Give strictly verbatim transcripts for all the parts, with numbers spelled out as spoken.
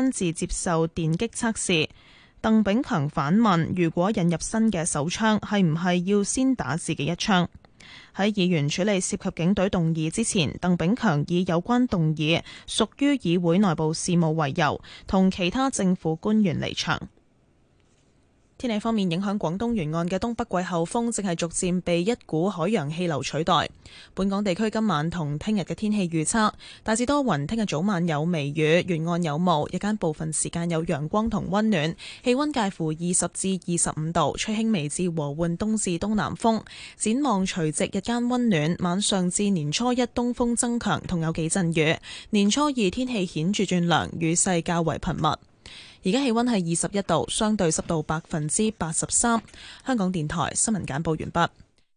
親自接受電擊測試。鄧炳強反問：如果引入新嘅手槍，係唔係要先打自己一槍？喺議員處理涉及警隊動議之前，鄧炳強以有關動議屬於議會內部事務為由，同其他政府官員離場。天氣方面，影響廣東沿岸嘅東北季候風正係逐漸被一股海洋氣流取代。本港地區今晚同聽日嘅天氣預測大致多雲，聽日早晚有微雨，沿岸有霧，日間部分時間有陽光同溫暖，氣溫介乎二十至二十五度，吹輕微至和緩東至東南風。展望除夕日間溫暖，晚上至年初一東風增強，同有幾陣雨。年初二天氣顯著轉涼，雨勢較為頻密。而家氣溫係二十一度，相對濕度百分之八十三。香港電台新聞簡報完畢。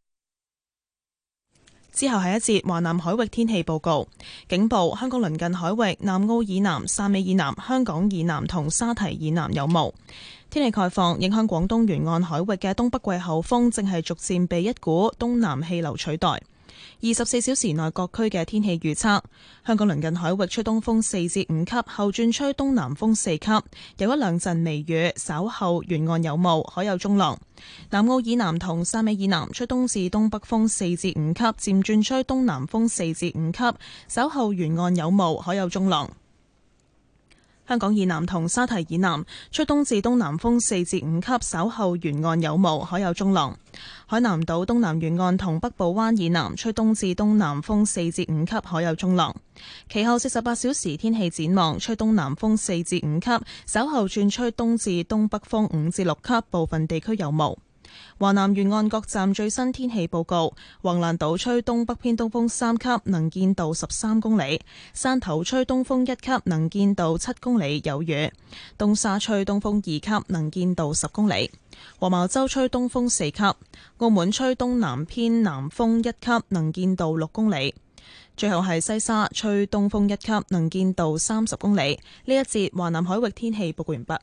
之後係一節華南海域天氣報告。警報：香港鄰近海域南澳以南、汕尾以南、香港以南同沙堤以南有霧。天氣概況：影響廣東沿岸海域嘅東北季候風正係逐漸被一股東南氣流取代。二十四小時內各區嘅天氣預測：香港鄰近海域吹東風四至五級，後轉吹東南風四級，有一兩陣微雨，稍後沿岸有霧，海有中浪。南澳以南同汕尾以南吹東至東北風四至五級，漸轉吹東南風四至五級，稍後沿岸有霧，海有中浪。香港以南同沙堤以南吹東至東南風四至五級，稍後沿岸有霧，海有中浪。海南島東南沿岸同北部灣以南吹東至東南風四至五級，海有中浪。其後四十八小時天氣展望，吹東南風四至五級，稍後轉吹東至東北風五至六級，部分地區有霧。華南沿岸各站最新天氣報告：橫瀾島吹東北偏東風三級，能見度十三公里；汕頭吹東風一級，能見度七公里，有雨；東沙吹東風二級，能見度十公里；黃茅洲吹東風四級；澳門吹東南偏南風一級，能見度六公里。最後係西沙吹東風一級，能見度三十公里。呢一節華南海域天氣報告完畢。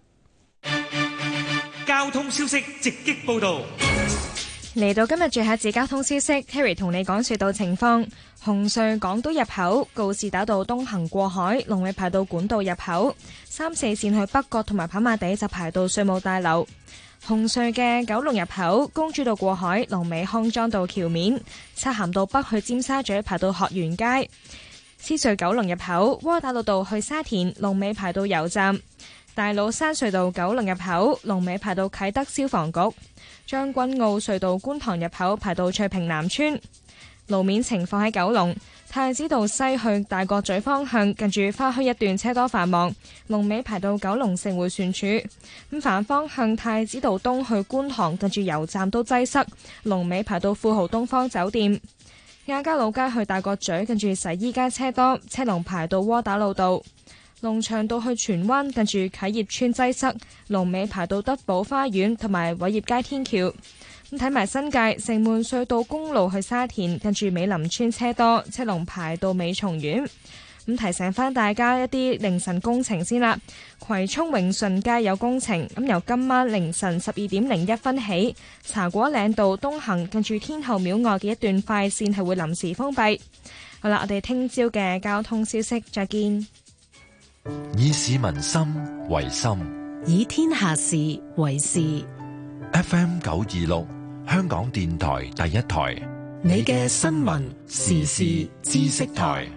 交通消息直擊報道。 嚟到今日最後一節交通消息 ，Terry 同你講隧道情況。紅隧港島入口告士打道東行過海，龍尾排到管道入口；三四線去北角同埋跑馬地就排到稅務大樓。紅隧嘅九龍入口公主道過海，龍尾康莊道橋面；漆咸道北去尖沙咀排到學園街。獅隧九龍入口窩打老道去沙田，龍尾排到油站。大老山隧道九龍入口龍尾排到啟德消防局，將軍澳隧道觀塘入口排到翠屏南村。路面情況喺九龍太子道西去大角咀方向，近住花墟一段車多繁忙，龍尾排到九龍城迴旋處。咁反方向太子道東去觀塘，近住油站都擠塞，龍尾排到富豪東方酒店。亞皆老街去大角咀，近住洗衣街車多，車龍排到窩打老道。龍翔道去荃灣，近住啟業村擠塞，龍尾排到德寶花園同埋偉業街天橋。咁睇埋新界城門隧道公路去沙田，近住美林村車多，車龍排到美松苑。咁提醒翻大家一啲凌晨工程先啦。葵涌永順街有工程，咁由今晚凌晨十二點零一分起，茶果嶺道東行近住天后廟外嘅一段快線係會臨時封閉。好啦，我哋聽朝嘅交通消息再見。 以市民心為心， 以天下事為事。 F M 九二六，香港電台第一台， 你嘅新聞時事知識台。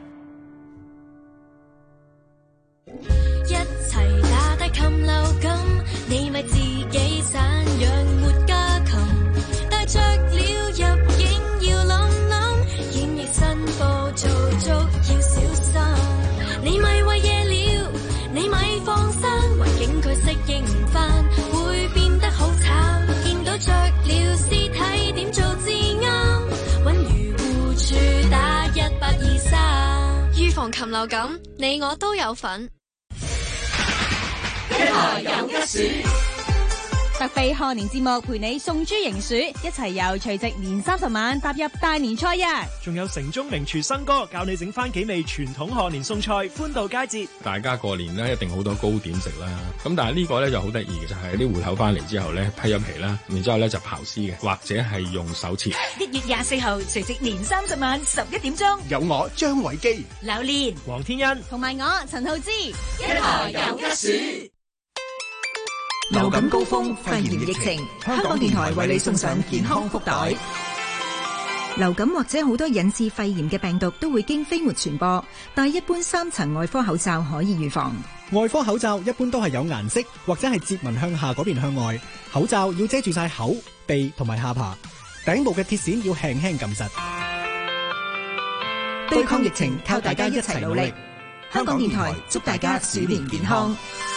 一齊打低禽流感，你咪自己散養活家禽，帶着了入境要諗諗，檢疫申報做足要小心，你咪為夜了，你咪放心，環境佢適應唔返，會變得好慘，見到着了屍體點做至啱，揾漁護處打一八二三，預防禽流感，你我都有份。 一台有一選， 特備賀年節目陪你送豬迎鼠，一齊由除夕年三十晚踏入大年初一。 仲有城中名廚新哥教你整翻幾味傳統賀年餸菜，歡度佳節。 大家過年咧一定好多糕點食啦，咁但係呢個咧就好得意嘅，就係啲芋頭翻嚟之後咧批咗皮啦，然之後咧就刨絲嘅，或者係用手切。 一月廿四號除夕年三十晚十一點鐘， 有我張偉基、 榴蓮、 黃天恩同埋我陳浩之， 一台有一鼠。 流感高峰，肺炎疫情，香港電台為你送上健康福袋。 流感或者好多引致肺炎嘅病毒都會經飛沫傳播，戴一般三層外科口罩可以預防。 外科口罩一般都係有顏色或者係折紋向下嗰邊向外，口罩要遮住晒口、鼻同埋下巴，頂部嘅鐵線要輕輕撳實。 對抗疫情靠大家一齊努力。香港電台祝大家鼠年健康。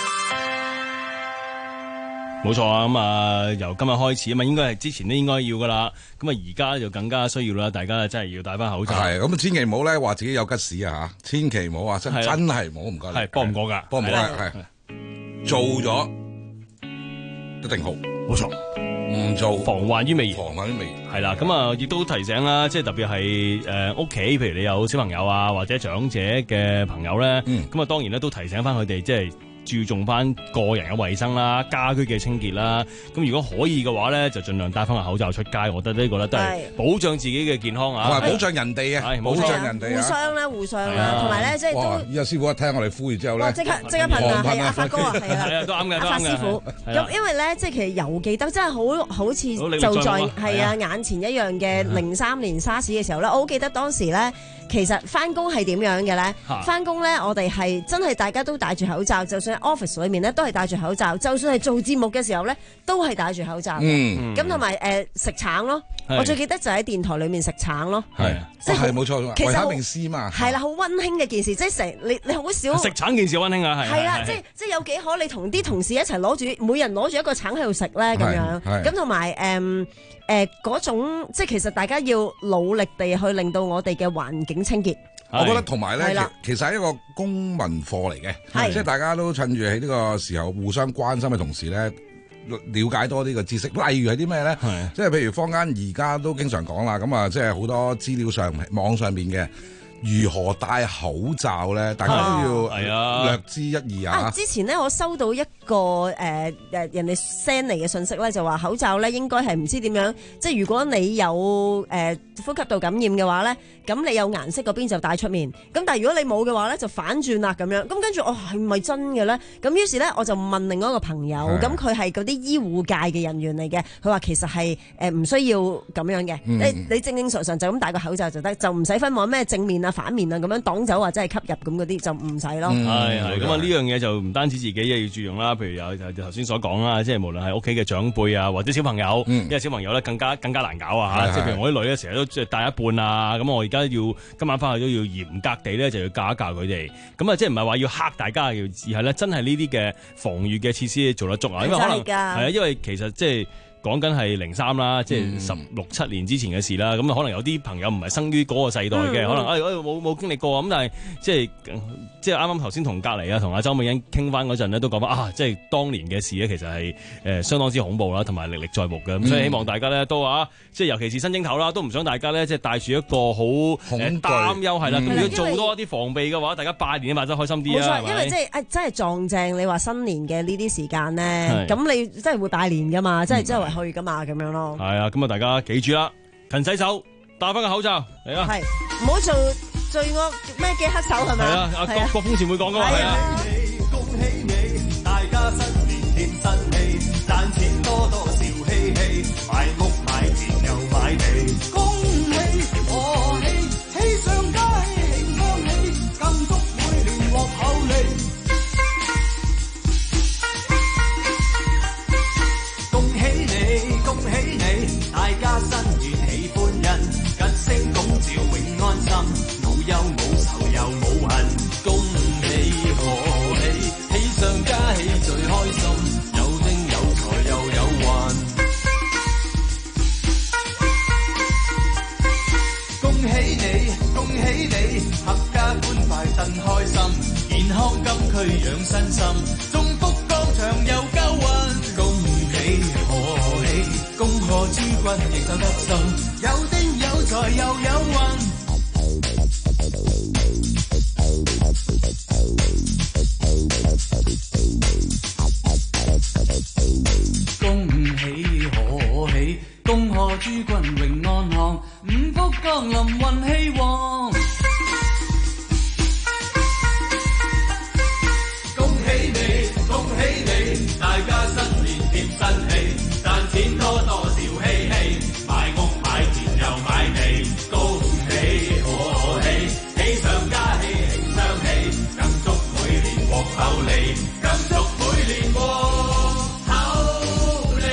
冇錯啊，咁啊由今日開始啊嘛，應該係之前都應該要噶啦，咁啊而家就更加需要啦，大家真係要戴翻口罩。 係咁，千祈唔好咧話自己有吉屎啊嚇，千祈唔好啊，真真係唔好唔該。 係幫唔過㗎， 幫唔過係做咗一定好， 冇錯。 唔做防患於未然， 防患於未然係啦。咁啊，亦都提醒啦，即係特別係誒屋企，譬如你有小朋友啊，或者長者嘅朋友咧，咁啊、嗯、當然咧都提醒翻佢哋，即係注重翻個人嘅衛生啦、家居嘅清潔啦。咁如果可以嘅話咧，就盡量戴翻個口罩出街。我覺得呢個咧都係保障自己嘅健康啊， 同埋保障人哋啊，保障人哋啊， 互相啦，互相啦，同埋咧即係都。 依家師傅一聽我哋呼籲之後咧， 即刻即刻噴啊！係啊，發哥啊，係啊， 都啱嘅， 阿發師傅。咁因為咧，即係其實猶記得真係好好似就在係啊眼前一樣嘅零三年沙士嘅時候咧，我好記得當時咧。其實翻工係點樣嘅咧？翻工咧，我哋係真係大家都戴住口罩，就算喺 office 裏面咧都係戴住口罩，就算係做節目嘅時候咧都係戴住口罩。嗯，咁同埋誒食橙咯，我最記得就喺電台裏面食橙咯。係， 即係冇錯，維他命 C 嘛。 係啦，好溫馨嘅件事，即係成你你好少食橙件事溫馨啊，係。 係啦，即係即係有幾可你同啲同事一齊攞住，每人攞住一個橙喺度食咧咁樣。咁同埋誒。誒嗰、呃、種即係其實大家要努力地去令到我哋嘅環境清潔。 我覺得同埋咧，其實係一個公民課嚟嘅，即係大家都趁住喺呢個時候互相關心嘅同時咧，了解多啲嘅知識。例如係啲咩咧？即係譬如坊間而家都經常講啦，咁啊，即係好多資料上網上面嘅。如何戴口罩咧？大家都要略知一二啊！ 啊，之前咧我收到一個誒誒、呃、人哋 send 嚟嘅信息咧，就話口罩咧應該係唔知點樣，即係如果你有誒、呃、呼吸道感染嘅話咧，咁你有顏色嗰邊就戴出面，咁但係如果你冇嘅話咧就反轉啦咁樣。咁跟住我係咪真嘅咧？咁於是咧我就問另外一個朋友，咁佢係嗰啲醫護界嘅人員嚟嘅，佢話其實係誒唔需要咁樣嘅，嗯、你你正正常常就咁戴個口罩就得，就唔使分話咩正面啊反面啊咁樣擋走或者係吸入咁嗰啲就唔使咯。 係係咁啊！呢樣嘢就唔單止自己要注重啦，譬如有就頭先所講啦，即係無論係屋企嘅長輩啊，或者小朋友，嗯、因為小朋友咧更加更加難搞啊嚇！即係譬如我啲女咧成日都即係戴一半啊，咁我而家要今晚翻去都要嚴格地咧就要教一教佢哋。咁啊，即係唔係話要嚇大家，而係咧真係呢啲嘅防禦嘅設施做得足啊！因為可能係啊，因為其實即係。講緊係零三啦，即係十六七年之前嘅事啦。咁、嗯、可能有啲朋友唔係生於嗰個世代嘅，嗯、可能誒冇冇經歷過咁，但係即係即係啱啱頭先同隔離啊，同阿周美欣傾翻嗰陣咧，都講翻啊，即係當年嘅事咧，其實係誒、呃、相當之恐怖啦，同埋歷歷在目嘅。咁、嗯、所以希望大家咧都啊，即係尤其是新正頭啦，都唔想大家咧即係帶住一個好誒擔憂係啦。咁、嗯、如果做多一啲防備嘅話，大家拜年或者開心啲啊。冇錯， 因為即係誒真係撞正你話新年嘅呢啲時間咧，咁是你真係會拜年噶嘛，即係周圍去噶嘛，咁樣咯。係啊，咁啊，大家記住啦，勤洗手，戴翻個口罩嚟啊！ 係，唔好做罪惡咩嘅黑手係咪？係啊， 阿郭郭峰前會講噶嘛。係啊。 恭喜你，大家新年添新氣，賺錢多多笑嘻嘻，買屋買田又買地，恭喜和氣，喜上加喜，慶康喜，更祝每年獲厚利。恭喜你，大家新年喜歡人，吉星拱照永安心，冇憂冇愁又冇恨，恭喜賀軍亦走得順，有丁有財又有運。恭喜可喜，恭賀諸君榮安康，五福降臨運氣旺。恭喜你，恭喜你，大家新年添新氣，賺錢多多笑嘻嘻，買屋買田又買地，恭喜可喜，喜上加喜慶相喜，更祝每年獲厚利，更祝每年獲厚利。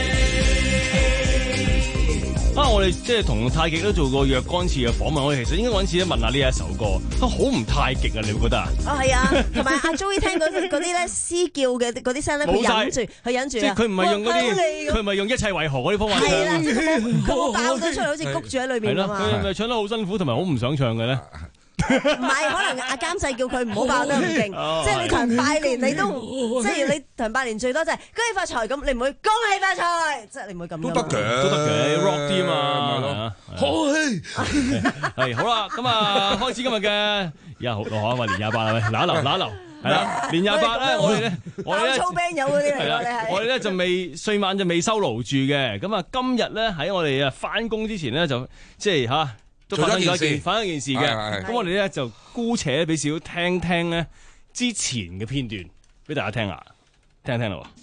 啊！我哋即係同太極都做過若干次嘅訪問，我哋其實應該揾次咧問下呢一首歌，啊好唔太極啊！你會覺得啊？ 哦，係啊，同埋阿 Joey 聽嗰嗰啲咧獅叫嘅嗰啲聲咧，佢忍住，佢忍住即係佢唔係用嗰啲，佢唔係用一切為何嗰啲方法。 係啦，佢爆咗出嚟，好似谷住喺裏邊㗎嘛。 佢係咪唱得好辛苦，同埋好唔想唱嘅咧？ 唔係，可能阿監製叫佢唔好爆得咁勁，即係你同人拜年，你都即係你同人拜年最多就係恭喜發財咁，你唔會恭喜發財，即係你唔會咁。 都得嘅， 都得嘅 rock 啲嘛， 可喜係好啦，咁啊開始今日嘅而家好落下，年廿八係咪？嗱一流，嗱一流，係啦，年廿八咧，我哋咧，我哋咧， 操 band 友嗰啲嚟㗎，你係我哋咧就未歲晚就未收爐住嘅，咁啊今日咧喺我哋啊翻工之前咧就即係吓。都發生咗一件，發生一件事嘅。咁我哋咧就姑且俾少聽聽咧之前嘅片段俾大家聽下，聽一聽咯。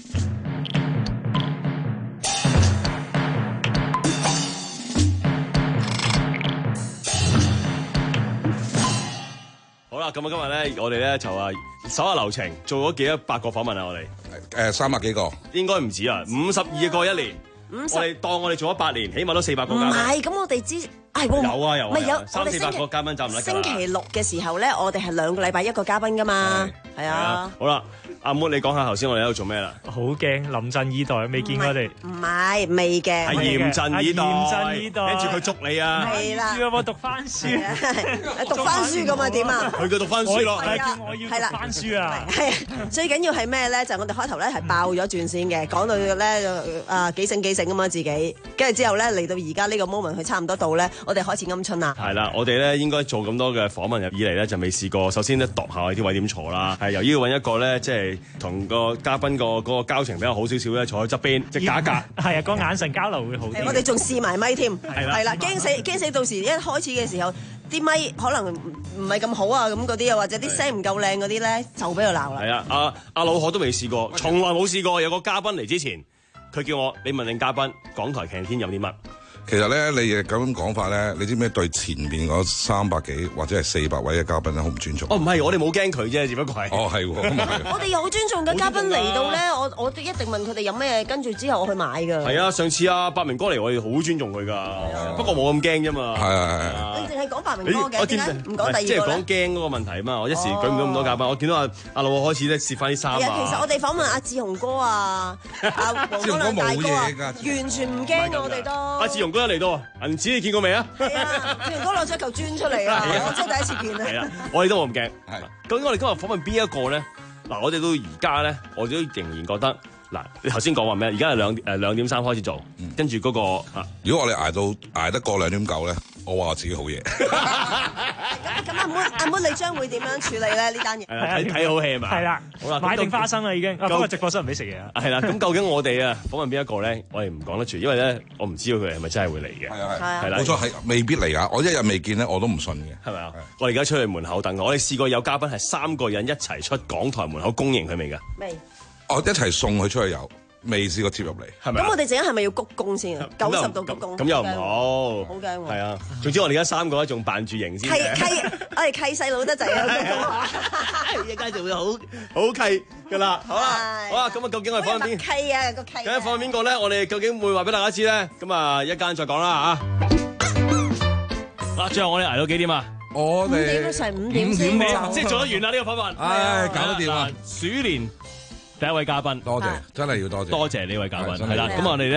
好啦，咁啊今日咧，我哋咧就啊手下留情，做咗幾多百個訪問啊？我哋誒三百幾個， 應該唔止啊，五十二個一年。我哋當我哋做咗八年，起碼都四百個嘉賓。 唔係，咁我哋之係有啊有啊， 有三四百個嘉賓站唔得㗎。 星期六嘅時候咧，我哋係兩個禮拜一個嘉賓㗎嘛，係啊。 好啦，阿妹你講下頭先我哋喺度做咩啦？ 好驚，臨陣以待，未見過我哋。 唔係未嘅， 係嚴陣以待， 嚴陣以待， 跟住佢捉你啊！ 係啦， 要我讀翻書， 讀翻書咁啊點啊？ 佢叫讀翻書咯， 係叫我要讀翻書啊！ 係最緊要係咩咧？就係我哋開頭咧係爆咗轉先嘅，講到咧啊幾醒幾醒咁嘛自己，跟住之後咧嚟到而家呢個 moment，佢差唔多到咧，我哋開始鵪鶉啦。 係啦，我哋咧應該做咁多嘅訪問入以嚟咧，就未試過。首先咧度下啲位點坐啦，係由於要揾一個咧，即係同個嘉賓個嗰個交情比較好少少咧，坐喺側邊即係假格。 係啊，個眼神交流會好啲。 我哋仲試埋咪添， 係啦， 係啦，驚死驚死，到時一開始嘅時候，啲咪可能唔係咁好啊，咁嗰啲啊，或者啲聲唔夠靚嗰啲咧，就俾佢鬧啦。 係啊，阿阿老何都未試過，從來冇試過有個嘉賓嚟之前，佢叫我你問定嘉賓港台canteen有啲乜？ 其實咧，你咁樣講法咧，你知唔知對前邊嗰三百幾或者係四百位嘅嘉賓咧，好唔尊重？ 哦，唔係，我哋冇驚佢啫，只不過係。 哦，係喎， 我哋有好尊重嘅嘉賓嚟到咧，我我一定問佢哋有咩，跟住之後我去買㗎。 係啊，上次啊，百明哥嚟，我哋好尊重佢㗎，不過冇咁驚啫嘛。 係係係。 你淨係講百明哥嘅，點解唔講第二個咧？ 即係講驚嗰個問題啊嘛，我一時舉唔到咁多嘉賓，我見到阿阿老開始咧攝翻啲衫啊。 其實我哋訪問阿志雄哥啊，阿黃光亮大哥啊，完全唔驚我哋都。 阿志雄哥一嚟到，銀紙你見過未啊？ 係啊，志雄哥攞咗嚿磚出嚟啊！我真係第一次見啊！ 係啊，我哋都冇咁驚。係，究竟我哋今日訪問邊一個咧？嗱，我哋到而家咧，我哋都仍然覺得。嗱，你頭先講話咩？而家係兩誒兩點三開始做，跟住嗰個啊， 如果我哋捱到捱得過兩點九咧，我話我自己好嘢。 咁阿妹阿妹，你將會點樣處理咧呢單嘢？ 睇睇好戲係嘛？ 係啦，好啦，買定花生啦已經。啊，今日直播室唔俾食嘢啊。 係啦，咁究竟我哋啊訪問邊一個咧？我哋唔講得住，因為咧我唔知道佢係咪真係會嚟嘅。 係啊係，冇錯係未必嚟啊！我一日未見咧，我都唔信嘅。 係咪啊？我哋而家出去門口等我。我哋試過有嘉賓係三個人一齊出港台門口公認佢未㗎？ 未。 我一齊送佢出去遊。未試過貼入嚟， 係咪？ 咁我哋陣間係咪要鞠躬先啊？九十度鞠躬， 咁又唔好， 好驚喎。 係啊，總之我哋而家三個咧仲扮住型先。 契契，我哋契細佬得滯啊！ 一間就會好好契噶啦，好啦，好啦，咁啊，究竟我哋訪問邊？ 契啊，個契。 究竟訪問邊個咧？我哋究竟會話俾大家知咧？咁啊，一間再講啦嚇。嗱，最後我哋捱到幾點啊？ 我哋五點都成五點先， 即係做得完啦呢個訪問。 唉，搞得掂啊！ 鼠年第一位嘉賓， 多謝，真係要多謝， 多謝呢位嘉賓，係啦。咁我哋咧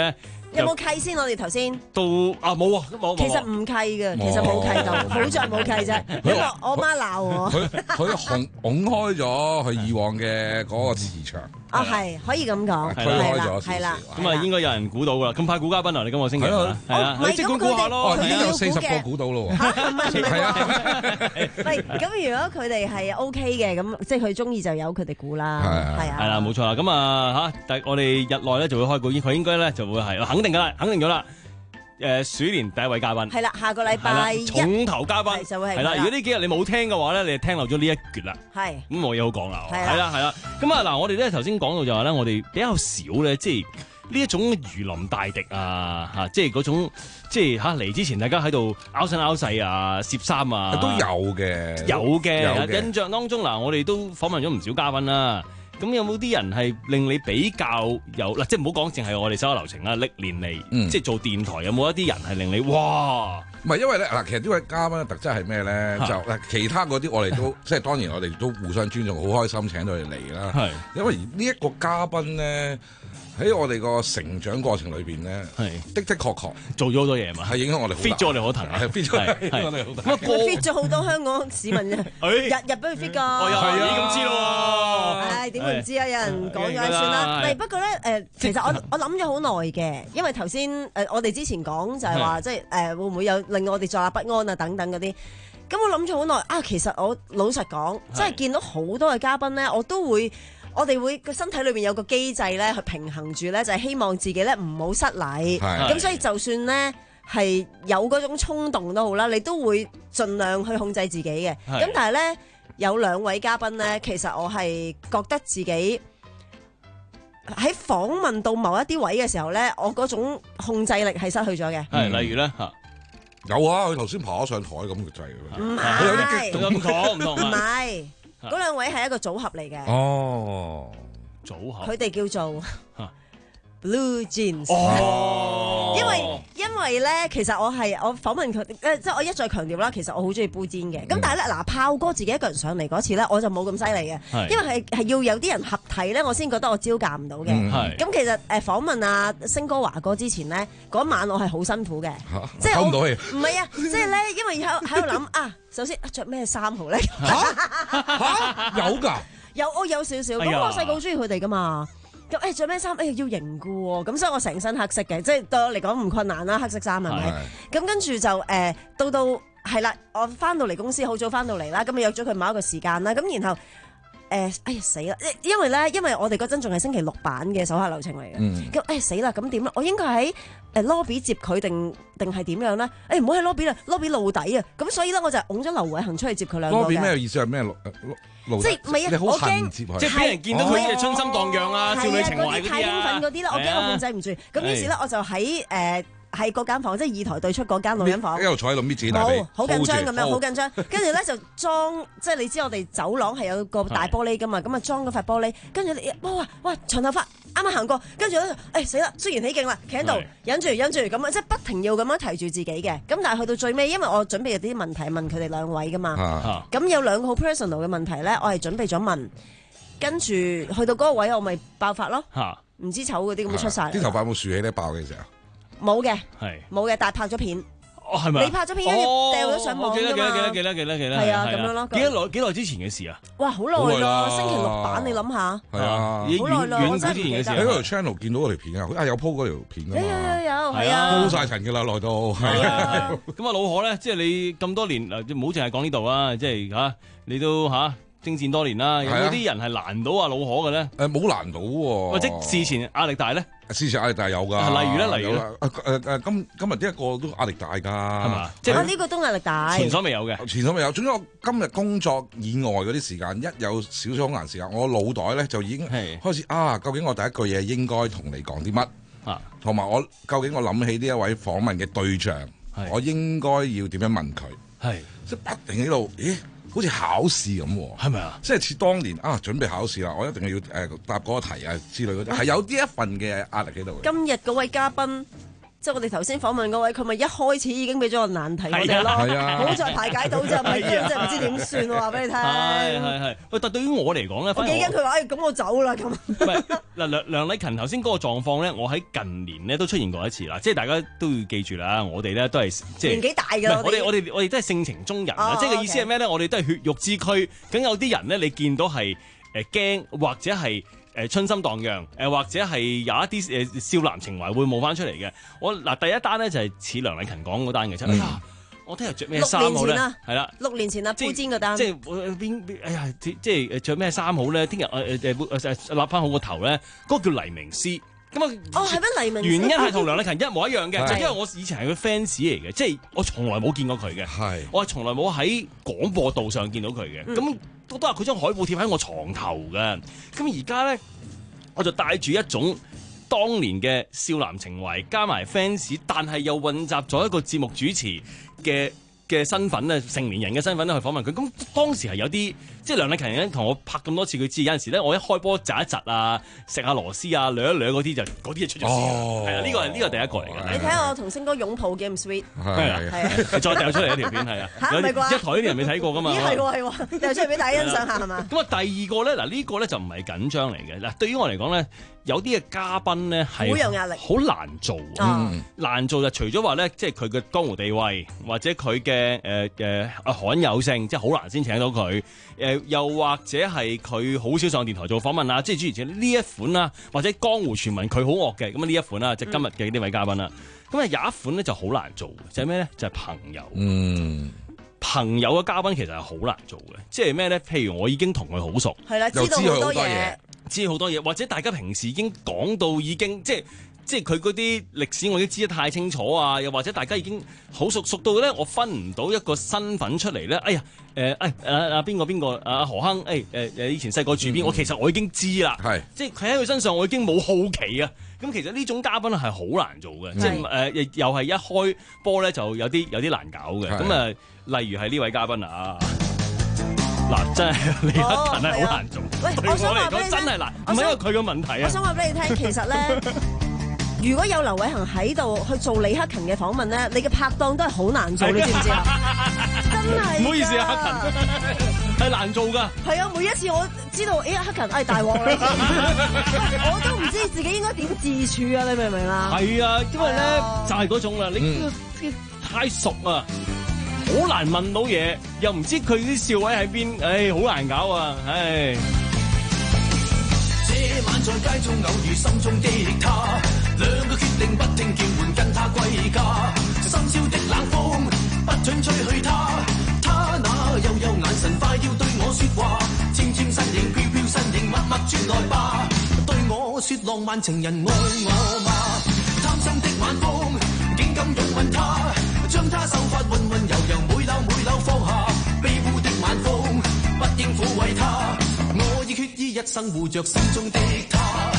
有冇契先？我哋頭先都啊冇啊，冇。 其實唔契嘅，其實冇契到，好在冇契啫。因為我媽鬧我。 佢佢紅拱開咗佢以往嘅嗰個磁場。 啊，係可以咁講， 推開咗， 係啦。 咁啊，應該有人估到噶啦。咁派估嘉賓啊，你今個星期係啊，你即管估下咯。 已經有四十個估到咯喎。係啊。 喂，咁如果佢哋係 OK 嘅，咁即係佢中意就由佢哋估啦。係啊。 係啦，冇錯啦。咁啊嚇，但我哋日內咧就會開估，佢應該咧就會係肯定噶啦，肯定咗啦。誒，鼠年第一位嘉賓係啦，下個禮拜一重頭嘉賓就會係係啦。如果呢幾日你冇聽嘅話咧，你就聽漏咗呢一橛啦。 係咁冇嘢好講啦。 係啦係啦。咁啊嗱，我哋咧頭先講到就話咧，我哋比較少咧，即係呢一種如臨大敵啊嚇，即係嗰種即係嚇嚟之前大家喺度拗身拗勢啊、攝衫啊， 都有嘅， 有嘅。印象當中嗱，我哋都訪問咗唔少嘉賓啦。咁有冇啲人係令你比較有嗱，即係唔好講淨係我哋所有流程啦，歷年嚟、嗯、即係做電台有冇一啲人係令你哇？ 唔係因為咧嗱，其實呢位嘉賓嘅特質係咩咧？就嗱，其他嗰啲我哋都即係當然我哋都互相尊重，好開心請到佢嚟啦。係因為呢一個嘉賓咧。喺我哋個成長過程裏邊咧，係的的確確做咗好多嘢嘛， 係影響我哋 fit 咗我哋好頭， 係 fit 咗我哋好頭。 咁啊，fit 咗好多香港市民嘅，日日俾佢 fit 㗎。 我又係你咁知咯。 唉，點會唔知啊？有人講咗算啦。唔係不過咧，誒，其實我我諗咗好耐嘅，因為頭先誒我哋之前講就係話，即係誒會唔會有令我哋坐立不安啊等等嗰啲。咁我諗咗好耐啊，其實我老實講，即係見到好多嘅嘉賓咧，我都會。我哋會個身體裏邊有個機制咧，去平衡住咧，就係希望自己咧唔好失禮。咁所以就算咧係有嗰種衝動都好啦，你都會盡量去控制自己嘅。咁但係咧有兩位嘉賓咧，其實我係覺得自己喺訪問到某一啲位嘅時候咧，我嗰種控制力係失去咗嘅。 係例如咧嚇。 有啊，佢頭先爬咗上台咁嘅掣㗎。 唔係， 有啲激動， 唔同唔同唔係。嗰兩位係一個組合嚟嘅。 哦， 組合。 佢哋叫做 Blue Jeans。 哦。 因為因為咧，其實我係我訪問佢，誒，即係我一再強調啦，其實我好中意 Blue Jeans 嘅。咁、嗯、但係咧，嗱，炮哥自己一個人上嚟嗰次咧，我就冇咁犀利嘅，因為係係要有啲人合體咧，我先覺得我招架唔到嘅。咁、嗯、其實誒訪問阿星哥華哥之前咧，嗰晚我係好辛苦嘅，即係唞唔到氣。 唔係啊，即係咧，因為喺喺度諗啊。首先着咩衫好咧？ 嚇嚇有㗎， 有我有少少。咁、哎、我細個好中意佢哋噶嘛。咁誒着咩衫？誒、哎、要型嘅喎。咁所以我成身黑色嘅，即係對我嚟講唔困難啦。黑色衫係咪？咁跟住就誒、呃、到到係啦，我翻到嚟公司好早翻到嚟啦。咁約咗佢某一個時間啦。咁然後誒、呃、哎呀死啦！因為咧，因為我哋嗰陣仲係星期六版嘅手下留情嚟嘅。咁誒、嗯、死啦！咁點咧？我應該喺誒 lobby 接佢定定係點樣咧？誒唔好喺 lobby 啦 lobby 露底啊！咁所以咧我就拱咗劉偉恒出去接佢兩個嘅。 lobby 咩意思係咩露露？ 即係唔係啊？ 你好恨接佢， 即係俾人見到佢嘅春心蕩漾啊，少女情懷嗰啲啊。 太興奮嗰啲咧，我驚我控制唔住。咁於是咧，我就喺誒喺嗰間房，即係二台對出嗰間錄音房。 一路坐喺度搣自己大髀， 好緊張咁樣，好緊張。跟住咧就裝，即係你知我哋走廊係有個大玻璃噶嘛，咁啊裝嗰塊玻璃。跟住你哇哇長頭髮。啱啱行過，跟住咧，誒死啦！雖然起勁啦，企喺度忍住忍住咁啊，即係不停要咁樣提住自己嘅。咁但係去到最尾，因為我準備有啲問題問佢哋兩位噶嘛，咁、啊、有兩個好 personal 嘅問題咧，我係準備咗問，跟住去到嗰個位我咪爆發咯，唔、啊、知醜嗰啲咁出晒。啲頭髮有冇豎起咧？爆嘅時候冇嘅，冇嘅，但係拍咗片。 哦，係咪？ 你拍咗片跟住掉咗上網㗎嘛？ 記得記得記得記得記得記得。 係啊，咁樣咯。幾耐幾耐之前嘅事啊？ 哇，好耐咯，星期六版你諗下。 係啊， 好耐咯，我真係唔記得。 喺嗰條 channel 見到嗰條片啊，啊有 po 嗰條片㗎嘛？ 有有有，係啊。 鋪曬塵㗎啦，耐到。 係啊。咁啊，老何咧，即係你咁多年，嗱，唔好淨係講呢度啊，即係嚇你都嚇。征戰多年啦，有冇啲人係難到阿老可嘅咧？ 誒冇難到喎， 或者事前壓力大咧？ 事前壓力大有㗎。 例如咧，例如咧， 誒誒今今日呢一個都壓力大㗎，係嘛？ 即係呢個都壓力大， 前所未有嘅， 前所未有。總之我今日工作以外嗰啲時間，一有少少空閒時間，我腦袋咧就已經開始啊，究竟我第一句嘢應該同你講啲乜？啊，同埋我究竟我諗起呢一位訪問嘅對象，我應該要點樣問佢？係即係不停喺度，咦？好似考試咁喎，係咪啊？即係似當年啊，準備考試啦，我一定要誒答嗰個題啊之類嗰啲，係有啲一份嘅壓力喺度。 今日嗰位嘉賓即係我哋頭先訪問嗰位，佢咪一開始已經俾咗個難題我哋咯，好在排解到啫，唔係真係唔知點算喎，話俾你聽。 係係係，喂，但對於我嚟講咧， 我幾驚佢話，誒咁我走啦咁。 唔係嗱，梁梁禮勤頭先嗰個狀況咧，我喺近年咧都出現過一次啦，即係大家都要記住啦，我哋咧都係即係年紀大㗎， 我哋我哋我哋都係性情中人啊，即係個意思係咩咧？我哋都係血肉之軀，咁有啲人咧，你見到係誒驚或者係。誒春心蕩漾，誒或者係有一啲誒少男情懷會冒翻出嚟嘅。我嗱第一單咧就係似梁禮勤講嗰單嘅啫。哎呀，我聽日着咩衫好咧？係啦， 六年前啊，鋪氈嗰單。即係邊邊？哎呀，即係誒著咩衫好咧？聽日誒誒誒誒立翻好個頭咧，嗰、嗰個叫黎明詩。咁啊， 哦係咩黎明詩？ 原因係同梁禮勤一模一樣嘅，就因為我以前係佢 fans 嚟嘅，即係我從來冇見過佢嘅。係，我係從來冇喺廣播道上見到佢嘅。咁、嗯都都話佢張海報貼喺我床頭嘅，咁而家咧我就帶住一種當年嘅少男情懷，加埋 fans，但係又混雜咗一個節目主持嘅嘅身份咧，成年人嘅身份咧去訪問佢。咁當時係有啲即係梁禮勤咧同我拍咁多次，佢知有陣時咧我一開波窒一窒啊，食下螺絲啊，掠一掠嗰啲就嗰啲就出咗事。係啊，呢個係呢個第一個嚟嘅。 你睇下我同星哥擁抱幾咁 sweet。 係啊，係啊，再掉出嚟一條片係啊。 嚇唔係啩？ 一台啲人未睇過㗎嘛。 咦係喎係喎，掉出嚟俾大家欣賞下係嘛？ 咁啊，第二個咧嗱，呢個咧就唔係緊張嚟嘅嗱。對於我嚟講咧，有啲嘅嘉賓咧係好有壓力， 好難做。嗯，難做就除咗話咧，即係佢嘅江湖地位或者佢嘅誒誒罕有性，即係好難先請到佢。誒又或者係佢好少上電台做訪問啊，即係諸如此類呢一款啦，或者江湖傳聞佢好惡嘅咁啊呢一款啦，即係今日嘅呢位嘉賓啦。咁啊、嗯、有一款咧就好難做，就係咩咧？就係、是、朋友。嗯，朋友嘅嘉賓其實係好難做嘅，即係咩咧？譬如我已經同佢好熟， 係啦，知道好多嘢， 知好多嘢，或者大家平時已經講到已經即係。即係佢嗰啲歷史我已經知得太清楚啊，又或者大家已經好熟熟到咧，我分唔到一個身份出嚟咧。哎呀，誒誒誒啊邊個邊個啊何亨誒誒誒以前細個住邊？嗯、我其實我已經知啦，係即係佢喺佢身上我已經冇好奇啊。咁其實呢種嘉賓係好難做嘅，即係誒又係一開波咧就有啲有啲難搞嘅。咁啊，例如係呢位嘉賓啊。嗱，真係李克勤係好難做。喂，對我嚟講真係難，唔係因為佢嘅問題啊。 我想話俾你聽，其實咧，如果有劉偉恒喺度去做李克勤嘅訪問咧，你嘅拍檔都係好難做，你知唔知啊？真係。唔好意思啊，克勤係難做㗎。係啊，每一次我知道，哎呀，克勤係大鑊啦，我都唔知自己應該點自處啊！你明唔明啊？係啊，因為咧就係嗰種啦，你你太熟啊。好難問到嘢，又唔知佢啲笑位喺邊，唉，好難搞啊，唉。這晚在街中偶遇心中的他，兩個決定不聽叫喚跟他歸家，深宵的冷風不准吹去他，他那幽幽眼神快要對我說話，纖纖身形飄飄身形默默轉來吧，對我說浪漫情人愛我嗎？貪心的晚風竟敢擁吻他，將他秀髮溫溫柔柔每縷每縷放下，卑污的晚風不應撫慰他，我已決意一生護着心中的他。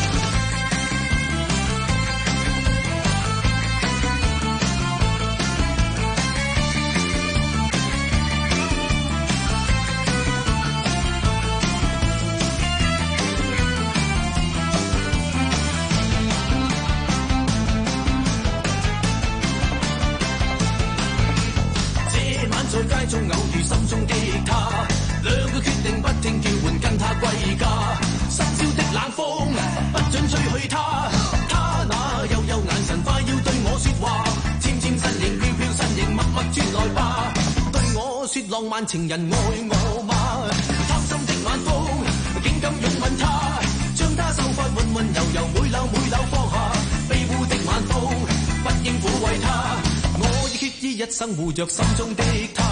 在街中偶遇心中的他，兩個決定不聽叫喚跟他歸家，深宵的冷風不准吹去他，他那幽幽眼神快要對我說話，纖纖身形飄飄身形默默轉來吧，對我說浪漫情人愛我嗎？貪心的晚風竟敢擁吻他，將他秀髮溫溫柔柔每縷每縷放下，卑污的晚風不應撫慰他，我已決意一生護着心中的他。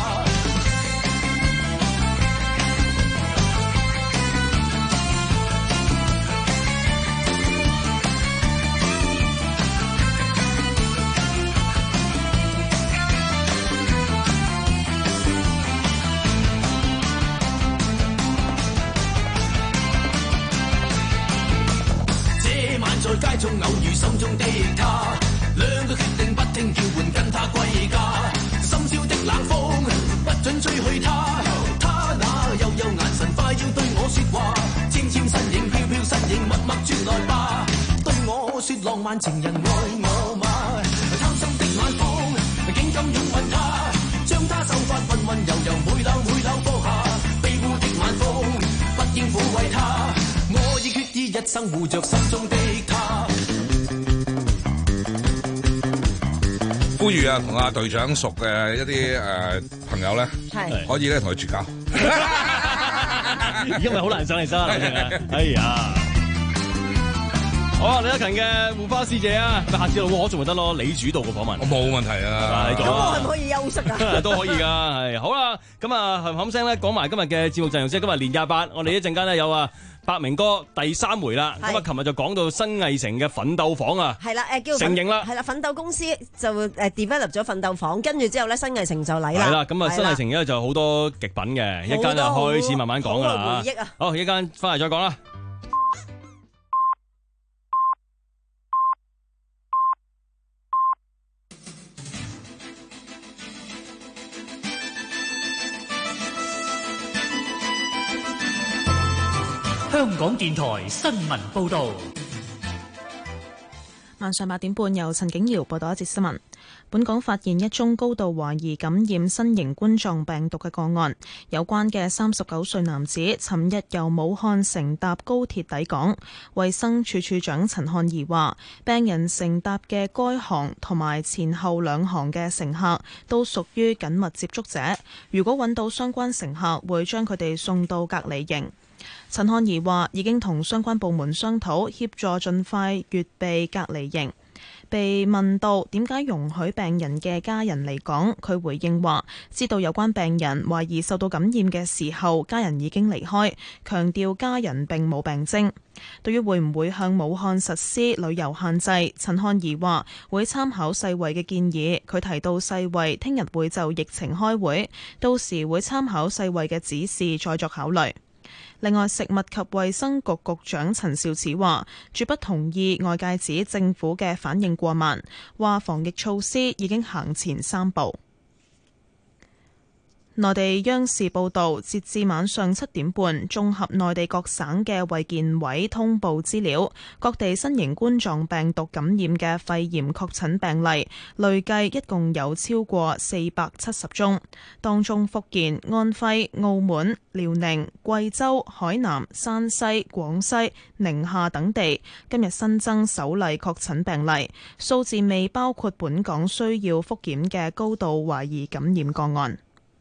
這晚在街中偶遇心中的他，兩個決定不聽叫喚跟他歸家，深宵的冷風不准吹去他，他那幽幽眼神快要對我說話，纖纖身形飄飄身形默默轉來吧，對我說浪漫情人愛我嗎？ 生護着心中的他。 呼籲啊，同阿隊長熟嘅一啲誒、呃、朋友咧， 係可以咧同佢絕交， 因為好難上嚟啦，哎呀！好啊，李克勤嘅護花使者啊，下次我仲咪得咯，你主導個訪問， 我冇問題啊。 咁我係咪可以休息啊？ 都可以噶，係好啦。咁啊，冚冚聲咧講埋今日嘅節目陣容先。今日年廿八，我哋一陣間咧有啊百鳴哥第三回啦。咁啊，琴日就講到新藝城嘅奮鬥房啊， 係啦，誒叫承認啦， 係啦，奮鬥公司就誒 develop 咗奮鬥房，跟住之後咧新藝城就嚟啦。 係啦，咁啊新藝城而家就好多極品嘅，一間就開始慢慢講噶啦嚇。好，一間翻嚟再講啦。 香港電台新聞報導。 晚上八點半，由陳景瑤報道一節新聞。本港發現一宗高度懷疑感染新型冠狀病毒嘅個案，有關嘅三十九歲男子尋日由武漢乘搭高鐵抵港。衛生署署長陳漢儀話，病人乘搭嘅該行同埋前後兩行嘅乘客都屬於緊密接觸者，如果揾到相關乘客，會將佢哋送到隔離營。陳漢儀話已經同相關部門商討，協助盡快預備隔離營。被問到點解容許病人嘅家人嚟港，佢回應話知道有關病人懷疑受到感染嘅時候，家人已經離開，強調家人並冇病徵。對於會唔會向武漢實施旅遊限制，陳漢儀話會參考世衛嘅建議。佢提到世衛聽日會就疫情開會，到時會參考世衛嘅指示再作考慮。另外，食物及衛生局局長陳肇始話絕不同意外界指政府嘅反應過慢，話防疫措施已經行前三步。內地央視報導，截至晚上七點半，綜合內地各省嘅衛健委通報資料，各地新型冠狀病毒感染嘅肺炎確診病例累計一共有超過四百七十宗，當中福建、安徽、澳門、遼寧、貴州、海南、山西、廣西、寧夏等地今日新增首例確診病例，數字未包括本港需要復檢嘅高度懷疑感染個案。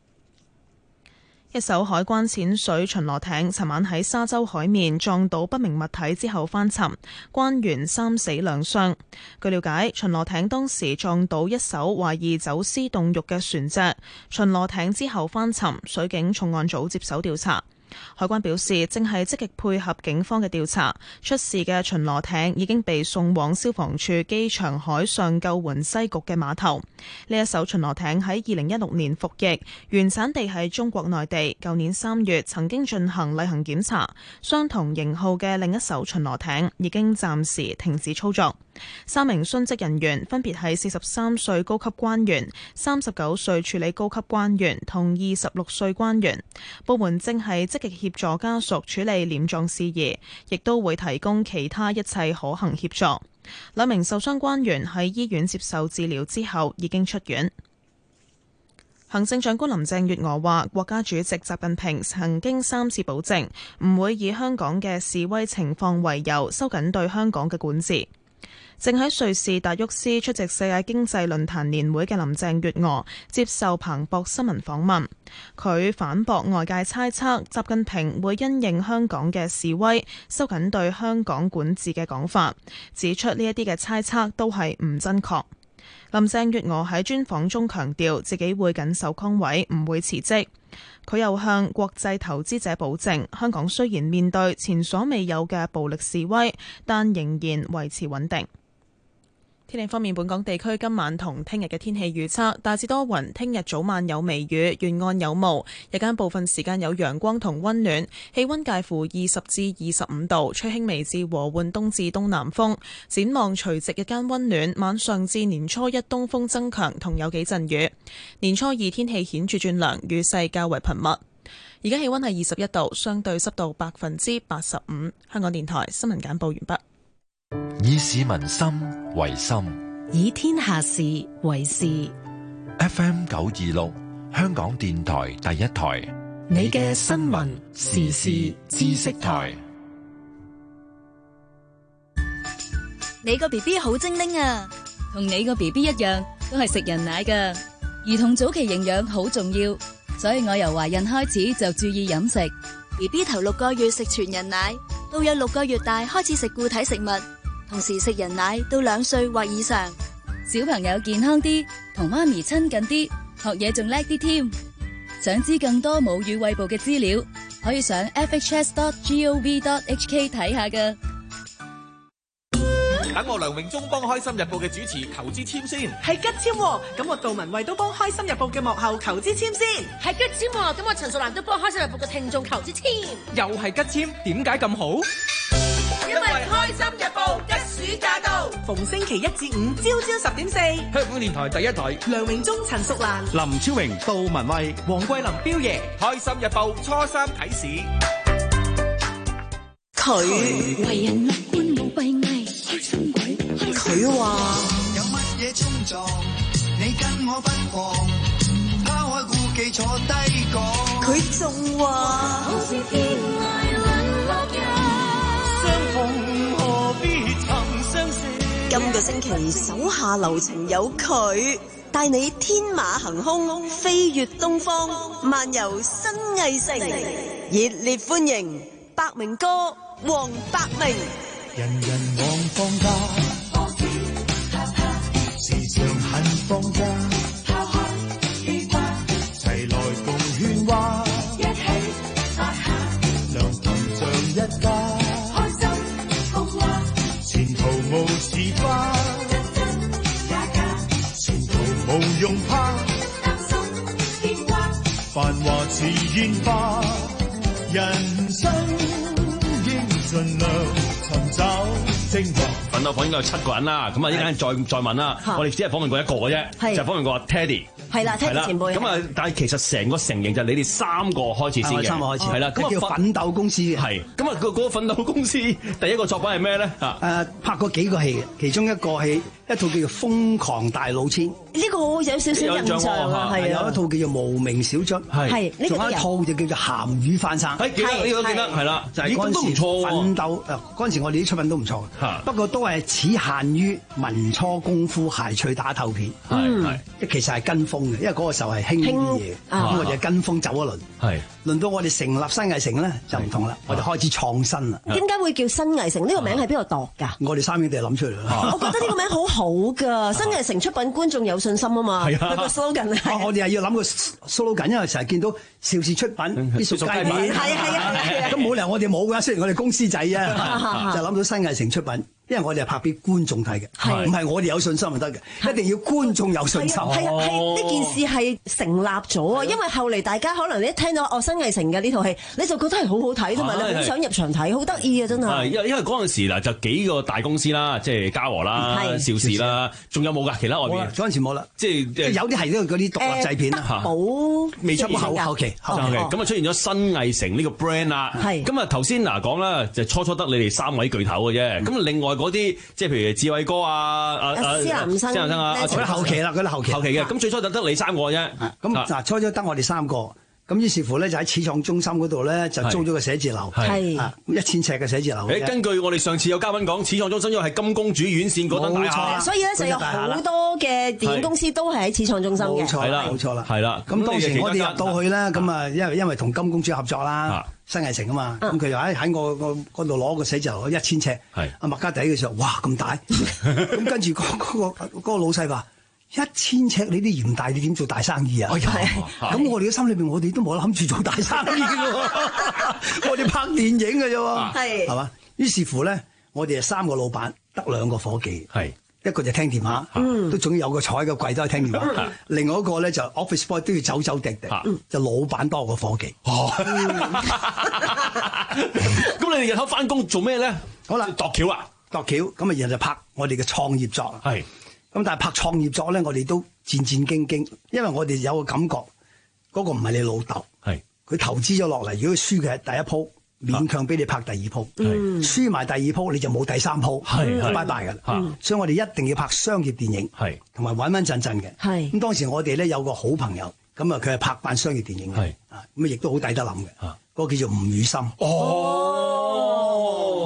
一艘海關淺水巡邏艇尋晚喺沙洲海面撞到不明物體之後翻沉，關員三死兩傷。據了解，巡邏艇當時撞到一艘懷疑走私凍肉嘅船隻，巡邏艇之後翻沉，水警重案組接手調查。海關表示，正係積極配合警方嘅調查。出事嘅巡邏艇已經被送往消防處機場海上救援西局嘅碼頭。呢一艘巡邏艇喺二零一六年服役，原產地係中國內地。舊年三月曾經進行例行檢查，相同型號嘅另一艘巡邏艇已經暫時停止操作。三名殉職人員分別係四十三歲高級關員、三十九歲處理高級關員同二十六歲關員。部門正係積極協助家屬處理殮葬事宜，亦都會提供其他一切可行協助。兩名受傷關員喺醫院接受治療之後已經出院。行政長官林鄭月娥話，國家主席習近平曾經三次保證唔會以香港嘅示威情況為由收緊對香港嘅管治。正喺瑞士達沃斯出席世界經濟論壇年會嘅林鄭月娥接受彭博新聞訪問，佢反駁外界猜測習近平會因應香港嘅示威收緊對香港管治嘅講法，指出呢一啲嘅猜測都係唔真確。林鄭月娥喺專訪中強調自己會緊守崗位，唔會辭職。佢又向國際投資者保證，香港雖然面對前所未有嘅暴力示威，但仍然維持穩定。天氣方面，本港地區今晚同聽日嘅天氣預測大致多雲，聽日早晚有微雨，沿岸有霧，日間部分時間有陽光同溫暖，氣溫介乎二十至二十五度，吹輕微至和緩東至東南風。展望除夕日間溫暖，晚上至年初一東風增強，同有幾陣雨。年初二天氣顯著轉涼，雨勢較為頻密。而家氣溫係二十一度，相對濕度百分之八十五。香港電台新聞簡報完畢。 以市民心為心， 以天下事為事。 F M 九二六，香港電台第一台， 你嘅新聞時事知識台。 你個 B B 好精靈啊，同你個 B B 一樣，都係食人奶噶。兒童早期營養好重要，所以我由懷孕開始就注意飲食。B B 頭六個月食全人奶，到有六個月大開始食固體食物，同時食人奶到兩歲或以上。小朋友健康啲，同媽咪親近啲，學嘢仲叻啲添。想知更多母乳餵哺嘅資料，可以上 f h s dot gov dot h k 睇下噶。 等我梁榮忠幫《開心日報》嘅主持求支簽先， 係吉簽喎。咁我杜文慧都幫《開心日報》嘅幕後求支簽先， 係吉簽喎。咁我陳淑蘭都幫《開心日報》嘅聽眾求支簽， 又係吉簽，點解咁好？ 因為《開心日報》吉暑假到， 逢星期一至五朝朝十點四， 香港電台第一台， 梁榮忠、陳淑蘭、 林超榮、杜文慧、黃桂林、彪爺，《開心日報》初三啟事。 佢為人樂觀冇閉翳，開心鬼。 佢話有乜嘢衝撞，你跟我不妨拋開顧忌坐低講。 佢仲話好似天涯淪落人， 相逢何必曾相識。 今個星期手下留情有佢，帶你天馬行空，飛越東方，漫遊新藝城，熱烈歡迎百鳴哥黃百鳴。 人人望放假，時常很放假，齊來共喧嘩，一起發下，良朋像一家，開心共話，前途無是花，真真假假，前途無用怕，擔心變化，繁華似煙花，人生應盡量尋找精華。 奮鬥房應該有七個人啦，咁啊一陣間再再問啦。我哋只係訪問過一個嘅啫，就訪問過 Teddy。 係啦，Teddy前輩。 咁啊，但係其實成個成型就係你哋三個開始先嘅， 三個開始。 係啦，咁叫奮鬥公司嘅。 係，咁啊個嗰個奮鬥公司第一個作品係咩咧？啊， 誒拍過幾個戲嘅，其中一個戲一套叫做《瘋狂大老千》。 呢個我有少少印象啊，係有一套叫做《無名小卒》， 係， 仲有一套就叫做《鹹魚翻生》。 係，記得呢個記得，係啦，就係嗰陣時奮鬥誒嗰陣時我哋啲出品都唔錯嘅，不過都係只限於民初功夫諧趣打鬥片， 係係， 即其實係跟風嘅，因為嗰個時候係興呢啲嘢，咁我哋就跟風走一輪，係輪到我哋成立新藝城咧就唔同啦，我哋開始創新啦。 點解會叫新藝城？呢個名係邊度度㗎？ 我哋三兄弟諗出嚟啦。 我覺得呢個名好好㗎，新藝城出品觀眾有信心啊嘛。係啊，個 slogan 係。 我哋係要諗個 slogan，因為成日見到邵氏出品啲熟雞片， 係啊係啊， 咁冇理由我哋冇㗎，雖然我哋公司仔啊，就諗到新藝城出品。因為我哋係拍俾觀眾睇嘅，唔係我哋有信心就得嘅，一定要觀眾有信心。 係啊，係呢件事係成立咗啊！因為後嚟大家可能你一聽到哦新藝城嘅呢套戲，你就覺得係好好睇，同埋你好想入場睇，好得意啊！真係。 因為因為嗰陣時嗱就幾個大公司啦，即係嘉禾啦、邵氏啦，仲有冇㗎？其他外邊嗰陣時冇啦， 即係即係有啲係嗰啲獨立製片啦， 寶未出後後期後期咁啊出現咗新藝城呢個 brand 啦。係咁啊頭先嗱講啦，就初初得你哋三位巨頭嘅啫。咁另外嗰啲即係譬如志偉哥啊、啊啊施南生、 施南生啊， 佢後期啦，佢後期後期嘅。咁最初就得你三個啫。 咁嗱，初初得我哋三個，咁於是乎咧就喺始創中心嗰度咧就租咗個寫字樓，係一千尺嘅寫字樓。 誒，根據我哋上次有嘉賓講，始創中心因為係金公主院線嗰棟大廈， 所以咧就有好多嘅電影公司都係喺始創中心嘅。 冇錯啦，冇錯啦， 係啦。 咁當時我哋入到去咧，咁啊，因為因為同金公主合作啦。新藝城啊嘛，咁佢又喺喺我個嗰度攞個寫字樓一千尺，阿麥家底嘅時候，哇咁大，咁跟住嗰嗰個嗰個老細話一千尺你啲嫌大，你點做大生意啊？咁我哋嘅心裏邊，我哋都冇諗住做大生意嘅喎，我哋拍電影嘅啫喎，係係嘛？於是乎咧，我哋係三個老闆得兩個伙計，係。一個就聽電話，都總要有個坐喺個櫃都係聽電話。另外一個咧就 office boy 都要走走趯趯，就老闆多過伙計。 咁你哋日頭翻工做咩咧？ 好啦， 度橋啊， 度橋。咁啊，日日拍我哋嘅創業作。係。咁但係拍創業作咧，我哋都戰戰兢兢，因為我哋有個感覺，嗰個唔係你老豆，係佢投資咗落嚟。如果佢輸嘅係第一鋪。勉強俾你拍第二鋪，輸埋第二鋪你就冇第三鋪，拜拜㗎啦。所以我哋一定要拍商業電影，同埋穩穩陣陣嘅。咁當時我哋咧有個好朋友，咁啊佢係拍辦商業電影嘅，咁啊亦都好抵得諗嘅。嗰個叫做吳宇森。 哦，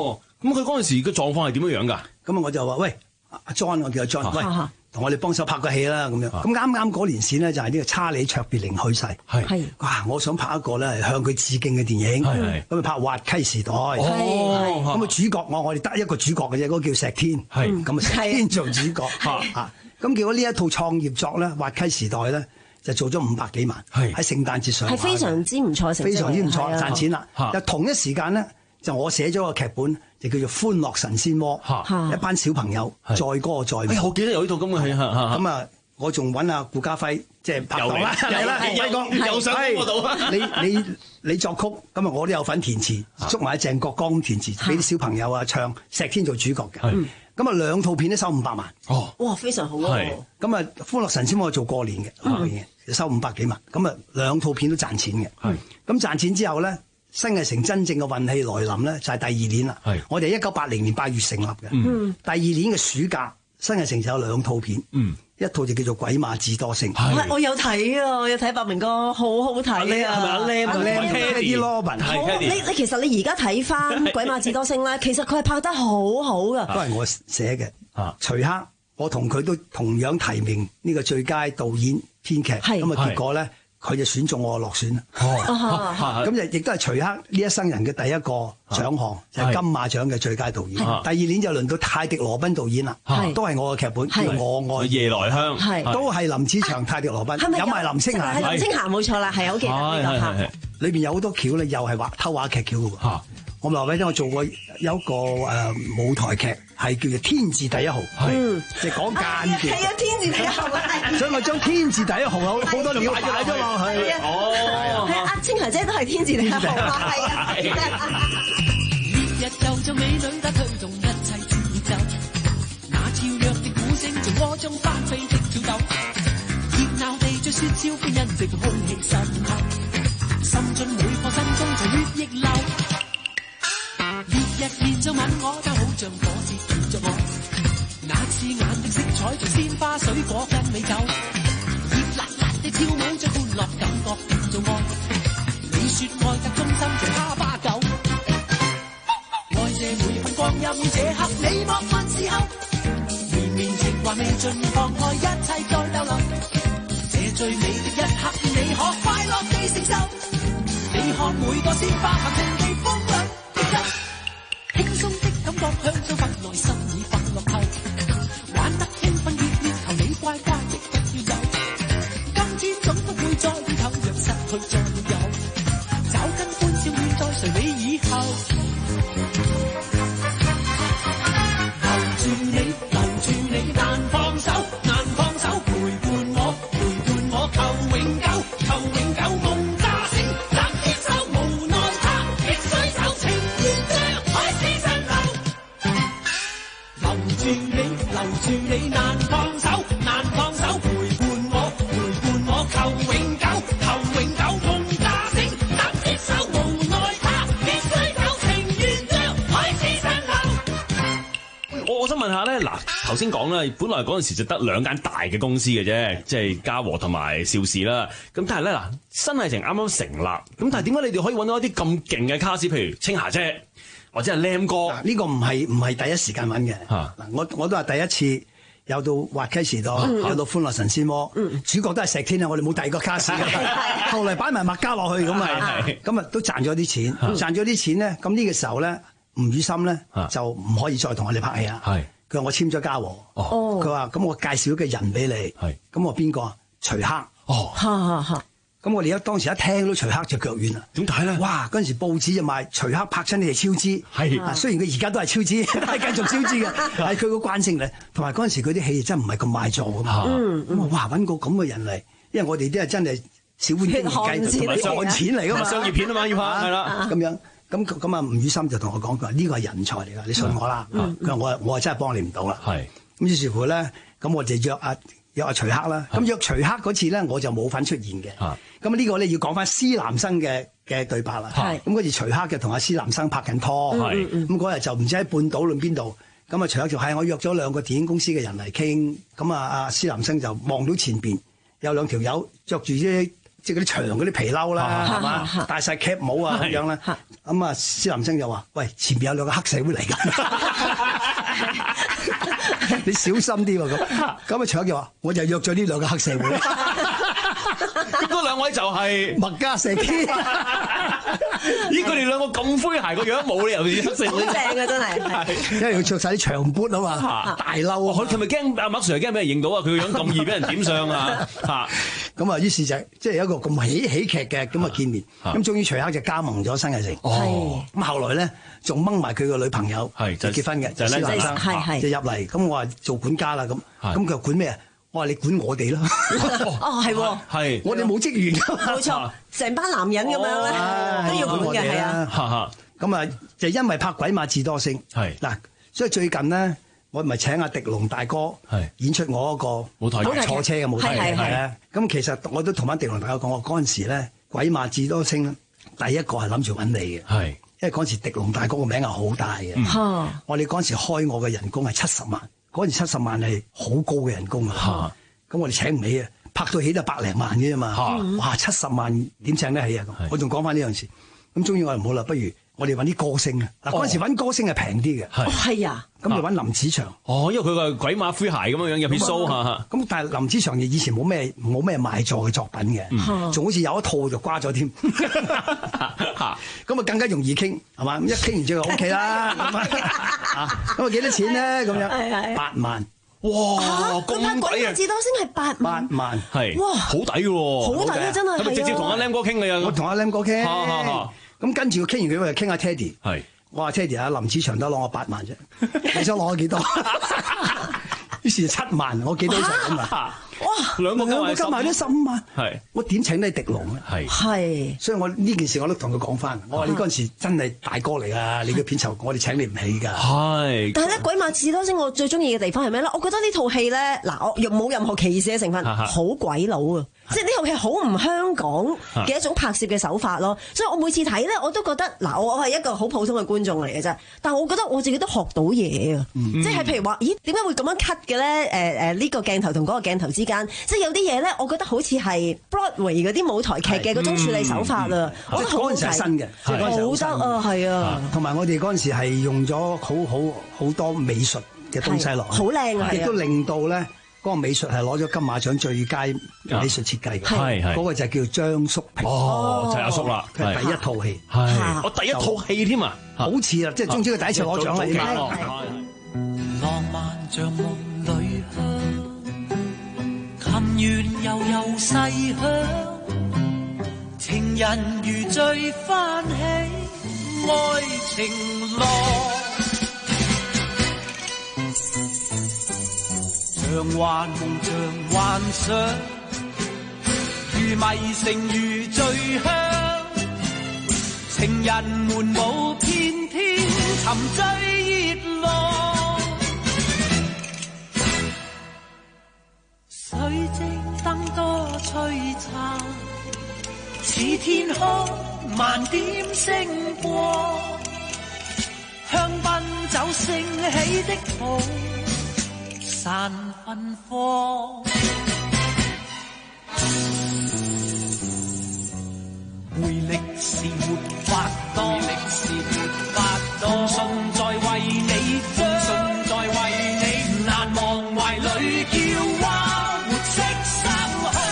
咁佢嗰陣時嘅狀況係點樣樣㗎？ 咁啊我就話喂，阿 John 我叫阿 John，喂，同我哋幫手拍個戲啦咁樣。咁啱啱嗰年線呢，就係呢個查理卓別靈去世，係哇！我想拍一個咧向佢致敬嘅電影，咁啊拍《滑稽時代》。咁啊主角我我哋得一個主角嘅啫，嗰個叫石天，咁啊石天做主角嚇。咁結果呢一套創業作咧，《滑稽時代》咧就做咗五百幾萬，喺聖誕節上係非常之唔錯， 非常之唔錯，賺錢啦。但同一時間咧，就我寫咗個劇本，就叫做《歡樂神仙魔》，一班小朋友載歌載舞。 我記得有呢套咁嘅戲。 咁啊，我仲揾阿顧嘉輝，即係拍檔啦，嚟啦，輝哥， 又上嗰度。 你你你作曲，咁啊，我都有份填詞，捉埋鄭國江填詞，俾啲小朋友啊唱，石天做主角嘅。咁啊，兩套片都收五百萬。 哦，哇，非常好啊！ 咁啊，《歡樂神仙魔》做過年嘅，收五百幾萬。咁啊，兩套片都賺錢嘅。咁賺錢之後咧，新藝城真正嘅運氣來臨咧，就係第二年啦。我哋一九八零年八月成立嘅。嗯、第二年嘅暑假，新藝城就有兩套片。嗯、一套就叫做《鬼馬智多星》。 我有睇啊，我有睇白明哥，好好睇啊！ 係咪阿 Lam 阿 Lam 啲 Robin？ 你你其實你而家睇翻《鬼馬智多星》咧，其實佢係拍得好好㗎。 都係我寫嘅。徐克，我同佢都同樣提名呢個最佳導演編劇。咁啊，結果咧。佢就選中我落選啦，咁就亦都係徐克呢一生人嘅第一個獎項，就係金馬獎嘅最佳導演。第二年就輪到泰迪羅賓導演啦，都係我嘅劇本，叫《我愛夜來香》， 都係林子祥、泰迪羅賓，有埋林青霞， 林青霞冇錯啦，係好記得呢個拍。 裏邊有好多橋咧，又係畫偷畫劇橋嘅喎。我咪話俾你聽，我做過有一個誒舞台劇，係叫做《天字第一號》，就講間諜。 係啊，天字第一號啊！ 所以我將天字第一號有好多料擺咗落去。 哦，係阿青霞姐都係天字第一號啊！係啊。 烈日就像美女得推動一切節奏，那跳躍的鼓聲從鍋中翻飛的跳動，熱鬧地著説笑歡欣藉空氣滲透，滲進每顆心中就血液流。烈日連着吻我，就好像火舌連着我。那刺眼的色彩像鮮花水果跟美酒，熱辣辣地跳舞將歡樂感覺變做愛。你說愛得忠心像哈巴狗，愛這每分光陰，這刻你莫問時候。綿綿情話未盡，放開一切再逗留。這最美的一刻，你可快樂地承受。你看每個鮮花行情地風涼的走。輕鬆的感覺，香草分內心已快樂透，玩得興奮熱烈，求你乖乖的不要走。今天總不會再回頭，若失去再沒有，找根歡笑遠在誰你以後。留住你，留住你，難放手，難放手，陪伴我，陪伴我，求永久，求永久，夢乍醒，暫接受，無奈他必須走，情願像海市蜃樓。留住你，留住你，難放手，難放手，陪伴我，陪伴我，求永久，求永久，夢乍醒，暫接受，無奈他必須走，情願像海市蜃樓。 我我想問下咧，嗱頭先講啦，本來嗰陣時就得兩間大嘅公司嘅啫，即係嘉禾同埋邵氏啦。咁但係咧嗱，新藝城啱啱成立，咁但係點解你哋可以揾到一啲咁勁嘅卡士，譬如青霞姐或者係 Lam 哥？ 呢個唔係唔係第一時間揾嘅。嗱，我我都係第一次有到滑稽時代，有到歡樂神仙魔，主角都係石天啊！我哋冇第二個卡士嘅。後嚟擺埋麥嘉落去咁啊，咁啊都賺咗啲錢，賺咗啲錢咧，咁呢個時候咧，吳宇森咧就唔可以再同我哋拍戲啦。佢話我簽咗嘉禾，佢話咁我介紹一個人俾你，咁我邊個啊？徐克。咁我哋一當時一聽到徐克就腳軟啦。點解咧？哇！嗰陣時報紙就賣徐克拍親你係超支，係雖然佢而家都係超支，係繼續超支嘅，係佢個慣性嚟。同埋嗰陣時佢啲戲真唔係咁賣座噶嘛。咁我哇揾個咁嘅人嚟，因為我哋啲係真係小本經營計，同埋賺錢嚟噶嘛， 商業片啊嘛要拍，係啦咁樣。咁咁啊，吳宇森就同我講，佢話呢個係人才嚟噶，你信我啦。佢話我我係真係幫你唔到啦。係咁於是乎咧，咁我就約阿約阿徐克啦。咁約徐克嗰次咧，我就冇份出現嘅。咁呢個咧要講翻施南生嘅嘅對白啦。咁嗰次徐克就同阿施南生拍緊拖，咁嗰日就唔知喺半島論邊度。咁啊徐克就係我約咗兩個電影公司嘅人嚟傾。咁啊阿施南生就望到前邊有兩條友着住啲即係嗰啲長嗰啲皮褸啦，係嘛，戴晒 cap 帽啊咁樣啦。咁啊，施南生就話：喂，前面有兩個黑社會嚟㗎，你小心啲喎咁。咁啊，長就話：我就約咗呢兩個黑社會。 咁嗰兩位就係麥嘉錫基。 咦！佢哋兩個咁詼諧個樣，冇理由黑社會。 好正啊！真係， 因為佢着晒啲長 boot 啊嘛，大褸。 佢係咪驚阿麥 Sir 驚俾人認到啊？佢個樣咁易俾人點相啊！嚇咁啊，於是就即係有一個咁喜喜劇嘅咁啊見面。咁終於徐克就加盟咗新藝城。 哦。 咁後來咧，仲掹埋佢個女朋友係就結婚嘅， 就係施南生係係就入嚟。咁我話做管家啦咁，咁佢話管咩啊？我話你管我哋咯。 哦，係喎， 係我哋冇職員㗎嘛。 冇錯，成班男人咁樣咧都要管嘅，係啊。 咁啊，就因為拍《鬼馬智多星》 係嗱，所以最近呢，我咪請阿狄龍大哥演出我嗰個舞台劇坐車嘅舞台劇係啊。咁其實我都同翻狄龍大哥講，我嗰陣時咧《鬼馬智多星》咧，第一個係諗住揾你嘅， 係因為嗰陣時狄龍大哥個名係好大嘅。 嗯、 我哋嗰陣時開我嘅人工係七十萬。嗰陣時七十萬係好高嘅人工啊！咁我哋請唔起啊，拍到起就百零萬嘅啫嘛！哇，七十萬點請得起啊？我仲講翻呢樣事。咁終於我話唔好啦，不如我哋揾啲歌星啊！嗱，嗰陣時揾歌星係平啲嘅。 係啊， 咁就揾林子祥。 哦，因為佢個鬼馬詼諧咁樣樣入片 show 嚇。 咁但係林子祥以前冇咩冇咩賣座嘅作品嘅，仲好似有一套就瓜咗添。咁啊更加容易傾係嘛？咁一傾完之後 O K 啦。咁啊幾多錢咧？咁樣八萬。哇！ 咁拍《鬼馬智多星》係八萬， 八萬係哇， 好抵嘅喎， 好抵啊！真係係咪直接同阿 Lam 哥傾嘅呀？ 我同阿 Lam 哥傾，咁跟住佢傾完佢我就傾下 Teddy， 係我話 Teddy 啊，林子祥都攞我八萬啫，你想攞我幾多？於是七萬，我幾多就咁啊！ 哇， 兩個兩個加埋都十五萬， 係我點請你狄龍咧？ 係係， 所以我呢件事我都同佢講翻，我話你嗰陣時真係大哥嚟㗎，你嘅片酬我哋請你唔起㗎。 係。 但係咧，《鬼馬智多星》我最中意嘅地方係咩咧？我覺得呢套戲咧，嗱，我又冇任何歧視嘅成分，好鬼佬啊！即係呢套戲好唔香港嘅一種拍攝嘅手法咯。所以我每次睇咧，我都覺得嗱，我我係一個好普通嘅觀眾嚟嘅啫。但係我覺得我自己都學到嘢啊！ 嗯、 即係譬如話，咦，點解會咁樣 cut 嘅咧？誒誒，呢個鏡頭同嗰個鏡頭之間，即係有啲嘢咧，我覺得好似係 Broadway 嗰啲舞台劇嘅嗰種處理手法啊！我覺得好嗰陣時係新嘅， 好得啊，係啊！ 同埋我哋嗰陣時係用咗好好好多美術嘅東西落去， 好靚啊！ 亦都令到咧。嗰個美術係攞咗金馬獎最佳美術設計嘅， 係係嗰個就叫張叔平， 哦，就係阿叔啦， 佢係第一套戲， 係我第一套戲添啊， 好似啊，即係總之佢第一次攞獎啦，已經。 浪漫像夢裏香，琴弦悠悠細響，情人如醉翻起，愛情浪。像幻夢像幻想，如迷城如醉鄉，情人們舞翩翩，沉醉熱浪。水晶燈多璀璨，似天空萬點星光，香檳酒升起的泡散芬芳，回力是沒法當，回力是沒法當，信在為你，信在為你，難忘懷裏叫蛙，活色生香。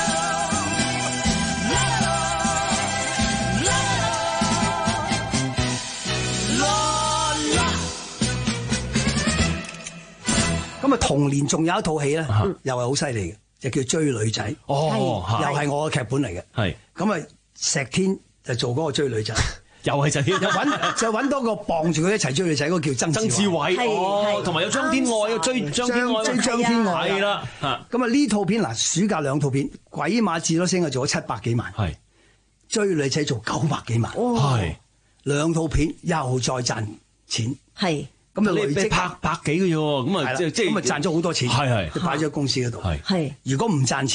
咁啊，同年仲有一套戲咧，又係好犀利嘅，就叫追女仔。 哦， 又係我嘅劇本嚟嘅。 係咁啊，石天就做嗰個追女仔， 又係石天， 又揾就揾多個傍住佢一齊追女仔，嗰個叫曾曾志偉。哦，同埋有張天愛，有追張天愛， 追張天愛係啦。 咁啊，呢套片嗱，暑假兩套片，《鬼馬智多星》啊做咗七百幾萬， 係追女仔做九百幾萬， 係兩套片又再賺錢， 係。 咁啊，累積拍百幾嘅啫喎，咁啊即係即係咁啊賺咗好多錢， 係係擺咗喺公司嗰度。 係， 如果唔賺錢，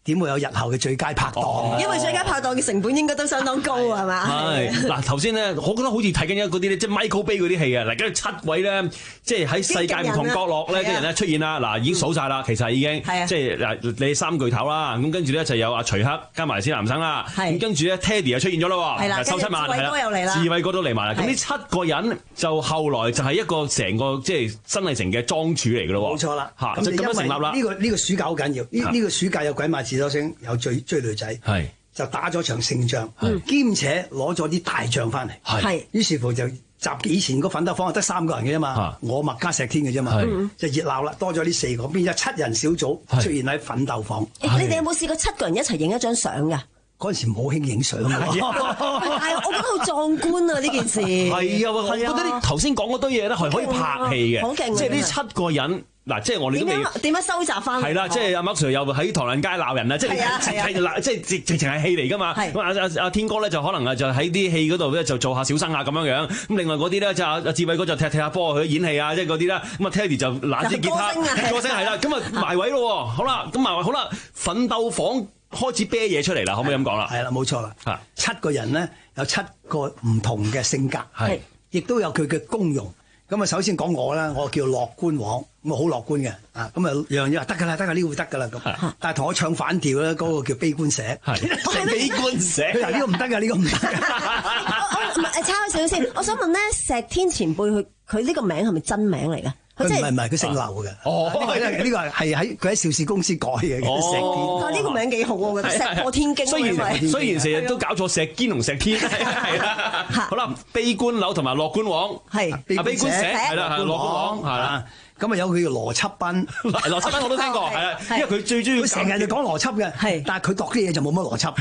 點會有日後嘅最佳拍檔？ 因為最佳拍檔嘅成本應該都相當高係嘛？ 係嗱，頭先咧，我覺得好似睇緊一嗰啲咧，即係 Michael Bay 嗰啲戲啊！嗱，跟住七位咧，即係喺世界唔同角落咧嘅人咧出現啦。嗱，已經數晒啦，其實已經即係嗱，你三巨頭啦。咁跟住咧就有阿徐克加埋施南生啦。咁跟住咧 Teddy 又出現咗啦喎，收七萬係啦，志偉哥都嚟埋啦。咁呢七個人就後來就係一個成個即係新藝城嘅莊主嚟㗎咯喎。冇錯啦， 嚇就咁樣成立啦。 呢個呢個暑假好緊要，呢呢個暑假有鬼馬智多星，有追追女仔，就打咗場勝仗，兼且攞咗啲大獎翻嚟。係，於是乎就集以前個奮鬥坊得三個人嘅啫嘛，我麥嘉石天嘅啫嘛，就熱鬧啦，多咗呢四個，變咗七人小組出現喺奮鬥坊。 你哋有冇試過七個人一齊影一張相㗎？ 嗰陣時冇興影相㗎， 但係我覺得好壯觀啊！呢件事係啊，我覺得你頭先講嗰堆嘢咧係可以拍戲嘅， 好勁！ 即係呢七個人。嗱，即係我哋都未點樣收集翻？ 係啦，即係阿麥 Sir 又喺唐人街鬧人啦，即係係嗱，即係直直情係戲嚟㗎嘛。咁阿阿阿天哥咧就可能啊就喺啲戲嗰度咧就做下小生啊咁樣樣。咁另外嗰啲咧就阿阿志偉哥就踢踢下波去演戲啊，即係嗰啲啦。咁啊 Teddy 就拿支吉他歌星係啦。咁啊埋位咯，好啦，咁埋位好啦，奮鬥坊開始啤嘢出嚟啦，可唔可以咁講啦？ 係啦，冇錯啦。七個人咧有七個唔同嘅性格，係亦都有佢嘅功用。咁啊，首先講我啦，我叫樂觀王，咁啊好樂觀嘅，啊咁啊樣樣話得㗎啦，得㗎呢個會得㗎啦咁。但係同我唱反調咧，嗰個叫悲觀社， 悲觀社， 嗱呢個唔得㗎，呢個唔得。 我唔係抄少少先，我想問咧，石天前輩佢佢呢個名係咪真名嚟㗎？ 佢唔係唔係，佢姓劉嘅。哦，呢個係喺佢喺邵氏公司改嘅。石天， 但係呢個名幾好，我覺得石破天驚。 雖然雖然成日都搞錯石堅同石天，係啦。好啦，悲觀樓同埋樂觀王係啊，悲觀社係啦，係樂觀王係啦。 咁啊有佢叫羅輯斌， 羅輯斌我都聽過，係啊，因為佢最中意佢成日就講邏輯嘅，係，但係佢度啲嘢就冇乜邏輯。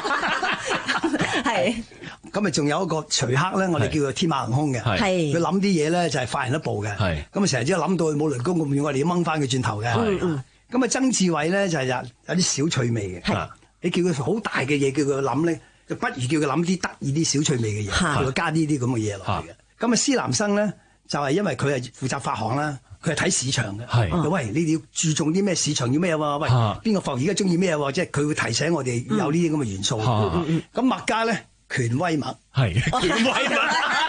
係。咁啊，仲有一個徐克咧，我哋叫佢天馬行空嘅，佢諗啲嘢咧就係快人一步嘅，咁啊成日只係諗到冇雷公咁遠，我哋要掹翻佢轉頭嘅。咁啊，曾志偉咧就係有有啲小趣味嘅，你叫佢好大嘅嘢叫佢諗咧，就不如叫佢諗啲得意啲小趣味嘅嘢，叫佢加呢啲咁嘅嘢落去嘅。咁啊，施南生咧就係因為佢係負責發行啦，佢係睇市場嘅，喂，你哋要注重啲咩市場要咩喎？喂，邊個埠而家中意咩喎？即係佢會提醒我哋有呢啲咁嘅元素。咁麥嘉咧。權威麥係權威麥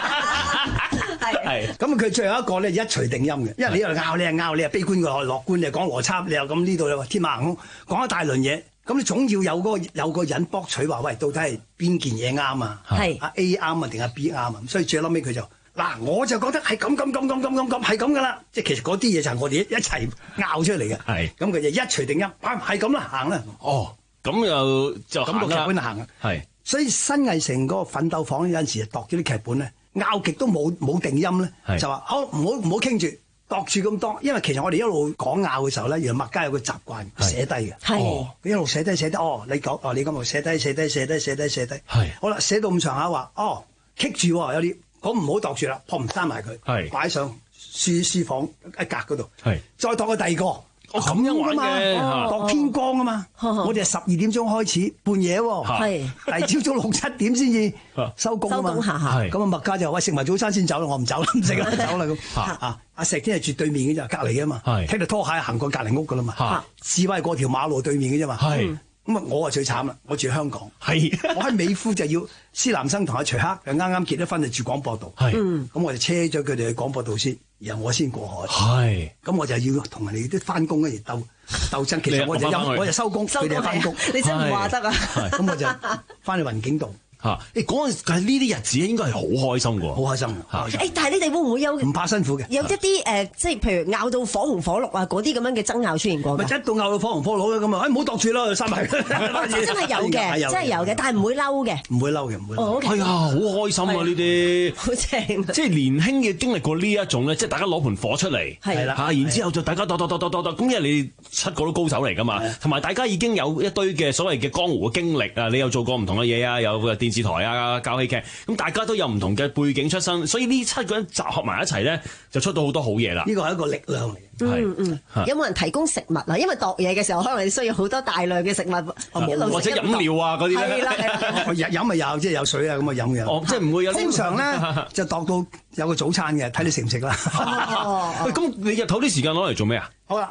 係咁佢最後一個咧一錘定音嘅，因為你又拗你又拗，你又悲觀嘅樂觀，你又講邏輯，你又咁呢度又話天馬行空，講一大輪嘢，咁你總要有嗰個有個人博取話，喂，到底係邊件嘢啱啊？係阿 A 啱啊，定係 B 啱啊？所以最後尾佢就嗱，我就覺得係咁咁咁咁咁咁咁係咁噶啦，即係其實嗰啲嘢就係我哋一齊拗出嚟嘅。係咁佢就一錘定音，係咁啦，行啦。 哦，咁又就咁個劇本行啊。係。所以新藝城嗰個奮鬥坊有陣時度咗啲劇本咧，拗極都冇冇定音咧，就話好唔好唔好傾住，度住咁多。因為其實我哋一路講拗嘅時候咧，原來麥嘉有個習慣寫低嘅，佢一路寫低寫低，哦你講哦你咁路寫低寫低寫低寫低寫低，好啦寫到咁上下話，哦棘住有啲，咁唔好度住啦，撲唔閂埋佢，擺上書書房一格嗰度，再度個第二個。 哦咁樣玩嘅， 度天光啊嘛！我哋係十二點鐘開始，半夜喎，第二朝早六七點先至收工啊嘛。咁啊麥嘉就話：喂，食埋早餐先走啦，我唔走啦，唔食啦，唔走啦咁。啊，阿石天係住對面嘅啫，隔離嘅嘛，踢住拖鞋行過隔離屋噶啦嘛。志偉過條馬路對面嘅啫嘛。咁啊，我啊最慘啦，我住香港，我喺美孚就要施南生同阿徐克又啱啱結咗婚，就住廣播道。咁我就車咗佢哋去廣播道先。然後我先過海，係咁我就要同人哋啲翻工咧而鬥鬥爭。其實我就我就收工，佢哋翻工， 你真唔話得啊！ 咁我就翻去雲景道嚇。誒嗰陣係呢啲日子應該係好開心嘅喎， 好開心嘅。誒，但係你哋會唔會有唔怕辛苦嘅？ 有一啲誒，即係譬如拗到火紅火綠啊，嗰啲咁樣嘅爭拗出現過。 咪一到拗到火紅火綠咁啊！誒唔好度住啦，閂埋。 真係有嘅，真係有嘅，但係唔會嬲嘅。 唔會嬲嘅，唔會。 哦， 係啊，好開心啊！呢啲好正， 即係年輕嘅經歷過呢一種咧，即係大家攞盤火出嚟，係啦嚇，然之後就大家鬥鬥鬥鬥鬥鬥，咁因為你七個都高手嚟㗎嘛，同埋大家已經有一堆嘅所謂嘅江湖嘅經歷啊，你有做過唔同嘅嘢啊，有電視台啊。搞戲劇，咁大家都有唔同嘅背景出身，所以呢七個人集合埋一齊咧，就出到好多好嘢啦。 呢個係一個力量嚟。 嗯嗯，有冇人提供食物啊？因為度嘢嘅時候，可能你需要好多大量嘅食物，一路或者飲料啊嗰啲咧。 係啦，飲咪有，即係有水啊咁啊飲嘅。 哦，即係唔會有。 通常咧就度到有個早餐嘅，睇你食唔食啦。 喂，咁你日頭啲時間攞嚟做咩啊？ 好啦，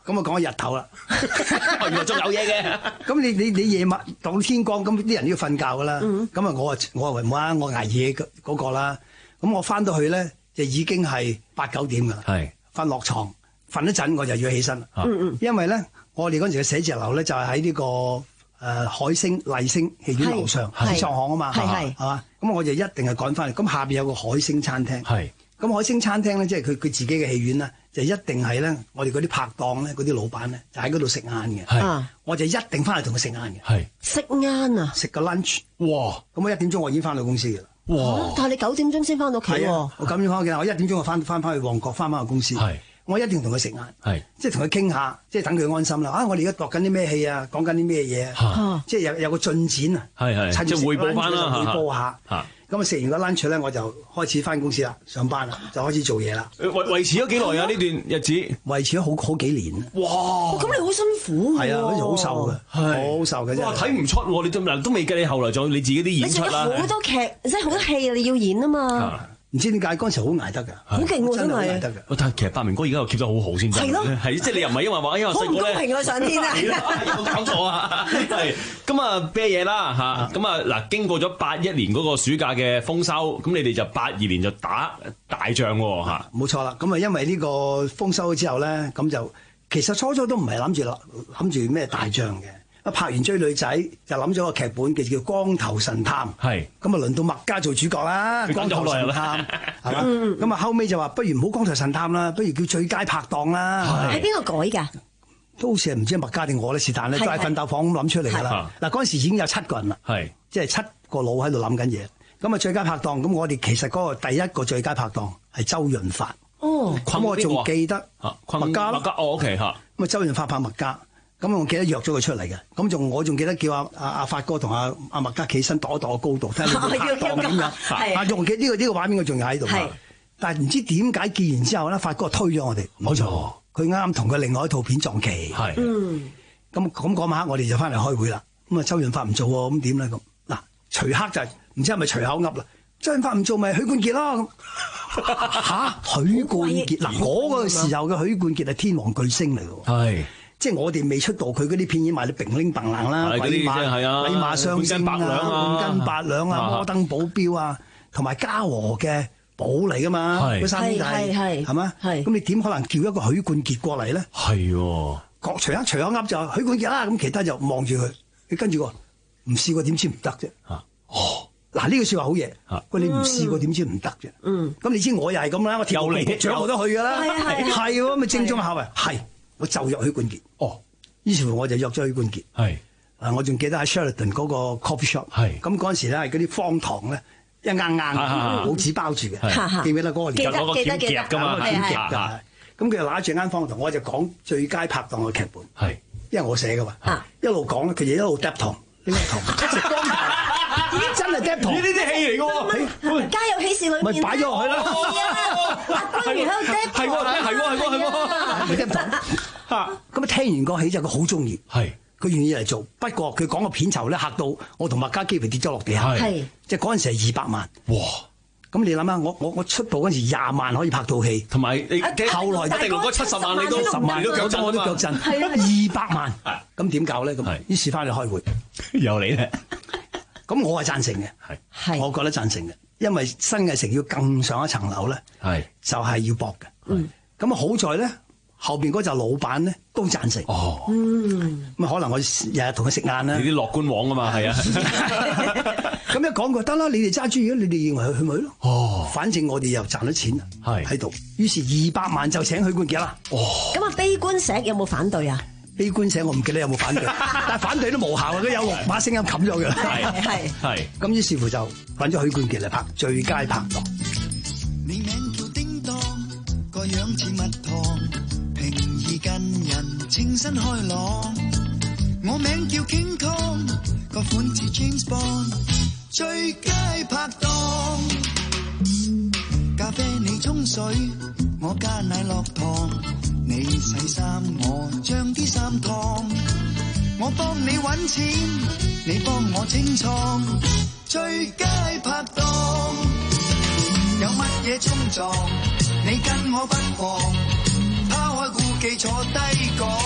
咁啊講日頭啦， 原來仲有嘢嘅。 咁你你你夜晚到天光，咁啲人都要瞓覺噶啦。咁啊我啊我啊冇啊，我捱夜嗰個啦。咁我翻到去咧就已經係八九點噶啦。係翻落床瞓一陣，我就要起身啦。嗯嗯，因為咧我哋嗰陣時嘅寫字樓咧就係喺呢個誒海星麗星戲院樓上，喺創行啊嘛，係係係嘛。咁我就一定係趕翻嚟。咁下邊有個海星餐廳。係。咁海星餐廳咧，即係佢佢自己嘅戲院啦，就一定係咧，我哋嗰啲拍檔咧，嗰啲老闆咧，就喺嗰度食晏嘅。係，我就一定翻嚟同佢食晏嘅。係， 食晏啊， 食個 lunch。哇！咁我一點鐘我已經翻到公司嘅啦。 哇！但係你九點鐘先翻到屋企喎。 我九點翻屋企，我一點鐘就翻翻翻去旺角，翻翻去公司。係，我一定同佢食晏。係，即係同佢傾下，即係等佢安心啦。啊，我哋而家度緊啲咩戲啊，講緊啲咩嘢啊？即係有有個進展啊。係係，即係匯報翻啦，匯報下。嚇。咁啊食完個 lunch 咧，我就開始翻公司啦，上班啦，就開始做嘢啦。 維維持咗幾耐啊？呢段日子維持咗好好幾年。 哇！咁你好辛苦喎。 係啊，嗰時好瘦嘅，好瘦嘅啫。 哇！睇唔出喎，你都嗱都未計你後來仲有你自己啲演出啦。 好多劇，即係好多戲你要演啊嘛。 唔知點解嗰陣時好捱得㗎， 好勁喎真係。 得㗎。 但係其實百明哥而家又 keep 得好好先得。係咯。係即係你又唔係因為話因為細個咧。好唔公平啊上天啊！有冇搞錯啊？係咁啊，啤嘢啦嚇，咁啊嗱，經過咗八一年嗰個暑假嘅豐收，咁你哋就八二年就打大仗喎嚇。 冇錯啦，咁啊因為呢個豐收之後咧，咁就其實初初都唔係諗住諗住咩大仗嘅。拍完追女仔就諗咗個劇本，叫叫《光頭神探》。係咁啊，輪到麥嘉做主角啦，《光頭神探》係嘛？咁啊後尾就話不如唔好光頭神探啦，不如叫最佳拍檔啦。 係邊個改㗎？ 都好似係唔知麥嘉定我咧，是但咧都係奮鬥房咁諗出嚟㗎啦。嗱嗰陣時已經有七個人啦，係即係七個佬喺度諗緊嘢。咁啊最佳拍檔，咁我哋其實嗰個第一個最佳拍檔係周潤發。哦，咁我仲記得麥嘉咯。麥嘉哦 OK 嚇。咁啊周潤發拍麥嘉。咁我記得約咗佢出嚟嘅，咁仲我仲記得叫阿阿阿發哥同阿阿麥嘉企身躲一躲高度，睇下你拍檔點樣。啊，仲記呢個呢個畫面我仲有喺度。但係唔知點解見完之後咧，發哥推咗我哋。冇錯，佢啱啱同佢另外一套片撞期。係。嗯。咁咁嗰晚我哋就翻嚟開會啦。咁啊，周潤發唔做喎，咁點咧咁？嗱，徐克就係唔知係咪隨口噏啦。周潤發唔做咪許冠傑咯。嚇？許冠傑嗱，嗰個時候嘅許冠傑係天王巨星嚟㗎。係。即係我哋未出道，佢嗰啲片已經賣到乒鈴嘭冷啦，鬼馬鬼馬雙星啊，半斤八兩啊，摩登保鏢啊，同埋嘉禾嘅寶嚟噶嘛，嗰三兄弟係嘛？咁你點可能叫一個許冠傑過嚟咧？係喎，隨口隨口噏就許冠傑啦，咁其他就望住佢，你跟住個唔試過點知唔得啫？哦，嗱呢句説話好嘢，喂你唔試過點知唔得啫？嗯，咁你知我又係咁啦，我跳嚟獎我都去㗎啦，係喎，咪正宗考啊，係。我就約許冠傑，哦，於是乎我就約咗許冠傑，係，啊，我仲記得喺 Sheraton 嗰個 coffee shop，係，咁嗰陣時咧係嗰啲方糖咧，一硬硬報紙包住嘅，記唔記得嗰個年代？ 記得記得㗎嘛，鉗夾㗎，咁佢就揦住間方糖，我就講最佳拍檔嘅劇本，係，因為我寫㗎嘛，一路講咧，佢就一路嗒糖，呢個糖一直光糖。咦！真係 Depp 糖，呢啲戲嚟嘅喎，家有喜事裏面咪擺咗落去啦。阿君如喺度 Depp 糖，係喎係喎係喎係喎，咪 Depp 糖嚇。咁啊聽完個戲之後，佢好中意，係佢願意嚟做。不過佢講個片酬咧嚇到我同麥嘉幾乎跌咗落地下，係即係嗰陣時係二百萬。哇！咁你諗下，我我我出道嗰陣時廿萬可以拍套戲，同埋你後來一定落嗰七十萬，你都十萬都腳震，我都腳震，二百萬，咁點搞咧？咁於是翻去開會，由你咧。咁我係贊成嘅，係，我覺得贊成嘅，因為新藝城要更上一層樓咧，係就係要搏嘅。嗯，咁啊好在咧，後邊嗰隻老闆咧都贊成。哦，嗯，咁可能我日日同佢食晏啦。你啲樂觀王啊嘛，係啊。咁一講過得啦，你哋揸主意，你哋認為去咪去咯。哦，反正我哋又賺咗錢，係喺度。於是二百萬就請許冠傑啦。哦，咁啊，悲觀石有冇反對啊？悲觀者我唔記得有冇反對，但係反對都無效，佢有六把聲音冚咗嘅。係係係。咁於是乎就揾咗許冠傑嚟拍最佳拍檔。你名叫叮當，個樣似蜜糖，平易近人，清新開朗。我名叫 King Kong，個款似 James Bond，最佳拍檔。咖啡你沖水，我加奶落糖。你洗衫，我將啲衫燙，我幫你搵錢，你幫我清倉，最佳拍檔。有乜嘢衝撞，你跟我不妨，拋開顧忌坐低講。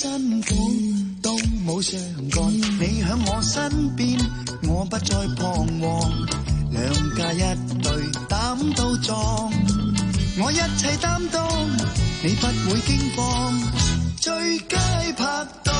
辛苦都冇相干，你響我身邊，我不再彷徨。兩家一對膽都壯，我一切擔當，你不會驚慌。最佳拍檔。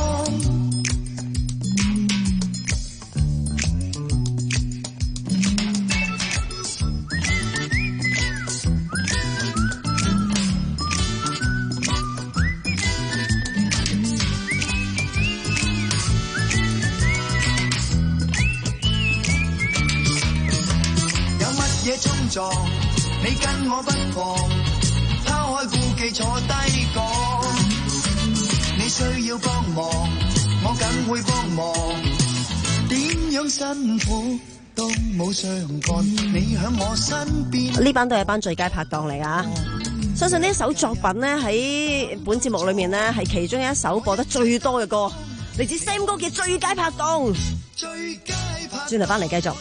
你跟我不妨拋開顧忌坐低講，你需要幫忙，我梗會幫忙。點樣辛苦都冇相干，你響我身邊。 呢班都係一班最佳拍檔嚟㗎。相信呢一首作品咧喺本節目裏面咧係其中一首播得最多嘅歌，嚟自 Sam 哥嘅最佳拍檔。轉頭翻嚟繼續。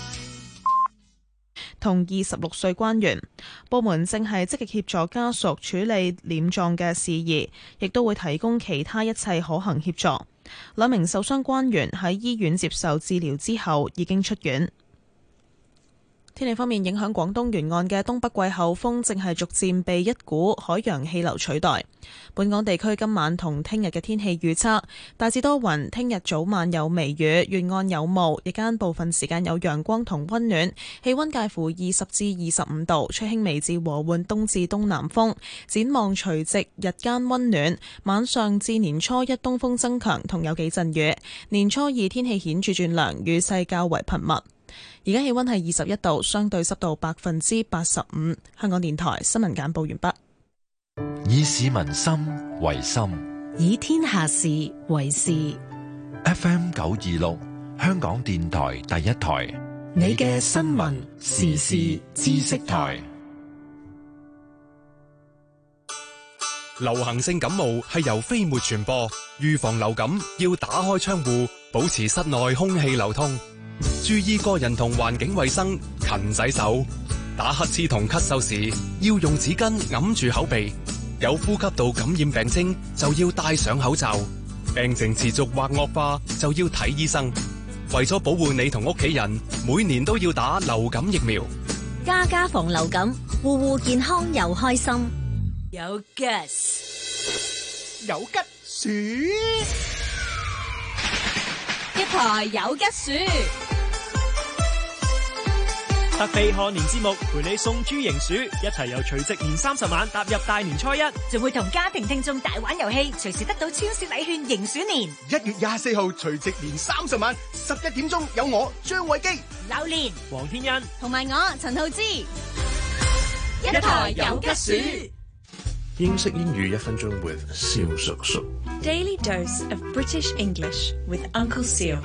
同二十六歲關員，部門正係積極協助家屬處理殮葬嘅事宜，亦都會提供其他一切可行協助。兩名受傷關員喺醫院接受治療之後已經出院。天氣方面，影響廣東沿岸嘅東北季候風正係逐漸被一股海洋氣流取代。本港地區今晚同聽日嘅天氣預測大致多雲，聽日早晚有微雨，沿岸有霧，日間部分時間有陽光同溫暖，氣溫介乎二十至二十五度，吹輕微至和緩東至東南風。展望除夕日間溫暖，晚上至年初一東風增強，同有幾陣雨。年初二天氣顯著轉涼，雨勢較為頻密。而家氣溫係二十一度，相對濕度百分之八十五。香港電台新聞簡報完畢。 以市民心為心， 以天下事為事。 F M 九二六，香港電台第一台， 你嘅新聞時事知識台。 流行性感冒係由飛沫傳播，預防流感要打開窗戶，保持室內空氣流通。注意個人同環境衛生，勤洗手。打乞嗤同咳嗽時要用紙巾揞住口鼻。有呼吸道感染病徵就要戴上口罩。病情持續或惡化就要睇醫生。為咗保護你同屋企人，每年都要打流感疫苗。 家家防流感，戶戶健康又開心。 有 gas， 有吉鼠，一台有吉鼠。 特備賀年節目，陪你送豬迎鼠，一齊由除夕年三十晚踏入大年初一， 仲會同家庭聽眾大玩遊戲，隨時得到超市禮券迎鼠年。 一月廿四號除夕年三十晚十一點鐘，有我張偉基、 榴蓮、 黃天恩同埋我陳浩之，一台有吉鼠。 英式英語一分鐘 with 蕭叔叔。 Daily dose of British English with Uncle Seal。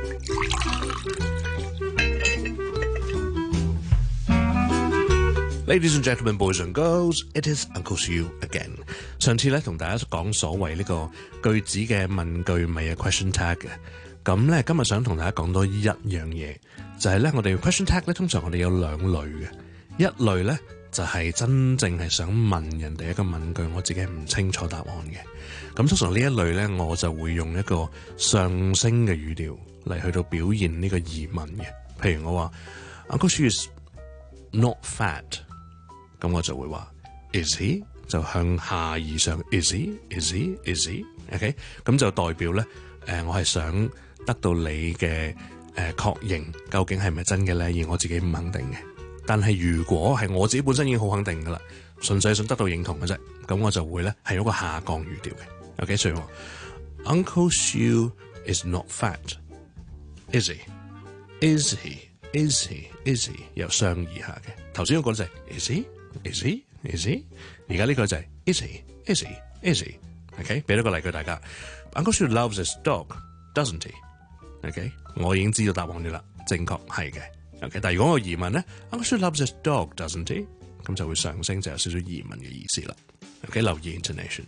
Ladies and gentlemen, boys and girls, it is Uncle Siu again。上次咧同大家講所謂呢個句子嘅問句咪係 question tag 嘅，咁咧今日想同大家講多一樣嘢，就係咧我哋 question tag 咧通常我哋有兩類嘅，一類咧就係真正係想問人哋一個問句，我自己係唔清楚答案嘅，咁通常呢一類咧我就會用一個上升嘅語調嚟去到表現呢個疑問嘅，譬如我話 Uncle Siu is not fat。咁我就會話 is he 就向下而上 is he is he is he OK 咁就代表咧誒、呃、我係想得到你嘅誒確認究竟係咪真嘅咧，而我自己唔肯定嘅。但係如果係我自己本身已經好肯定噶啦，純粹想得到認同嘅啫，咁我就會咧係一個下降語調嘅 OK。所以話 Uncle Siu is not fat is he is he is he is he 由上而下嘅。頭先嗰個就係 is he Is he? Is he? 而家呢個就係 Is he? Is he? Is he? OK， 俾多個例句大家。Uncle Siu loves his dog, doesn't he? OK， 我已經知道答案嘅啦，正確係嘅。OK， 但係如果我有疑問咧 ，Uncle Siu loves his dog, doesn't he? 咁就會上升，就有少少疑問嘅意思啦。OK， 留意 intonation。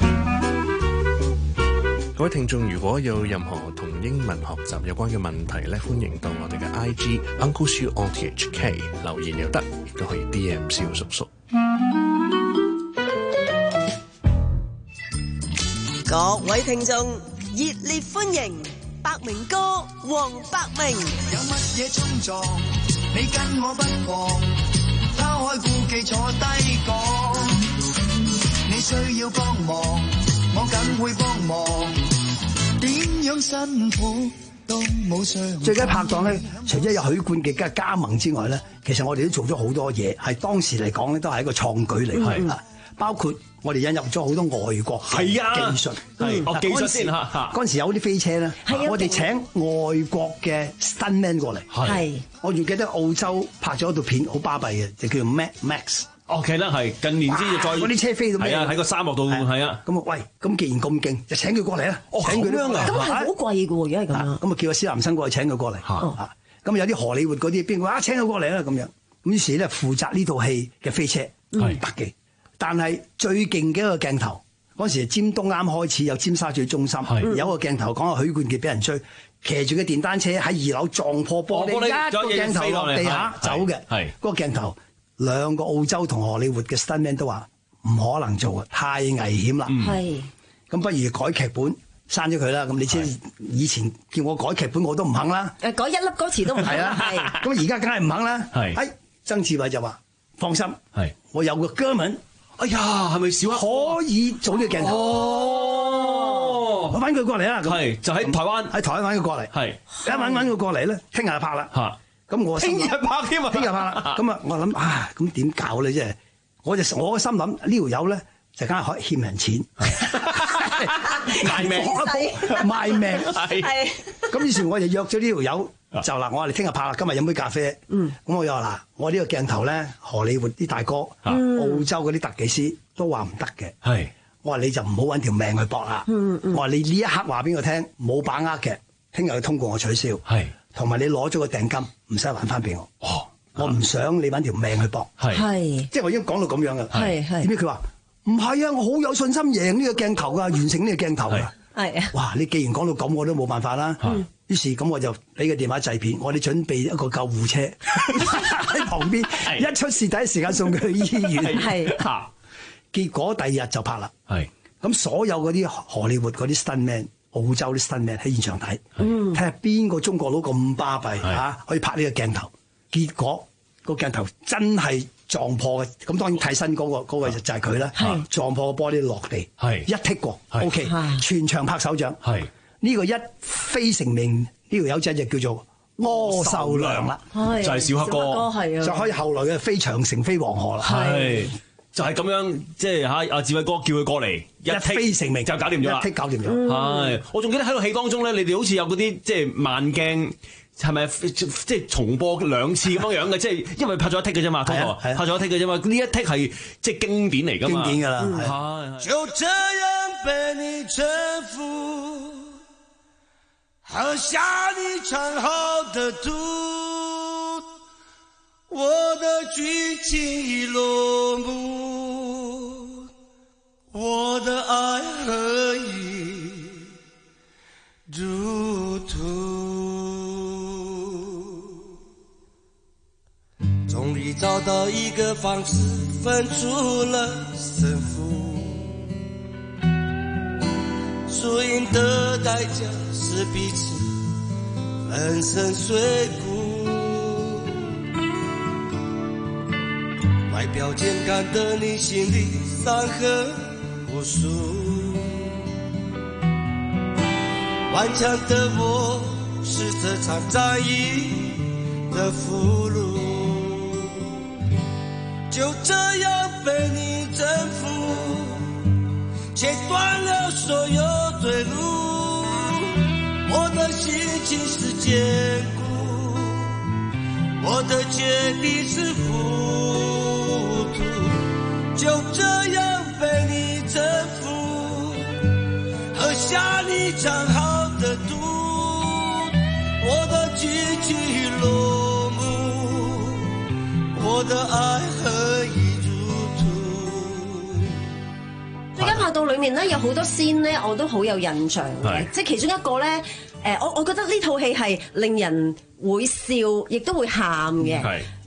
各位聽眾，如果有任何同英文學習有關嘅問題咧，歡迎到我哋嘅 I G Uncle Siu on T H K 留言又得，亦都可以 D M 蕭叔叔。 各位聽眾熱烈歡迎百鳴哥黃百鳴。 有乜嘢衝撞，你跟我不妨，拋開顧忌坐低講。你需要幫忙，我梗會幫忙。點樣辛苦都冇傷。 最佳拍檔咧，除咗有許冠傑嘅加盟之外咧，其實我哋都做咗好多嘢，係當時嚟講咧都係一個創舉嚟嘅。 係包括我哋引入咗好多外國嘅技術， 係哦技術先嚇嚇。 嗰陣時有啲飛車咧，我哋請外國嘅 stuntman 過嚟。 係， 我仲記得澳洲拍咗一套片好巴閉嘅，就叫做 Mad Max。 哦，記得係近年先再嗰啲車飛到咩？ 係啊，喺個沙漠度係啊。 咁啊，喂，咁既然咁勁，就請佢過嚟啦。 哦， 請佢咁樣啊？ 咁係好貴嘅喎，如果係咁樣。 咁啊，叫個施南生過去請佢過嚟。嚇，咁有啲荷里活嗰啲邊個啊請佢過嚟啦咁樣。咁於是咧負責呢套戲嘅飛車係特技。但係最勁嘅一個鏡頭，嗰時尖東啱開始有尖沙咀中心，有個鏡頭講阿許冠傑俾人追，騎住嘅電單車喺二樓撞破玻璃，一個鏡頭落地下走嘅。嗰個鏡頭，兩個澳洲同荷里活嘅 stuntman 都話唔可能做啊，太危險啦。係，咁不如改劇本，刪咗佢啦。咁你知以前叫我改劇本我都唔肯啦。 誒，改一粒歌詞都唔肯。 係啦，係。咁而家梗係唔肯啦。係，誒，曾志偉就話放心，係我有個哥們。 哎呀，係咪小黑可以做呢個鏡頭？哦，我揾佢過嚟啦。 係就喺台灣， 喺台灣揾佢過嚟。係一揾揾佢過嚟咧，聽日就拍啦。嚇！咁我聽日拍添啊！ 聽日拍啦。咁啊，我諗啊，咁點搞咧？即係我就我個心諗呢條友咧，就梗係可欠人錢， 賣命， 賣命。係。咁於是我就約咗呢條友。就嗱，我話你聽日拍啦，今日飲杯咖啡。嗯，咁我又話嗱，我呢個鏡頭咧，荷里活啲大哥、嗯、澳洲嗰啲特技師都話唔得嘅。係，我話你就唔好揾條命去搏啦。嗯嗯，我話你呢一刻話俾我聽，冇把握嘅，聽日通過我取消。係，同埋你攞咗個訂金，唔使還翻俾我。哦，我唔想你揾條命去搏。係，係，即係我已經講到咁樣嘅。係係，點解佢話唔係啊？我好有信心贏呢個鏡頭㗎，完成呢個鏡頭㗎。係啊！哇！你既然講到咁，我都冇辦法啦。嗯。於是咁我就俾個電話製片，我哋準備一個救護車喺旁邊，一出事第一時間送佢去醫院。係嚇。結果第二日就拍啦。係。咁所有嗰啲荷里活嗰啲 stuntman、澳洲啲 stuntman 喺現場睇，睇下邊個中國佬咁巴閉嚇，可以拍呢個鏡頭。結果個鏡頭真係撞破嘅，咁當然替身嗰個嗰個就係佢啦。係。撞破個玻璃落地，係一剔過 ，OK， 全場拍手掌。係。呢個一飛成名，呢條友仔就叫做柯受良啦， 就係小黑哥， 就可以後來嘅飛長城、飛黃河啦。係就係咁樣，即係嚇阿志偉哥叫佢過嚟，一飛成名就搞掂咗啦， 一剔搞掂咗。 係，我仲記得喺個戲當中咧，你哋好似有嗰啲即係慢鏡，係咪即係重播兩次咁樣樣嘅？即係因為拍咗一剔嘅啫嘛，拍咗一剔嘅啫嘛，呢一剔係即係經典嚟㗎嘛， 經典㗎啦。 係。 就這樣被你征服。喝下你藏好的毒，我的劇情已落幕，我的愛何以如土。終於找到一個方式分出了勝負，輸贏的代價是彼此粉身碎骨，外表健康的你心裡傷痕無數，頑強的我是這場戰役的俘虜，就這樣被你征服，切斷了所有退路。我的心情是堅固，我的決定是糊塗，就這樣被你征服，喝下你藏好的毒，我的劇情落幕，我的愛何以如土。 最佳拍檔裏面咧有好多 scene 咧，我都好有印象嘅，即係其中一個咧。誒，我我覺得呢套戲係令人會笑，亦都會喊嘅。嗱，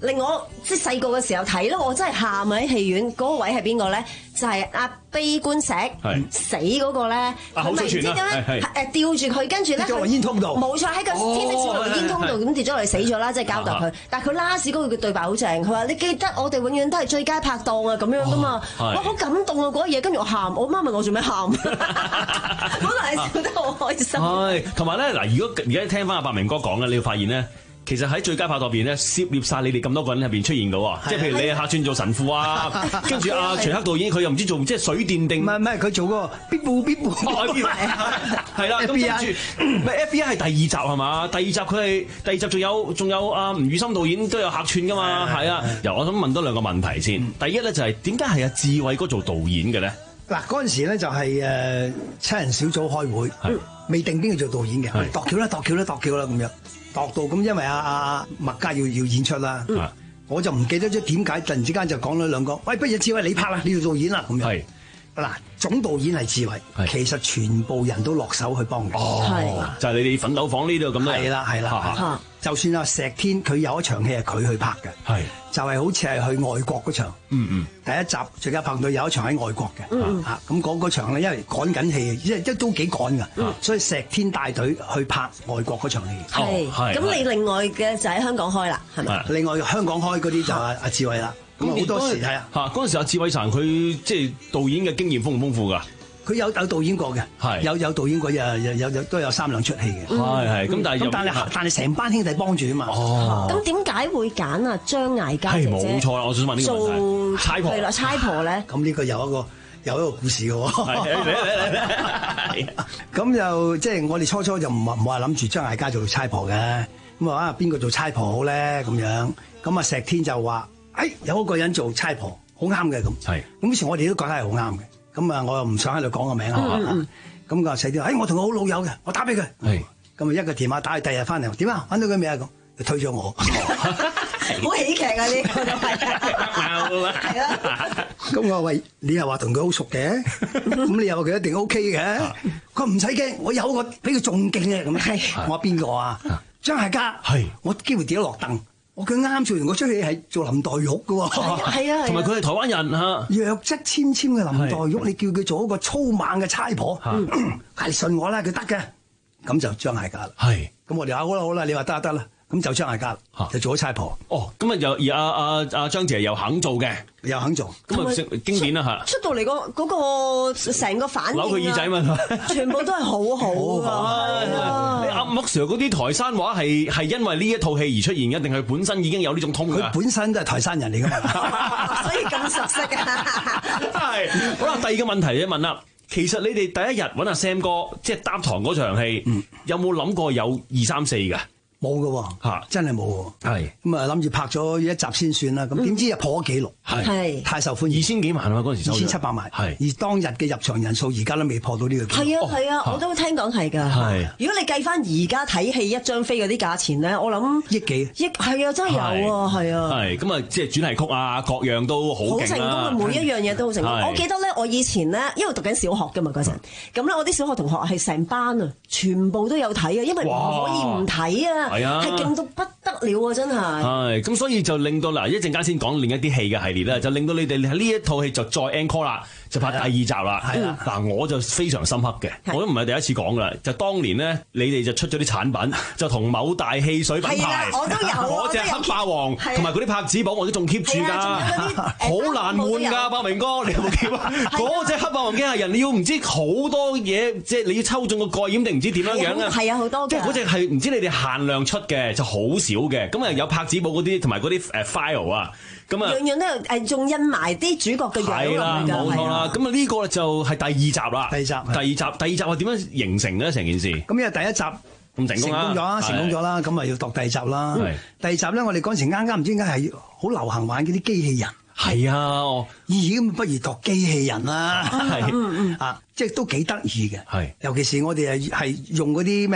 令我即係細個嘅時候睇咧，我真係喊喺戲院嗰個位係邊個咧？就係阿悲觀石死嗰個咧，佢咪唔知點樣誒吊住佢，跟住咧跌咗落煙通度， 冇錯喺個天色之內煙通度咁跌咗落嚟死咗啦，即係交代佢。但係佢 last 嗰句對白好正，佢話你記得我哋永遠都係最佳拍檔啊咁樣噶嘛，哇好感動啊嗰嘢，跟住我喊，我媽問我做咩喊，本來係笑得好開心。 係，同埋咧嗱，如果而家聽翻阿白明哥講咧，你要發現咧。其實喺最佳拍檔入邊咧，涉獵晒你哋咁多個人入邊出現到啊！即係譬如你客串做神父啊，跟住阿徐克導演佢又唔知做即係水電定唔係唔係佢做個必部必部係啦，咁跟住唔係 F B I 係第二集係嘛？第二集佢係第二集仲有仲有阿吳宇森導演都有客串噶嘛？係啊！由我想問多兩個問題先。第一咧就係點解係阿志偉哥做導演嘅咧？ 嗱嗰陣時咧就係誒七人小組開會，未定邊個做導演嘅，度橋啦度橋啦度橋啦咁樣。度到咁，因為阿阿麥嘉要要演出啦，嗯、我就唔記得咗點解突然之間就講咗兩個，喂，不如志偉你拍啦，你要導演啦咁樣。嗱，總導演係志偉，其實全部人都落手去幫嘅。 哦，就係你哋奮鬥房呢度咁樣。 係啦係啦，就算阿石天佢有一場戲係佢去拍嘅，係就係好似係去外國嗰場。嗯嗯，第一集最佳拍檔有一場喺外國嘅。嗯嚇咁嗰嗰場咧，因為趕緊戲，即係都幾趕㗎，所以石天帶隊去拍外國嗰場戲。 係咁，你另外嘅就喺香港開啦，係咪？ 另外香港開嗰啲就阿阿志偉啦。咁好多時係啊！ 嚇嗰陣時阿志偉神佢即係導演嘅經驗豐唔豐富㗎？ 佢有有導演過嘅，係有有導演過，有有有都有三兩出戲嘅。 係係咁，但係咁但係但係成班兄弟幫住啊嘛。 哦， 咁點解會揀啊張艾嘉姐姐？ 係冇錯啦，我想問呢個問題。做差婆係啦，差婆咧。 咁呢個有一個有一個故事嘅喎。係咁就即係我哋初初就唔唔話諗住張艾嘉做差婆嘅，咁啊邊個做差婆好咧？咁樣咁啊石天就話。誒有一個人做差婆，好啱嘅咁。係咁於是我哋都覺得係好啱嘅。咁啊，我又唔想喺度講個名啊。咁個細啲話：誒我同佢好老友嘅，我打俾佢。係咁啊，一個電話打，第二日翻嚟點啊？揾到佢未啊？咁佢推咗我。 好喜劇啊！呢個都係。係啊。 咁我話喂，你又話同佢好熟嘅，咁你又話佢一定 O K 嘅。佢話唔使驚，我有個比佢仲勁嘅咁。係我話邊個啊？張艾嘉。係我機會跌咗落凳。我佢啱做完嗰出戲係做林黛玉嘅喎， 係啊， 同埋佢係台灣人嚇， 弱質纖纖嘅林黛玉，你叫佢做一個粗猛嘅差婆，係信我啦，佢得嘅，咁就張艾嘉啦。係，咁我哋話好啦好啦，你話得啊得啦，咁就張艾嘉就做咗差婆。 哦，咁啊又而阿阿阿張姐又肯做嘅， 又肯做， 咁啊經典啦嚇。 出到嚟個嗰個成個反應， 扭佢耳仔嘛， 全部都係好好㗎。 阿麥 Sir 嗰啲台山話係係因為呢一套戲而出現嘅，定係本身已經有呢種通㗎？ 佢本身都係台山人嚟㗎嘛， 所以咁熟悉啊。 係好啦，第二個問題你問啦，其實你哋第一日揾阿 Sam 哥即係搭堂嗰場戲，嗯、有冇諗過有二三四㗎？ 冇㗎喎，嚇真係冇喎。係咁啊，諗住拍咗一集先算啦。咁點知又破咗紀錄，係太受歡迎， 二千幾萬啊嘛嗰陣時， 二千七百萬。係而當日嘅入場人數，而家都未破到呢個紀錄。 係啊係啊，我都聽講係㗎。係如果你計翻而家睇戲一張飛嗰啲價錢咧，我諗億幾億係啊，真係有啊，係啊。 係咁啊，即係主題曲啊，各樣都好勁啦。 好成功啊，每一樣嘢都好成功。我記得咧，我以前咧，因為讀緊小學㗎嘛嗰陣，咁咧我啲小學同學係成班啊，全部都有睇啊，因為唔可以唔睇啊，係勁到不得了啊！真係係咁，所以就令到嗱，一陣間先講另一啲戲嘅系列咧，就令到你哋喺呢一套戲就再 encore 啦，就拍第二集啦。係啦，嗱，我就非常深刻嘅，我都唔係第一次講噶啦。就當年咧，你哋就出咗啲產品，就同某大汽水品牌， 我都有嗰隻黑霸王同埋嗰啲拍紙簿，我都仲 keep 住㗎，好難換㗎，百明哥，你有冇 keep 啊？嗰隻黑霸王機械人，你要唔知好多嘢，即係你要抽中個蓋掩定唔知點樣樣啊？ 係啊，好多嘅。 即係嗰隻係唔知你哋限量出嘅，就好少嘅。咁啊有拍紙簿嗰啲，同埋嗰啲誒 file 啊。咁啊， 樣樣都有誒，仲印埋啲主角嘅樣落去㗎。 冇錯啦，咁啊呢個就係第二集啦。 第二集， 第二集，第二集係點樣形成咧？成件事？ 咁因為第一集咁成功啦， 成功咗啦，成功咗啦，咁啊要讀第二集啦。第二集咧，我哋嗰陣時啱啱唔知點解係好流行玩嗰啲機器人。 係啊， 咦咁不如讀機器人啦。係，啊，即係都幾得意嘅。係，尤其是我哋係係用嗰啲咩？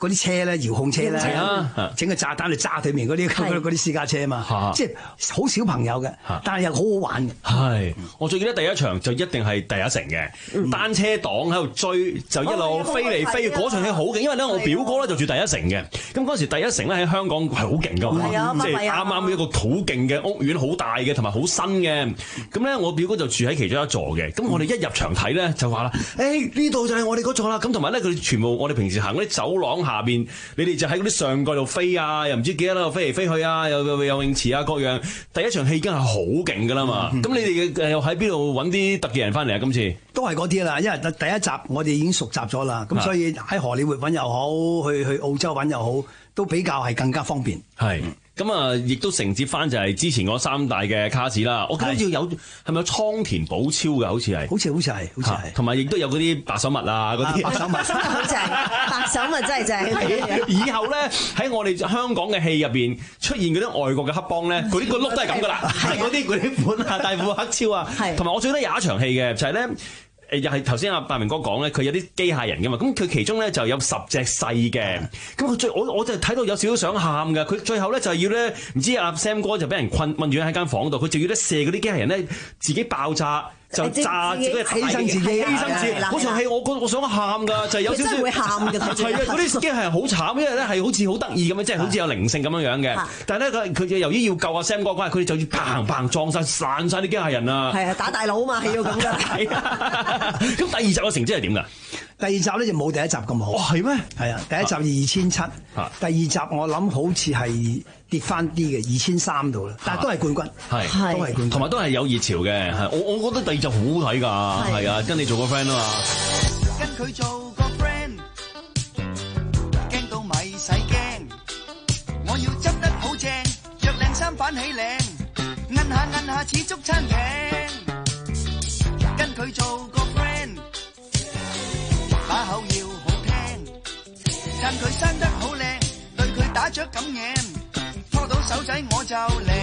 嗰啲車咧，遙控車咧， 係啊， 整個炸彈嚟炸對面嗰啲嗰啲私家車啊嘛，即係好小朋友嘅，但係又好好玩嘅。 係，我最記得第一場就一定係第一城嘅單車黨喺度追，就一路飛嚟飛去，嗰場戲好勁，因為咧我表哥咧就住第一城嘅，咁嗰時第一城咧喺香港係好勁㗎嘛，即係啱啱一個好勁嘅屋苑，好大嘅同埋好新嘅，咁咧我表哥就住喺其中一座嘅，咁我哋一入場睇咧就話啦，誒呢度就係我哋嗰座啦，咁同埋咧佢哋全部我哋平時行嗰啲走廊下邊，你哋就喺嗰啲上蓋度飛啊，又唔知幾多度飛嚟飛去啊，又又游泳池啊各樣，第一場戲已經係好勁㗎啦嘛，咁、嗯、你哋誒又喺邊度揾啲特技人翻嚟啊？今次都係嗰啲啦，因為第一集我哋已經熟習咗啦，咁所以喺荷里活揾又好，去去澳洲揾又好，都比較係更加方便。 係。咁啊，亦都承接翻就係之前嗰三大嘅卡士啦。我記得要有係咪有倉田保昭嘅？好似係， 好似好似係，好似係。 同埋亦都有嗰啲白手襪啊，嗰啲白手襪好正，白手襪真係正。 以後咧喺我哋香港嘅戲入邊出現嗰啲外國嘅黑幫咧，嗰啲個碌都係咁噶啦，係嗰啲嗰啲款啊，大褲黑超啊，同埋我最記得有一場戲嘅就係咧。誒又係頭先阿大明哥講咧，佢有啲機械人㗎嘛，咁佢其中咧就有十隻細嘅，咁佢最我我就睇到有少少想喊㗎，佢最後咧就係要咧，唔知阿 Sam 哥就俾人困困住喺間房度，佢就要咧射嗰啲機械人咧自己爆炸。就炸自己嘅犧牲自己，犧牲自己。嗰場戲我我我想喊㗎，就係有少少會喊㗎。 係啊，嗰啲機械人好慘，因為咧係好似好得意咁樣，即係好似有靈性咁樣樣嘅。但係咧佢佢由於要救阿 Sam 哥關係，佢哋就要砰砰撞晒散晒啲機械人啊！ 係啊，打大佬啊嘛，係要咁㗎。 係啊。咁第二集嘅成績係點㗎？ 第二集咧就冇第一集咁好。 哦，係咩？ 係啊，第一集二千七，第二集我諗好似係跌翻啲嘅二千三度啦，但係都係冠軍， 係都係冠軍， 同埋都係有熱潮嘅。係我我覺得第二集好好睇㗎，係啊，跟你做個 friend 啊嘛。 跟佢做個 friend， 驚到咪使驚，我要執得好正，着靚衫反起領，摁下摁下似足餐廳。跟佢做個 friend， 把口要好聽，讚佢生得好靚，對佢打雀咁贏，拖到手仔我就靚。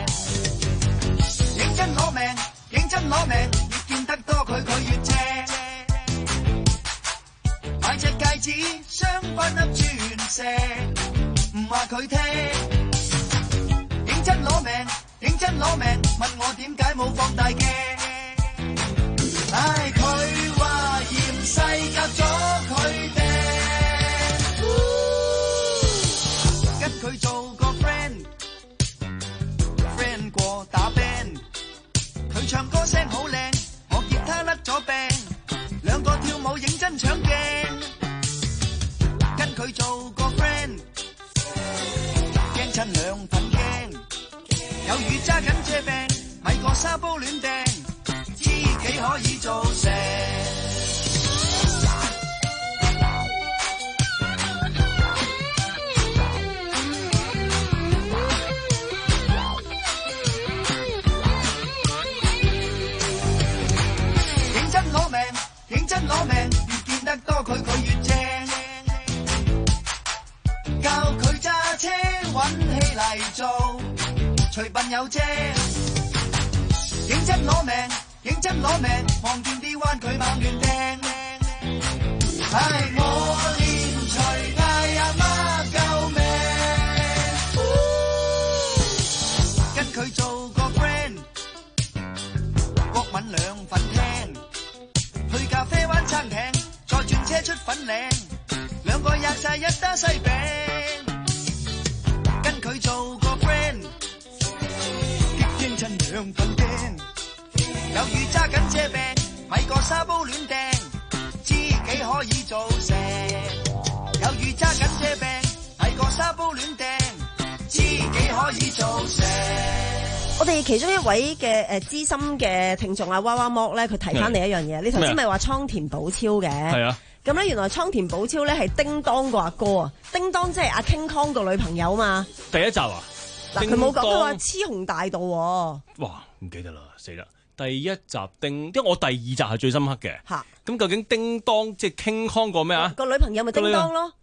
認真攞命，認真攞命，越見得多佢佢越正。買隻戒指，鑲翻粒鑽石，唔話佢聽。認真攞命，認真攞命，問我點解冇放大鏡？唉，佢話嫌世夾咗佢哋，跟佢做個 friend，friend 過打 band， 佢唱歌聲好靚，我吉他甩咗病，兩個跳舞認真搶鏡，跟佢做個 friend， 驚親兩份驚，有雨揸緊遮病，咪個沙煲亂掟。知己可以做成，認真攞命，認真攞命，越見得多佢佢越正，教佢揸車揾氣嚟做，隨笨有精，認真攞命。認真攞命，望見啲彎佢猛亂掟。唉，我連隨嗌阿媽救命，跟佢做個 friend， 國文兩份聽，去咖啡灣餐廳，再轉車出粉嶺，兩個吔晒一打西餅，跟佢做個 friend， 激驚親兩份驚。有雨揸緊遮病，咪個沙煲亂掟，知己可以做成。有雨揸緊遮病，咪個沙煲亂掟，知己可以做成。 我哋其中一位嘅誒資深嘅聽眾啊，娃娃剝咧，佢提翻嚟一樣嘢。你頭先咪話倉田保昭嘅，係啊。咁咧原來倉田保昭咧係叮當個阿哥啊，叮當即係阿 King Kong 個女朋友嘛。 第一集啊， 嗱佢冇講，佢話雌雄大盜。哇， 唔記得啦，死啦！第一集叮，因為我第二集係最深刻嘅。嚇，咁究竟叮當即係 King Kong 個咩啊？ 個女朋友咪叮當咯。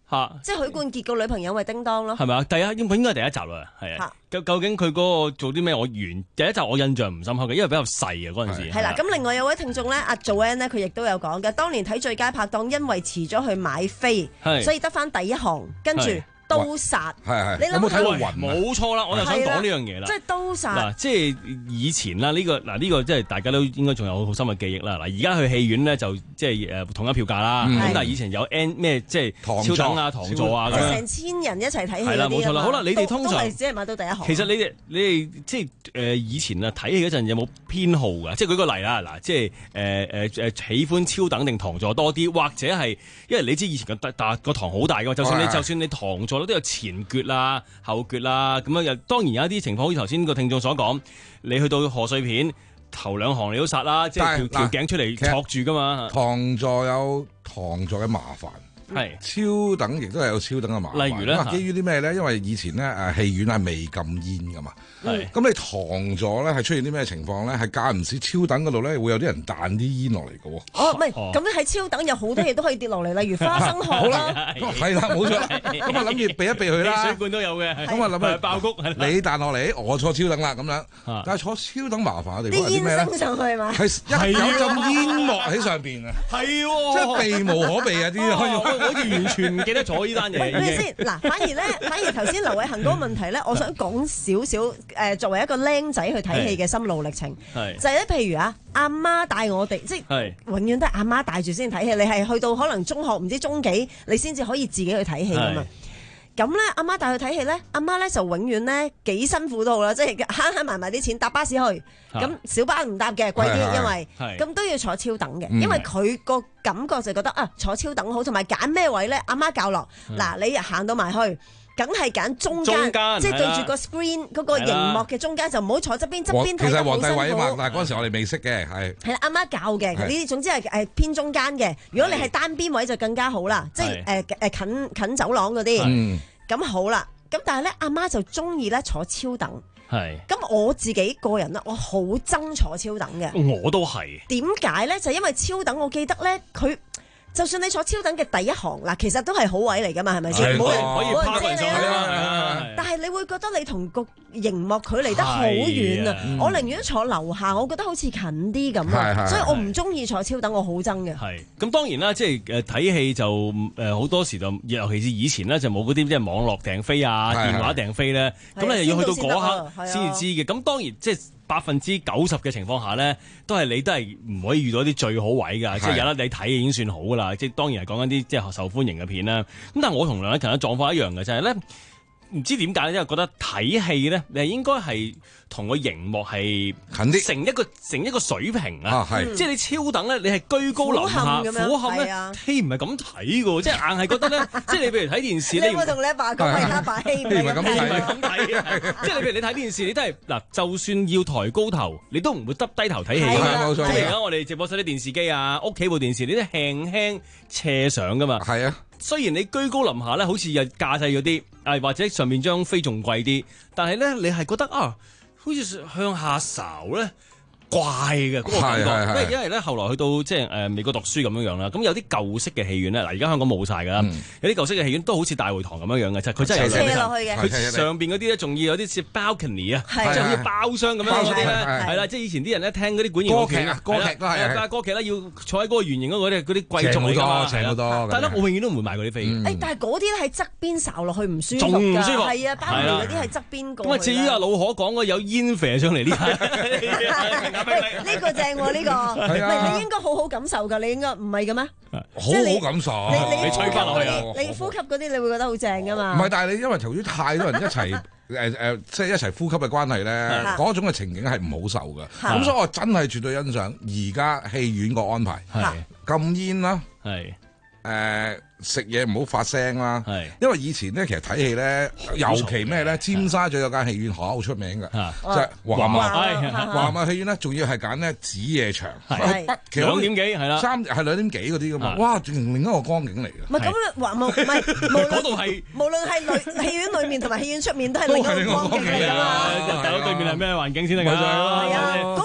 嚇， 即係許冠傑個女朋友咪叮當咯， 係咪啊？第一應應該係第一集啦，係啊。究究竟佢嗰個做啲咩？我完第一集我印象唔深刻嘅，因為比較細啊嗰陣時。 係啦，咁另外有位聽眾咧，阿 Joanne 咧，佢亦都有講嘅，當年睇最佳拍檔，因為遲咗去買飛，所以得翻第一行，跟住。刀殺， 係係， 你有冇睇過雲？ 冇錯啦，我就想講呢樣嘢啦。 即係刀殺嗱，即係以前啦，呢個嗱呢個即係大家都應該仲有好深嘅記憶啦。嗱，而家去戲院咧就即係誒統一票價啦。咁但係以前有 N 咩即係超等啊、堂座啊咁樣， 成千人一齊睇戲。 係啦，冇錯啦。好啦，你哋通常都係只係買到第一行。 其實你哋你哋即係誒以前啊睇戲嗰陣有冇偏好㗎？即係舉個例啦，嗱，即係誒誒誒喜歡超等定堂座多啲，或者係因為你知以前個大個堂好大㗎嘛，就算你就算你堂座都有前橛啦、後橛啦，咁樣又當然有一啲情況，好似頭先個聽眾所講，你去到賀歲片頭兩行你都殺啦，即係條條頸出嚟戳住噶嘛。 堂座有堂座嘅麻煩， 係超等亦都係有超等嘅麻煩。 例如咧， 基於啲咩咧？因為以前咧誒戲院係未禁煙噶嘛， 係咁你堂座咧係出現啲咩情況咧？係間唔時超等嗰度咧會有啲人彈啲煙落嚟嘅喎。 哦，唔係，咁咧喺超等有好多嘢都可以跌落嚟，例如花生殼。 好啦，係啦，冇錯。咁啊諗住避一避佢啦。 水管都有嘅。 咁啊諗住爆谷， 你彈落嚟，我坐超等啦咁樣。但係坐超等麻煩嘅地方係啲咩咧？ 升上去嘛。 係有陣煙幕喺上邊啊。 係喎。 即係避無可避啊！啲我好似完全唔記得咗呢單嘢。 咩先？嗱，反而咧，反而頭先劉偉恒嗰個問題咧，我想講少少誒，作為一個僆仔去睇戲嘅心路歷程，就係咧，譬如啊，阿媽帶我哋，即係永遠都係阿媽帶住先睇戲。你係去到可能中學唔知中幾，你先至可以自己去睇戲噶嘛。咁咧，阿媽帶佢睇戲咧，阿媽咧就永遠咧幾辛苦都好啦，即係慳慳埋埋啲錢搭巴士去，咁小巴唔搭嘅貴啲，因為咁都要坐超等嘅，因為佢個感覺就覺得啊坐超等好，同埋揀咩位咧，阿媽教落嗱，你行到埋去。梗係揀中間，即係對住個 screen 嗰個熒幕嘅中間，就唔好坐側邊，側邊睇得好辛苦。其實皇帝位啊嘛， 但係嗰陣時我哋未識嘅，係係啦，阿媽教嘅，呢啲總之係誒偏中間嘅。如果你係單邊位就更加好啦，即係誒誒近近走廊嗰啲。咁好啦，咁但係咧阿媽就中意咧坐超等。 係。 咁我自己個人咧，我好憎坐超等嘅。 我都係。點解咧？就因為超等，我記得咧佢。就算你坐超等嘅第一行嗱，其實都係好位嚟㗎嘛，係咪先？冇人可以趴上去啊！但係你會覺得你同個熒幕距離得好遠啊！我寧願坐樓下，我覺得好似近啲咁啊！所以我唔中意坐超等，我好憎嘅。 係咁當然啦，即係誒睇戲就誒好多時就，尤其是以前咧就冇嗰啲即係網絡訂飛啊、電話訂飛咧，咁你又要去到嗰刻先至知嘅。咁當然即係。百分之九十嘅情況下咧，都係你都係唔可以遇到啲最好位㗎，即係有得你睇已經算好㗎啦。即係當然係講緊啲即係受歡迎嘅片啦。咁但係我同梁禮勤嘅狀況一樣嘅，就係咧唔知點解咧，因為覺得睇戲咧，你係應該係同個熒幕係近啲，成一個成一個水平啊！即係你超等咧，你係居高臨下，俯瞰咧，戲唔係咁睇㗎，即係硬係覺得咧，即係你譬如睇電視，你有冇同你阿爸講係阿爸戲唔係咁睇啊？即係你譬如你睇電視，你都係嗱，就算要抬高頭，你都唔會耷低頭睇戲㗎嘛。冇錯。即係而家我哋直播室啲電視機啊，屋企部電視，你都輕輕斜上㗎嘛。係啊。雖然你居高臨下咧，好似又架勢嗰啲，誒或者上面張飛仲貴啲，但係咧你係覺得啊，好似向下睄咧怪嘅嗰個感覺，因為因為咧後來去到即係誒美國讀書咁樣樣啦，咁有啲舊式嘅戲院咧，嗱而家香港冇晒㗎啦，有啲舊式嘅戲院都好似大會堂咁樣樣嘅，就係佢真係斜落去嘅， 佢上邊嗰啲咧仲要有啲似 balcony 啊，即係好似包廂咁樣嗰啲咧，係啦，即係以前啲人咧聽嗰啲管弦歌劇啊，歌劇都係啊，歌劇咧要坐喺嗰個圓形嗰個咧，嗰啲貴族嚟㗎嘛，正好多，但係咧我永遠都唔會買嗰啲飛。 誒，但係嗰啲咧喺側邊睄落去唔舒服㗎， 仲唔舒服？ 係啊，包括嗰啲係側邊過。 咁啊，至於阿老可講嗰有煙射上嚟呢？ 呢個正喎，呢個，唔係你應該好好感受㗎，你應該唔係嘅咩？ 好好感受， 你吹翻落去啊！ 你呼吸嗰啲你會覺得好正㗎嘛？ 唔係，但係你因為頭先太多人一齊誒誒，即係一齊呼吸嘅關係咧，嗰種嘅情景係唔好受㗎。咁所以我真係絕對欣賞而家戲院個安排，禁煙啦，係誒。食嘢唔好發聲啦，因為以前咧其實睇戲咧，尤其咩咧，尖沙咀有間戲院好出名嘅，就係華馬華馬戲院咧，仲要係揀咧子夜場，其實兩點幾係啦，三係兩點幾嗰啲㗎嘛，哇，另一個光景嚟嘅。 唔係咁華馬，唔係嗰度係無論係裏戲院裏面同埋戲院出面都係另一個光景嚟㗎嘛。 大佬對面係咩環境先得㗎？ 係啊，嗰個啱啱嗰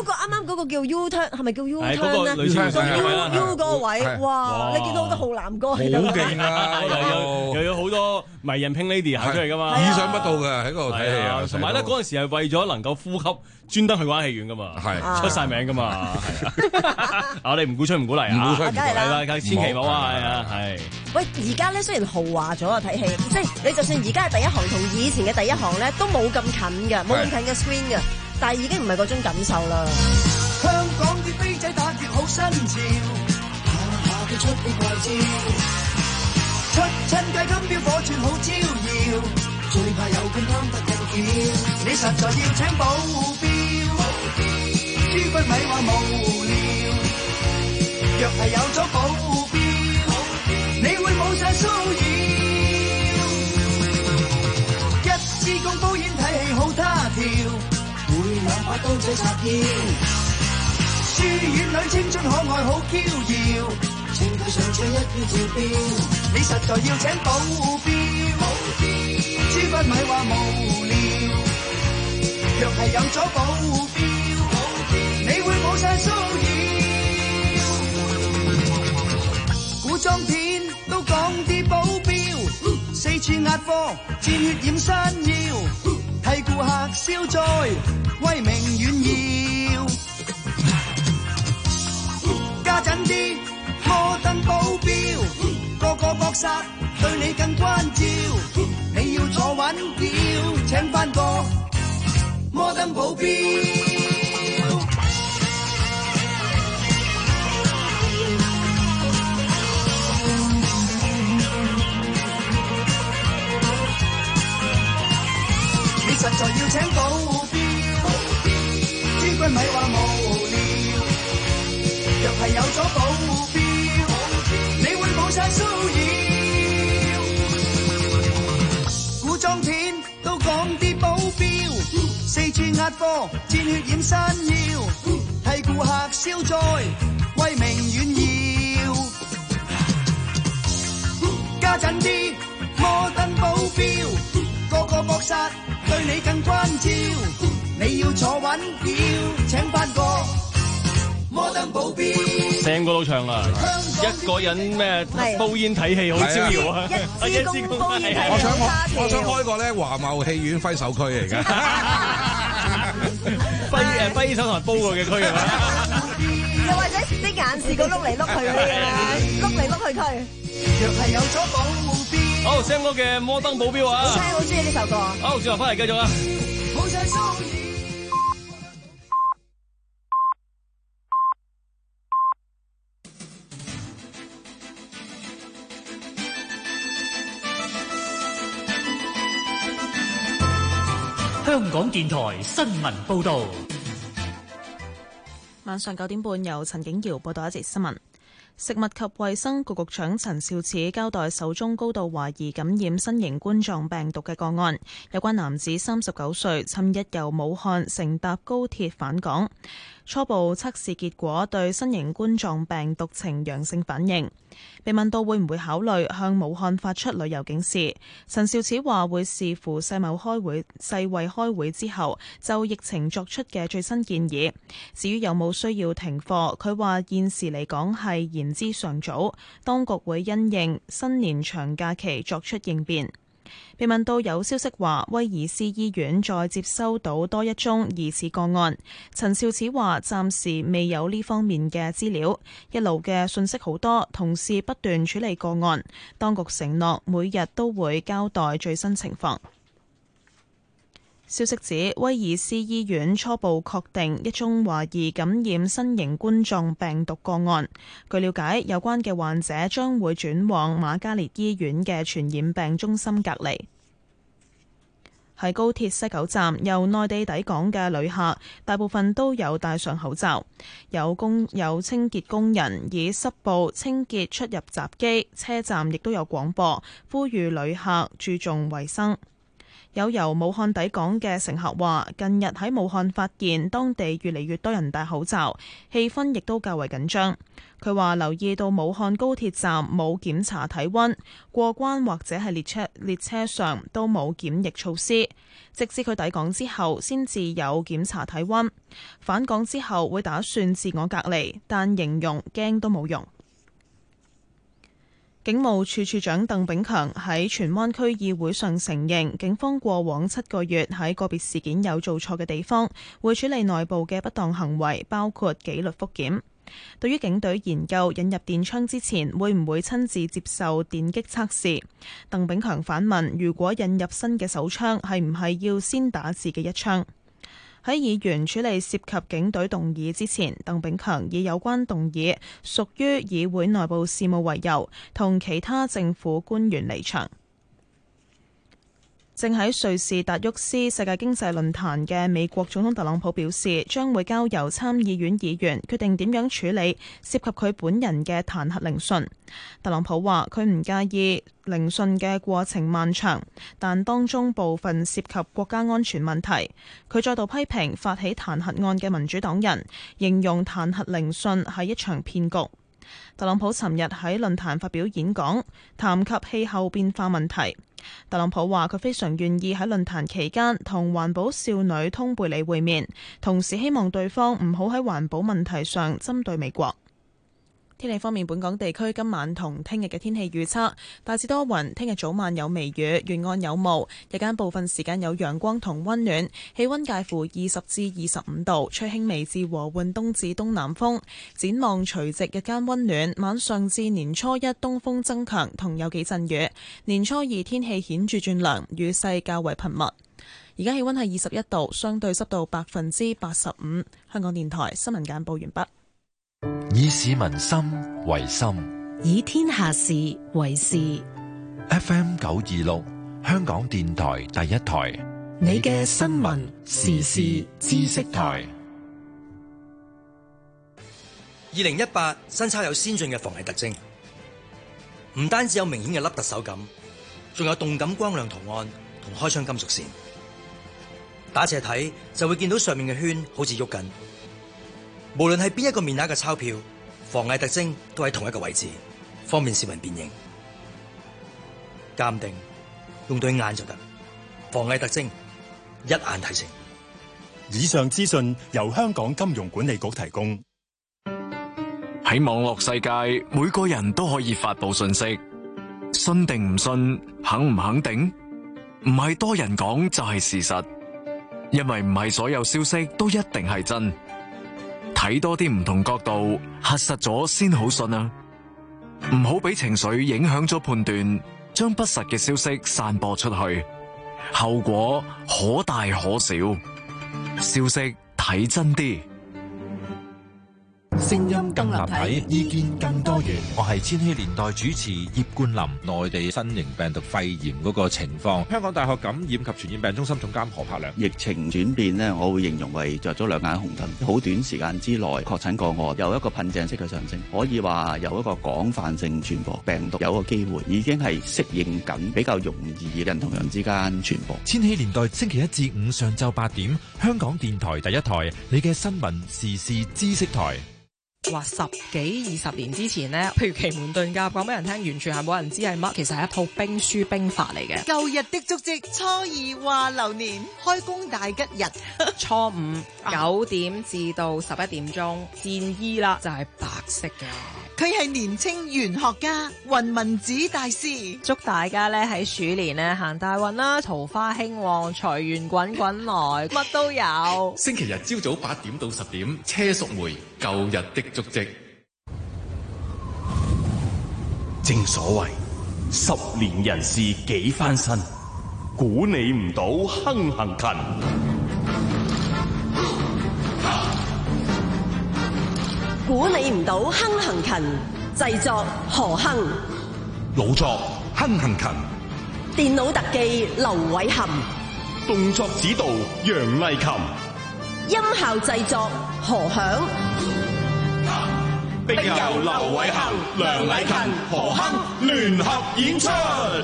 嗰個叫 U turn 係咪叫 U 係 turn 嗰個咧？ 女士個 U 係 U 嗰個位， 係哇！你見到好多浩南哥喺度， 好勁啊！ 又有又有好多迷人 Pink Lady 行出嚟噶嘛， 意想不到嘅喺嗰度睇戲啊！ 同埋咧嗰陣時係為咗能夠呼吸，專登去玩戲院噶嘛， 係出晒名噶嘛，係啊！我哋唔鼓吹唔鼓勵啊， 唔鼓吹唔鼓勵係啦，千祈唔好啊，係啊，係。 喂，而家咧雖然豪華咗啊，睇戲，即係你就算而家嘅第一行同以前嘅第一行咧，都冇咁近嘅，冇咁近嘅 screen 嘅，但係已經唔係嗰種感受啦。 香港啲飛仔打劫好新潮，下下佢出啲怪招，出親計金標火鑽好招搖，最怕有咁貪得人橋，你實在要請保鏢，諸君咪話無聊，若係有咗保鏢，你會冇晒騷擾，一支公煲煙睇戲好他條，會兩把刀仔插腰。書院女青春可愛好嬌俏，情佢上車一於照標，你實在要請保鏢，諸君咪話無聊，若係有咗保鏢，你會冇晒騷擾，古裝片都講啲保鏢，四處壓貨，戰血染山腰，替顧客消災，威名遠耀。加緊啲摩登保鏢，個個搏殺對你更關照，你要坐穩轎，請返個摩登保鏢。你實在要請保鏢，諸君咪話無聊，若係有咗保鏢，你會冇晒騷擾。古裝片都講啲保鏢，四處壓貨，戰血染山腰，替顧客消災，威名遠耀。加緊啲摩登保鏢，個個搏殺對你更關照，你要坐穩轎，請返個摩登保鏢， 成個都唱啦，一個人咩煲煙睇戲好逍遙啊！ 一支公煲煙睇戲我想好他條， 我想開個咧華茂戲院揮手區嚟㗎， 揮誒揮手同埋煲過嘅區係嘛？ 又或者啲眼視個碌嚟碌去嗰啲咧，碌嚟碌去區。 若係有咗保鏢， 好 Sam 哥嘅摩登保鏢啊！ 好聽，好中意呢首歌。 好，轉頭翻嚟繼續啊！ 冇晒騷擾。 香港電台新聞報導， 晚上九點半由陳景瑤報道一節新聞。食物及衛生局局長陳肇始交代首宗高度懷疑感染新型冠狀病毒嘅個案，有關男子三十九歲，尋日由武漢乘搭高鐵返港，初步測試結果對新型冠狀病毒呈陽性反應。被問到會唔會考慮向武漢發出旅遊警示，陳肇始話會視乎世貿開會、世衛開會之後就疫情作出嘅最新建議。至於有冇需要停課，佢話現時嚟講係言之尚早，當局會因應新年長假期作出應變。被問到有消息話威爾斯醫院再接收到多一宗疑似個案，陳肇始話暫時未有呢方面嘅資料，一路嘅信息好多，同事不斷處理個案，當局承諾每日都會交代最新情況。消息指，威爾斯醫院初步確定一宗懷疑感染新型冠狀病毒個案。據了解，有關嘅患者將會轉往瑪嘉烈醫院嘅傳染病中心隔離。喺高鐵西九站由內地抵港嘅旅客，大部分都有戴上口罩。有工有清潔工人以濕布清潔出入閘機，車站亦都有廣播呼籲旅客注重衛生。 有由武漢抵港嘅乘客話，近日喺武漢發現當地越嚟越多人戴口罩，氣氛亦都較為緊張。佢話留意到武漢高鐵站冇檢查體溫，過關或者係列車列車上都冇檢疫措施，直至佢抵港之後先至有檢查體溫。返港之後會打算自我隔離，但形容驚都冇用。警務處處長鄧炳強喺荃灣區議會上承認，警方過往七個月喺個別事件有做錯嘅地方，會處理內部嘅不當行為，包括紀律復檢。對於警隊研究引入電槍之前，會唔會親自接受電擊測試？鄧炳強反問：如果引入新嘅手槍，係唔係要先打自己一槍？喺議員處理涉及警隊動議之前，鄧炳強以有關動議屬於議會內部事務為由，同其他政府官員離場。正喺瑞士達沃斯世界經濟論壇嘅美國總統特朗普表示，將會交由參議院議員決定點樣處理涉及佢本人嘅彈劾聆訊。特朗普話佢唔介意聆訊嘅過程漫長，但當中部分涉及國家安全問題。佢再度批評發起彈劾案嘅民主黨人，形容彈劾聆訊係一場騙局。特朗普尋日喺論壇發表演講，談及氣候變化問題。特朗普話佢非常願意喺論壇期間同環保少女通貝里會面，同時希望對方唔好喺環保問題上針對美國。天氣方面，本港地區今晚同聽日嘅天氣預測大致多雲，聽日早晚有微雨，沿岸有霧，日間部分時間有陽光同溫暖，氣溫介乎二十至二十五度，吹輕微至和緩東至東南風。展望除夕日間溫暖，晚上至年初一東風增強，同有幾陣雨。年初二天氣顯著轉涼，雨勢較為頻密。而家氣溫係二十一度，相對濕度百分之八十五。香港電台新聞簡報完畢。 以市民心為心， 以天下事為事。 F M 九二六，香港電台第一台， 你嘅新聞時事知識台。 二零一八新鈔有先進嘅防偽特徵，唔單止有明顯嘅凹凸手感，仲有動感光亮圖案同開窗金屬線。打斜睇就會見到上面嘅圈好似喐緊。無論係邊一個面額嘅鈔票，防偽特徵都喺同一個位置，方便市民辨認。鑑定用對眼就得，防偽特徵一眼睇清。 以上資訊由香港金融管理局提供。 喺網絡世界，每個人都可以發佈信息，信定唔信，肯唔肯定，唔係多人講就係事實，因為唔係所有消息都一定係真。睇多啲唔同角度，核實咗先好信啊！唔好俾情緒影響咗判斷，將不實嘅消息散播出去，後果可大可小。消息睇真啲。 聲音更立體，意見更多元。 我係千禧年代主持葉冠霖。內地新型病毒肺炎嗰個情況，香港大學感染及傳染病中心總監何柏良。 疫情轉變呢，我會形容為着咗兩眼紅燈。好短時間之內確診個案有一個噴井式嘅上升，可以話有一個廣泛性傳播。病毒有個機會已經係適應緊，比較容易人同人之間傳播。 千禧年代星期一至五上晝八點，香港電台第一台，你嘅新聞時事知識台。 話十幾二十年之前呢，譬如奇門遁甲講俾人聽，完全係冇人知係乜，其實係一套兵書兵法嚟嘅。 舊日的足跡，初二話流年，開工大吉日。 初五九點至到十一點鐘，戰衣啦就係白色嘅。 佢係年青玄學家雲文子大師， 祝大家咧喺鼠年咧行大運啦，桃花興旺，財源滾滾來，乜都有。 星期日朝早八點到十點，車淑梅舊日的足跡。 正所謂十年人事幾番新，估你唔到亨行勤。 估你唔到亨行勤，製作何亨， 老作亨行勤， 電腦特技劉偉涵， 動作指導楊麗琴， 音效製作何響， 並由劉偉涵、梁禮勤、何亨聯合演出。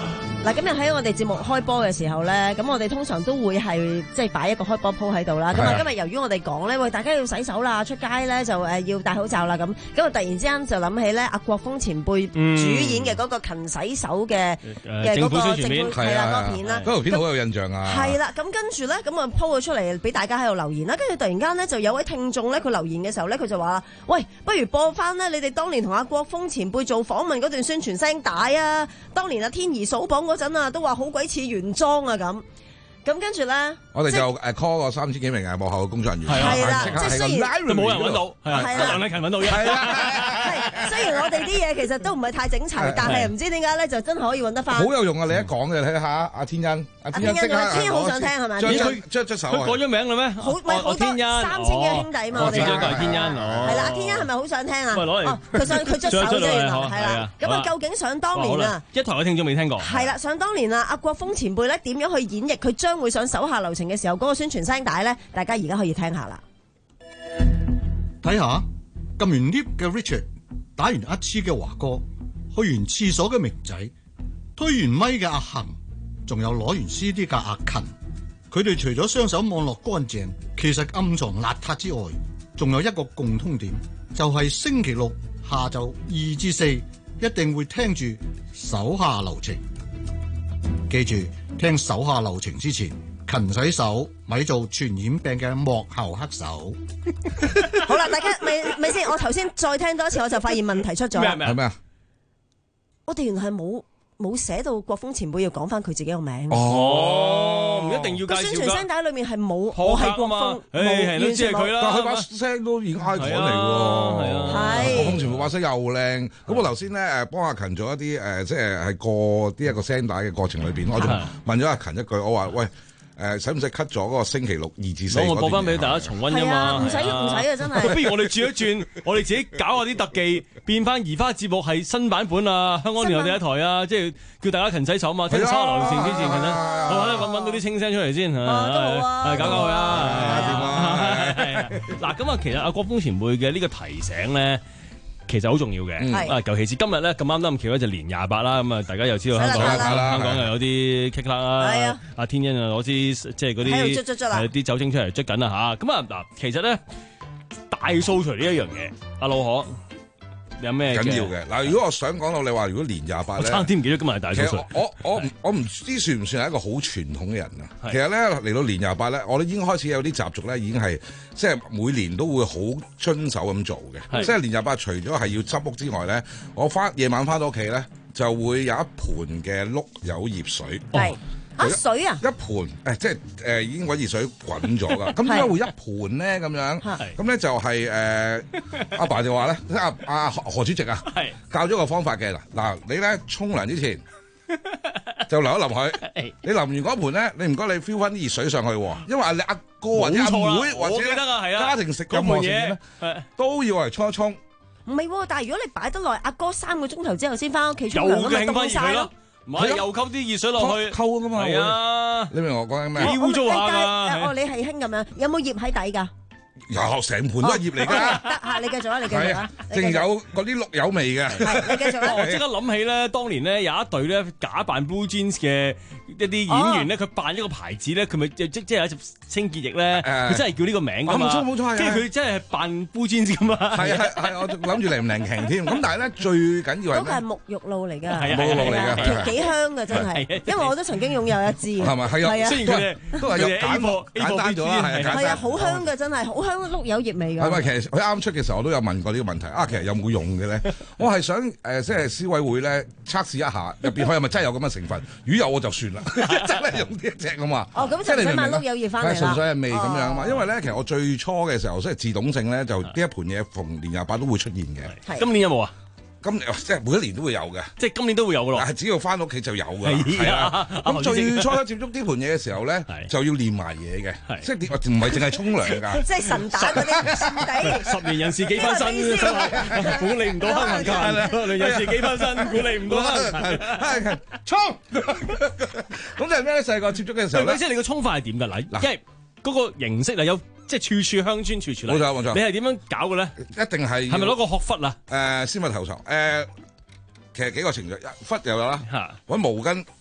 嗱，今日喺我哋節目開波嘅時候咧，咁我哋通常都會係即係擺一個開波鋪喺度啦。咁啊，今日由於我哋講咧，喂，大家要洗手啦，出街咧就誒要戴口罩啦，咁咁啊，突然之間就諗起咧，阿國峰前輩主演嘅嗰個勤洗手嘅嘅嗰個政府係啦嗰片啦， 嗰條片好有印象啊。 係啦，咁跟住咧，咁啊鋪咗出嚟俾大家喺度留言啦，跟住突然間咧就有位聽眾咧，佢留言嘅時候咧，佢就話：喂，不如播翻咧你哋當年同阿國峰前輩做訪問嗰段宣傳聲帶啊！當年阿天怡數榜嗰陣啊，都話好鬼似原裝啊咁。咁跟住咧， 我哋就誒 call 個三千幾名嘅幕後嘅工作人員， 係啦，即係雖然冇人揾到，係啊，梁禮勤揾到嘅， 係係雖然我哋啲嘢其實都唔係太整齊，但係唔知點解咧就真係可以揾得翻。 好有用啊！你一講嘅，睇下阿天恩，阿天恩，天恩好想聽係咪？ 佢捽捽手， 佢改咗名啦咩？ 好咪好多三千嘅兄弟嘛，我哋係係天恩， 係啦，阿天恩係咪好想聽啊？ 攞嚟， 佢想佢捽手啫，原來係啦。咁啊，究竟想當年啊？ 一台嘅聽眾未聽過。 係啦，想當年啊，阿國峰前輩咧點樣去演繹佢將會上手下留情嘅時候嗰個宣傳聲帶咧，大家而家可以聽下啦。 睇下撳完 lift 嘅 Richard， 打完一次嘅華哥，去完廁所嘅明仔，推完咪嘅阿恒，仲有攞完 C D 嘅阿勤，佢哋除咗雙手望落乾淨，其實暗藏邋遢之外，仲有一個共通點，就係、是、星期六下晝二至四一定會聽住手下留情。記住聽手下留情之前，勤洗手，咪做傳染病嘅幕後黑手。 好啦，大家咪咪先，我頭先再聽多一次，我就發現問題出咗啦。 係咩啊？ 我哋原來係冇冇寫到國峰前輩要講翻佢自己個名。 哦，唔一定要介紹㗎。 宣傳聲帶裏面係冇我係國峰， 誒，都知係佢啦。 但係佢把聲都已經 icon 嚟喎。係啊，係。國峰前輩把聲又靚。咁我頭先咧誒幫阿勤做一啲誒，即係係過呢一個聲帶嘅過程裏邊，我仲問咗阿勤一句，我話喂。誒，使唔使 cut 咗嗰個星期六二至四？ 我播翻俾大家重溫啫嘛。 唔使唔使啊，真係。 不如我哋轉一轉，我哋自己搞下啲特技，變翻移花節目係新版本啊！香港電台第一台啊，即係叫大家勤洗手嘛，聽沙流線之前勤洗。好啦，揾揾到啲清聲出嚟先嚇，係搞搞佢啊！嗱，咁啊，其實阿國峰前輩嘅呢個提醒咧。其實好重要嘅，啊，尤其是今日咧咁啱得咁巧咧，就年廿八啦，咁啊，大家又知道香港香港又有啲棘啦啦，阿天恩啊攞支即係嗰啲誒啲酒精出嚟捽緊啦嚇，咁啊嗱，其實咧大掃除呢一樣嘢，阿老可有咩緊要嘅嗱？如果我想講到你話，如果年廿八咧， 差啲唔記得今日係大掃除。 我我我唔知算唔算係一個好傳統嘅人啊？其實咧嚟到年廿八咧，我哋已經開始有啲習俗咧，已經係即係每年都會好遵守咁做嘅。即係年廿八除咗係要執屋之外咧，我翻夜晚翻到屋企咧，就會有一盤嘅碌柚葉水。 啊水啊！ 一盤誒，即係誒已經揾熱水滾咗噶。咁點解會一盤咧？咁樣咁咧就係誒阿爸就話咧，阿阿何主席啊，教咗個方法嘅嗱嗱，你咧沖涼之前就淋一淋佢。你淋完嗰盤咧，你唔該你 feel 翻啲熱水上去，因為你阿哥或者阿妹或者家庭食任何嘢咧，都要嚟沖一沖。 唔係，但係如果你擺得耐，阿哥三個鐘頭之後先翻屋企沖涼，咁咪凍晒咯。 唔係又溝啲熱水落去， 溝噶嘛？係啊，你明我講緊咩？ 幾污糟下㗎？ 哦，你係興咁樣，有冇醃喺底㗎？ 有成盤都係醃嚟㗎。 得嚇，你繼續啊，你繼續啊。 淨有嗰啲綠柚味嘅。 係，你繼續啦。 我即刻諗起咧，當年咧有一隊咧假扮 Blue Jeans 嘅一啲演員咧，佢扮一個牌子咧，佢咪即即係有一隻清潔液咧，佢真係叫呢個名㗎嘛。冇錯冇錯，跟住佢真係扮 Blue Jeans 㗎嘛。係啊係，我諗住靈唔靈強添。咁但係咧最緊要係嗰個係沐浴露嚟㗎， 沐浴露嚟㗎， 幾香㗎真係。因為我都曾經擁有一支。 係咪係啊？雖然佢哋都係有簡貨簡單咗啦，係啊，好香㗎真係，好香碌柚葉味㗎。 係咪其實佢啱出嘅時候我都有問過呢個問題啊？其實有冇用嘅咧？我係想誒，即係消委會咧測試一下入邊佢係咪真係有咁嘅成分？魚油我就算啦，真係用呢一隻㗎嘛。 哦，咁就唔使買碌柚葉翻嚟啦。 純粹係味咁樣啊嘛，因為咧其實我最初嘅時候即係自動性咧，就呢一盤嘢逢年廿八都會出現嘅。 今年有冇啊？ 今即係每一年都會有嘅， 即係今年都會有嘅咯。 係只要翻屋企就有㗎，係啊。咁最初接觸呢盤嘢嘅時候咧，就要練埋嘢嘅，即係唔係淨係沖涼㗎。 即係神打嗰啲神底。 十年人事幾翻身，管理唔到黑人界。十年人事幾翻身，管理唔到黑人界。 沖咁就係咩咧？細個接觸嘅時候咧， 即係你個沖法係點㗎？嗱，因為嗰個形式啊有。即係處處鄉村處處嚟，冇錯冇錯。你係點樣搞嘅咧？ 一定係係咪攞個殼忽啊？ 誒，先物頭床誒，其實幾個程序，忽又有啦，揾毛巾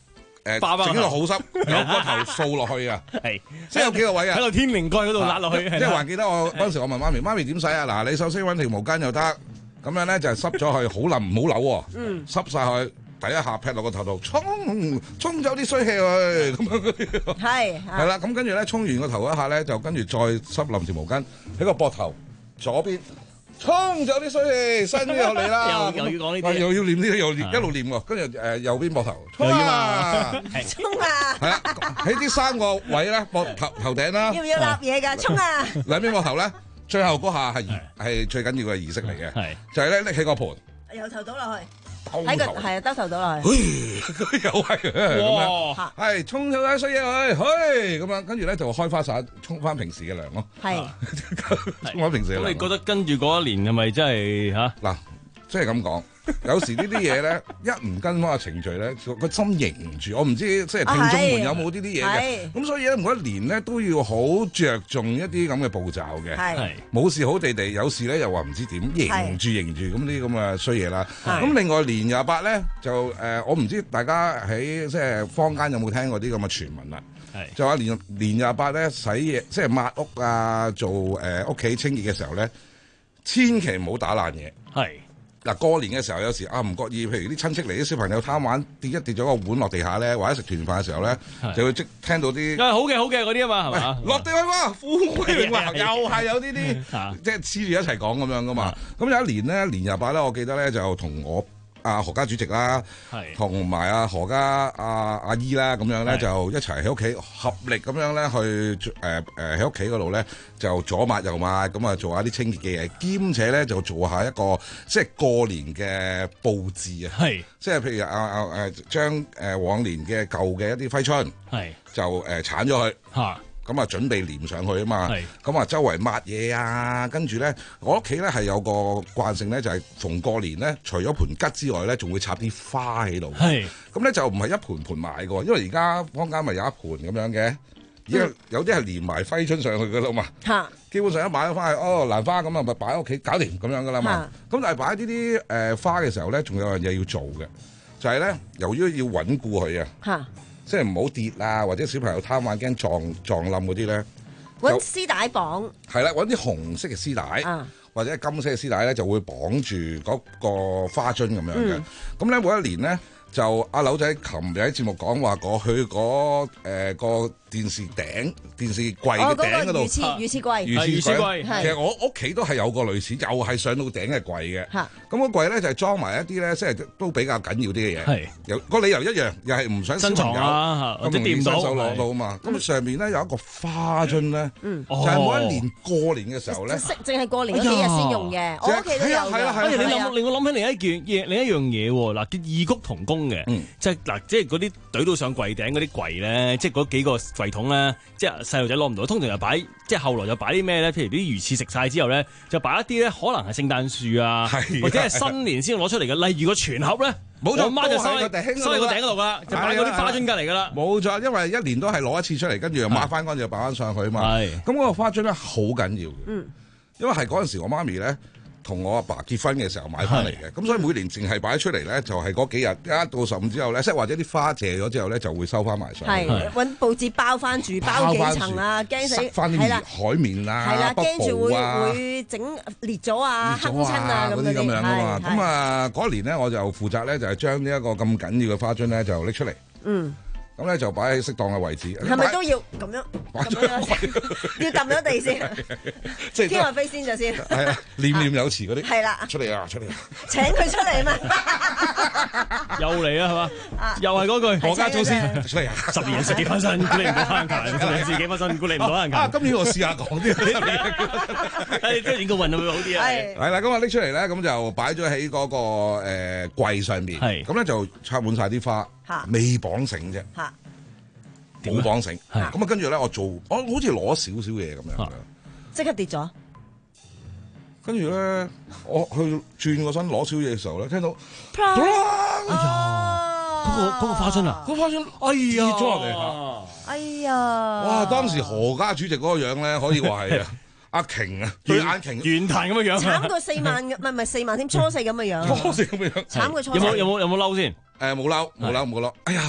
誒整到好濕，由個頭掃落去啊， 係即係有幾個位啊， 喺個天靈蓋嗰度揦落去。 即係還記得我嗰陣時，我問媽咪：媽咪點洗啊？嗱，你首先揾條毛巾又得，咁樣咧就係濕咗去，好腍唔好扭喎， 嗯， 濕晒佢。第一下劈落個頭度，沖沖走啲衰氣去，咁樣嗰啲。 係係啦，咁跟住咧沖完個頭一下咧，就跟住再濕淋條毛巾喺個膊頭左邊，沖走啲衰氣，伸啲落嚟啦。 又又要講呢啲， 又要念呢啲，又一路念喎。跟住誒右邊膊頭，沖啊， 沖啊。 係啦，喺啲三個位咧，膊頭頭頂啦。 要唔要立嘢㗎？沖啊！ 兩邊膊頭咧，最後嗰下係係最緊要嘅儀式嚟嘅，就係咧拎起個盤， 由頭倒落去。喺個係啊，兜頭倒落去， 又係咁樣，係沖咗啲衰嘢去，去咁樣，跟住咧就開花灑，沖翻平時嘅涼咯。係，沖翻平時嘅涼。 咁你覺得跟住嗰一年係咪真係嚇？ 嗱，即係咁講。有時呢啲嘢咧，一唔跟翻個程序咧，個心凝唔住。我唔知即係聽眾們有冇呢啲嘢嘅。咁所以咧，每一年咧都要好着重一啲咁嘅步驟嘅。係冇事好地地，有事咧又話唔知點凝住凝住咁啲咁嘅衰嘢啦。咁另外年廿八咧就誒、呃，我唔知大家喺即係坊間有冇聽過啲咁嘅傳聞啦。係就話年年廿八咧洗嘢，即係抹屋啊，做誒屋企清潔嘅時候咧，千祈唔好打爛嘢。係。嗱，過年嘅時候有時啊唔覺意，譬如啲親戚嚟，啲小朋友貪玩跌一跌咗個碗落地下咧，或者食團飯嘅時候咧，就會即聽到啲好嘅好嘅嗰啲啊嘛，係嘛？ 落地去哇，富貴榮華，又係有呢啲，即係黐住一齊講咁樣噶嘛。咁有一年咧，年廿八咧，我記得咧就同我阿何家主席啦，同埋阿何家阿阿姨啦，咁樣咧就一齊喺屋企合力咁樣咧去誒誒喺屋企嗰度咧就左抹右抹，咁啊做下啲清潔嘅嘢，兼且咧就做下一個即係過年嘅佈置啊，係即係譬如啊啊誒將誒往年嘅舊嘅一啲揮春係就誒剷咗佢嚇。咁啊，準備黏上去啊嘛，咁啊，周圍抹嘢啊，跟住咧，我屋企咧係有個慣性咧，就係逢過年咧，除咗盤桔之外咧，仲會插啲花喺度。係，咁咧就唔係一盤盤買嘅，因為而家坊間咪有一盤咁樣嘅，而家有啲係連埋揮春上去嘅啦嘛。嚇，基本上一買咗翻去，哦蘭花咁啊，咪擺喺屋企搞掂咁樣嘅啦嘛。咁但係擺呢啲誒花嘅時候咧，仲有樣嘢要做嘅，就係咧，由於要穩固佢啊。嚇。即係唔好跌啊，或者小朋友貪玩驚撞撞冧嗰啲咧， 揾絲帶綁。係啦，揾啲紅色嘅絲帶，啊、或者金色嘅絲帶咧，就會綁住嗰個花樽咁樣嘅。咁咧、嗯、每一年咧，就阿柳仔琴日喺節目講話過去嗰誒個電視頂、電視櫃嘅頂嗰度， 魚翅魚翅櫃， 魚翅櫃。其實我屋企都係有個類似，又係上到頂嘅櫃嘅。咁個櫃咧就係裝埋一啲咧，即係都比較緊要啲嘅嘢。係，有個理由一樣，又係唔想小朋友咁容易伸手攞到啊嘛。咁上面咧有一個花樽咧，就係每一年過年嘅時候咧， 淨係過年嗰幾日先用嘅。我屋企都有嘅。 係啊，你諗令我諗起另一件嘢，另一樣嘢喎。嗱，叫異曲同工嘅，即係嗱，即係嗰啲懟到上櫃頂嗰啲櫃咧，即係嗰幾個櫃桶咧，即係細路仔攞唔到，通常就擺，即係後來就擺啲咩咧？譬如啲魚翅食晒之後咧，就擺一啲咧，可能係聖誕樹啊，或者係新年先攞出嚟嘅。例如個全盒咧，冇錯，我媽就收喺收喺個頂嗰度噶，就擺嗰啲花樽隔嚟噶啦。 冇錯，因為一年都係攞一次出嚟，跟住又抹翻乾淨，又擺翻上去啊嘛。係，咁嗰個花樽咧好緊要嘅，嗯，因為係嗰陣時我媽咪咧。同我阿爸結婚嘅時候買翻嚟嘅，咁所以每年淨係擺出嚟咧，就係嗰幾日一到十五之後咧，即係或者啲花謝咗之後咧，就會收翻埋上。 係揾報紙包翻住，包幾層啊，驚死翻啲海綿啊， 係啦，驚住會會整裂咗啊，鏗親啊咁嗰啲咁樣啊嘛。咁啊嗰年咧，我就負責咧，就係將呢一個咁緊要嘅花樽咧，就拎出嚟。嗯。咁咧就擺喺適當嘅位置。 係咪都要咁樣？咁樣要揼咗地先，即係天外飛仙就先。 係啊，念念有詞嗰啲。 係啦， 出嚟啊，出嚟！ 請佢出嚟啊嘛！ 又嚟啊，係嘛？又係嗰句何家祖先出嚟啊！ 十年人食幾番新，估你唔到慳勤；十年自幾番新，估你唔到慳勤。 啊！今年我試下講啲， 誒，今年個運會唔會好啲啊？ 係係啦，咁我拎出嚟咧，咁就擺咗喺嗰個誒櫃上面。係咁咧，就插滿晒啲花。未綁繩啫，冇綁繩，咁啊跟住咧我做，我好似攞少少嘢咁樣， 即刻跌咗。 跟住咧，我去轉個身攞少嘢嘅時候咧，聽到， 哎呀，嗰個嗰個花樽啊， 嗰花樽，哎呀，跌咗落嚟， 哎呀， 哇！當時何家主席嗰個樣咧，可以話係啊。阿瓊啊，對眼瓊圓彈咁嘅樣， 慘過四萬，唔係唔係四萬添，初四咁嘅樣， 初四咁嘅樣， 慘過初四。 有冇有冇有冇嬲先？ 誒冇嬲冇嬲冇嬲，哎呀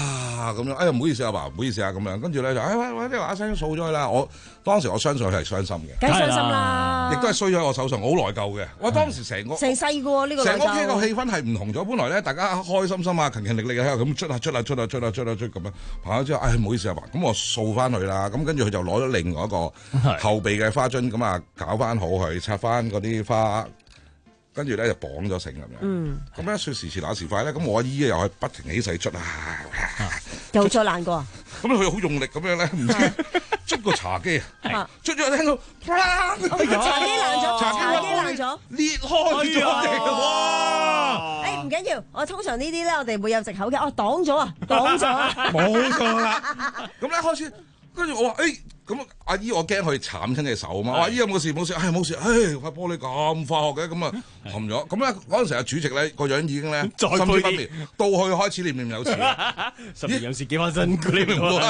啊咁樣，哎呀唔好意思阿爸，唔好意思啊咁樣，跟住咧就哎喂喂，呢個阿聲掃咗佢啦。我當時我相信佢係傷心嘅， 梗係傷心啦， 亦都係衰咗喺我手上，我好內疚嘅。我當時成個成世嘅喎呢個成屋企個氣氛係唔同咗，本來咧大家開開心心啊，勤勤力力喺度咁捽下捽下捽下捽下捽下捽咁樣，行咗之後，唉唔好意思阿爸，咁我掃翻佢啦，咁跟住佢就攞咗另外一個後備嘅花樽，咁啊搞翻好佢，插翻嗰啲花。跟住咧就綁咗繩咁樣，咁咧說時遲那時快咧，咁我阿姨又係不停起勢捽啊， 又再爛過， 咁佢好用力咁樣咧，唔知捽個茶幾啊，捽咗聽到， 茶幾爛咗，茶幾爛咗， 裂開咗，哇！ 誒唔緊要，我通常呢啲咧，我哋會有藉口嘅，哦擋咗啊，擋咗啊， 冇錯啦，咁咧開始，跟住我話誒。咁阿姨我驚佢慘親隻手啊嘛，我話阿姨有冇事冇事，唉冇事，唉塊玻璃咁化學嘅，咁啊冚咗，咁咧嗰陣時阿主席咧個樣已經咧心知不妙，到去開始念念有詞， 十年有事幾翻身，你明唔明啊？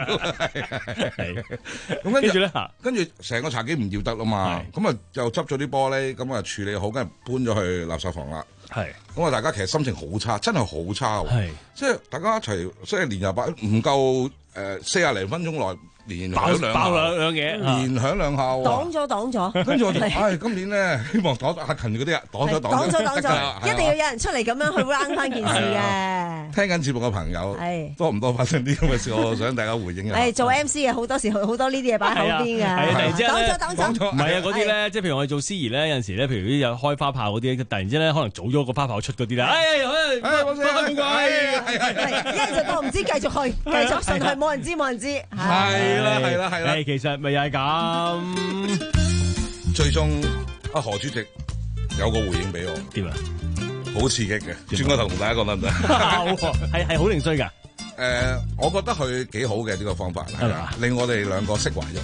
咁跟住咧，跟住成個茶几唔要得啦嘛，咁啊又執咗啲玻璃，咁啊處理好，跟住搬咗去垃圾房啦。 係， 咁啊大家其實心情好差，真係好差喎，即係大家一齊即係連廿八唔夠誒四廿零分鐘內。連響兩爆兩兩嘢， 連響兩下喎， 擋咗擋咗， 跟住我就唉，今年咧希望擋阿勤嗰啲啊，擋咗擋咗， 擋咗擋咗，一定要有人出嚟咁樣去 run 翻件事嘅。 聽緊節目嘅朋友，多唔多發生啲咁嘅事？我想大家回應下。 誒，做 M C 嘅好多時好多呢啲嘢擺喺後邊嘅，擋咗擋咗， 唔係啊嗰啲咧，即係譬如我哋做司儀咧，有陣時咧，譬如啲有開花炮嗰啲，突然之間咧可能早咗個花炮出嗰啲咧，哎呀，哎，冇事，冇怪， 係係，一係就當唔知，繼續去，繼續順去，冇人知冇人知， 係。係啦係啦係啦， 其實咪又係咁。 最終阿何主席有個回應俾我， 點啊？ 好刺激嘅，轉個頭同大家講得唔得？ 係係好定衰㗎？ 誒，我覺得佢幾好嘅呢個方法，係啊，令我哋兩個釋懷咗。